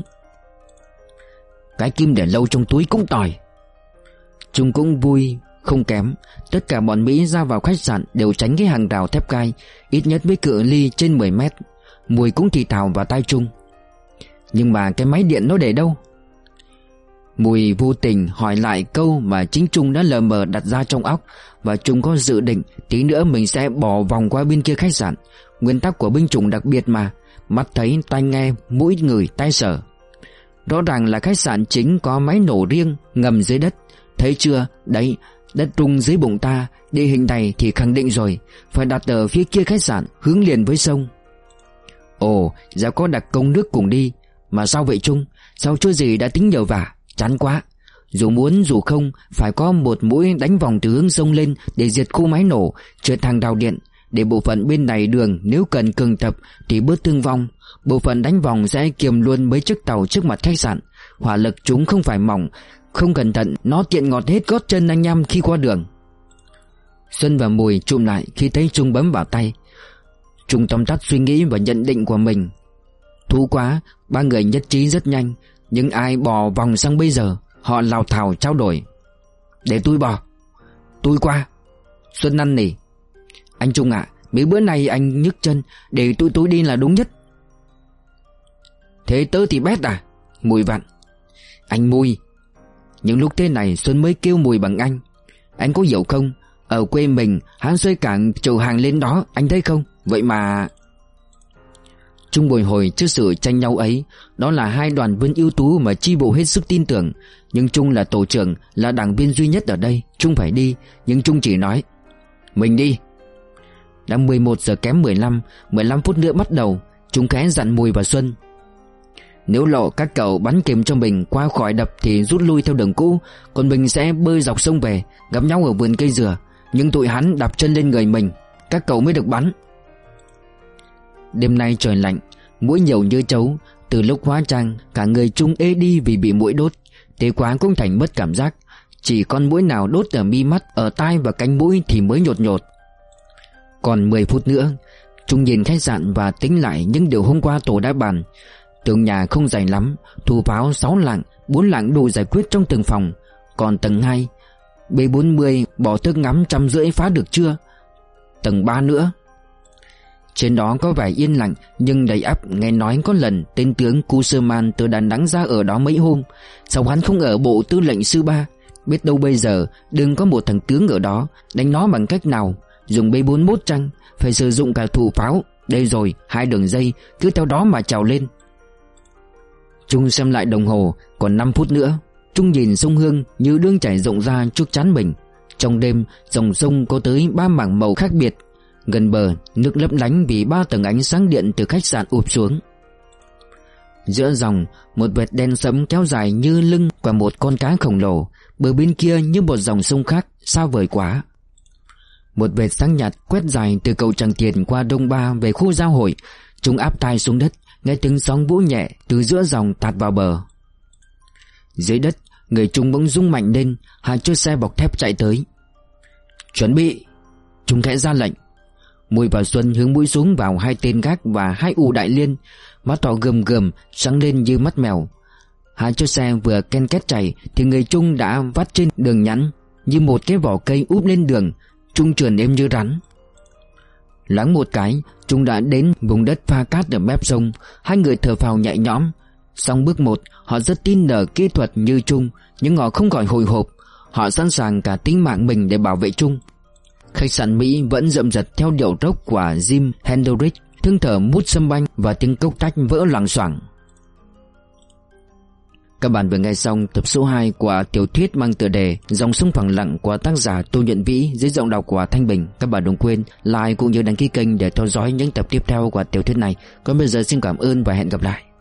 Cái kim để lâu trong túi cũng tỏi. Trung cũng vui không kém. Tất cả bọn Mỹ ra vào khách sạn đều tránh cái hàng rào thép gai, ít nhất với cự ly trên 10 mét. Mùi cũng thì thào vào tai Trung. Nhưng mà cái máy điện nó để đâu? Mùi vô tình hỏi lại câu mà chính Trung đã lờ mờ đặt ra trong óc, và Trung có dự định tí nữa mình sẽ bỏ vòng qua bên kia khách sạn. Nguyên tắc của binh chủng đặc biệt mà, mắt thấy tai nghe, mũi ngửi tai sở. Rõ ràng là khách sạn chính có máy nổ riêng ngầm dưới đất. Thấy chưa, đấy, đất rung dưới bụng ta. Địa hình này thì khẳng định rồi, phải đặt ở phía kia khách sạn, hướng liền với sông. Ồ, ra có đặc công nước cùng đi. Mà sao vậy Trung? Sao chưa gì đã tính nhờ vả? Chán quá. Dù muốn dù không, phải có một mũi đánh vòng từ hướng sông lên để diệt khu máy nổ, trượt hàng đào điện, để bộ phận bên này đường nếu cần cường tập thì bớt thương vong. Bộ phận đánh vòng sẽ kiềm luôn mấy chiếc tàu trước mặt khách sạn. Hỏa lực chúng không phải mỏng, không cẩn thận nó tiện ngọt hết gót chân anh em khi qua đường. Xuân và Mùi chụm lại khi thấy Trung bấm vào tay. Trung tóm tắt suy nghĩ và nhận định của mình. Thú quá, ba người nhất trí rất nhanh. Nhưng ai bò vòng sang bây giờ? Họ lào thào trao đổi. Để tôi bò. Tôi qua. Xuân năn nỉ. Anh Trung ạ, mấy bữa nay anh nhức chân, để tôi đi là đúng nhất. Thế tớ thì bét à? Mùi vặn. Anh Mùi. Những lúc thế này Xuân mới kêu Mùi bằng anh. Anh có hiểu không? Ở quê mình hắn xây cảng chở hàng lên đó, anh thấy không? Vậy mà... Trung bồi hồi trước sự tranh nhau ấy. Đó là hai đoàn viên ưu tú mà chi bộ hết sức tin tưởng. Nhưng Trung là tổ trưởng, là đảng viên duy nhất ở đây. Trung phải đi, nhưng Trung chỉ nói mình đi. Đã 11 giờ kém 15 phút nữa bắt đầu. Trung khẽ dặn Mùi và Xuân. Nếu lộ các cậu bắn kìm cho mình qua khỏi đập thì rút lui theo đường cũ, còn mình sẽ bơi dọc sông về, gặp nhau ở vườn cây dừa. Nhưng tụi hắn đạp chân lên người mình, các cậu mới được bắn. Đêm nay trời lạnh, muỗi nhiều như trấu. Từ lúc hóa trang, cả người Trung ê đi vì bị muỗi đốt. Thế quá cũng thành mất cảm giác. Chỉ con muỗi nào đốt ở mi mắt, ở tai và cánh mũi thì mới nhột nhột. Còn 10 phút nữa, Trung nhìn khách sạn và tính lại những điều hôm qua tổ đã bàn. Tường nhà không dày lắm, thủ pháo 6 lạng, 4 lạng đủ giải quyết trong từng phòng. Còn tầng 2, B40 bỏ thức ngắm 150 phá được chưa? Tầng 3 nữa. Trên đó có vẻ yên lặng nhưng đầy ắp. Nghe nói có lần tên tướng Kuserman từ Đà Nẵng ra ở đó mấy hôm. Sao hắn không ở bộ tư lệnh sư 3? Biết đâu bây giờ đừng có một thằng tướng ở đó. Đánh nó bằng cách nào? Dùng B41 chăng? Phải sử dụng cả thủ pháo. Đây rồi, 2 đường dây, cứ theo đó mà trào lên. Trung xem lại đồng hồ, còn 5 phút nữa. Trung nhìn sông Hương như đương chảy rộng ra trước trán mình. Trong đêm, dòng sông có tới 3 mảng màu khác biệt. Gần bờ, nước lấp lánh vì 3 tầng ánh sáng điện từ khách sạn ụp xuống. Giữa dòng, một vệt đen sẫm kéo dài như lưng của một con cá khổng lồ. Bờ bên kia như một dòng sông khác, xa vời quá. Một vệt sáng nhạt quét dài từ cầu Tràng Tiền qua Đông Ba về khu giao hội. Chúng áp tai xuống đất, nghe tiếng sóng vỗ nhẹ từ giữa dòng tạt vào bờ. Dưới đất, người Trung bỗng rung mạnh lên. 2 chiếc xe bọc thép chạy tới. Chuẩn bị. Trung khẽ ra lệnh. Mùi và Xuân hướng mũi xuống vào 2 tên gác và 2 ụ đại liên. Mắt to gườm gườm sáng lên như mắt mèo. 2 chiếc xe vừa ken két chạy thì người Trung đã vắt trên đường nhẵn như một cái vỏ cây úp lên đường. Trung trườn êm như rắn. Loáng một cái, Trung đã đến vùng đất pha cát ở mép sông. 2 người thở phào nhẹ nhõm. Xong bước 1, họ rất tin ở kỹ thuật như Trung, nhưng họ không khỏi hồi hộp. Họ sẵn sàng cả tính mạng mình để bảo vệ Trung. Khách sạn Mỹ vẫn rậm rật theo điệu rock của Jim Hendrix, tiếng thở mút sâm banh và tiếng cốc tách vỡ loảng xoảng. Các bạn vừa nghe xong tập số 2 của tiểu thuyết mang tựa đề Dòng sông phẳng lặng của tác giả Tô Nhuận Vĩ dưới giọng đọc của Thanh Bình. Các bạn đừng quên like cũng như đăng ký kênh để theo dõi những tập tiếp theo của tiểu thuyết này. Còn bây giờ xin cảm ơn và hẹn gặp lại.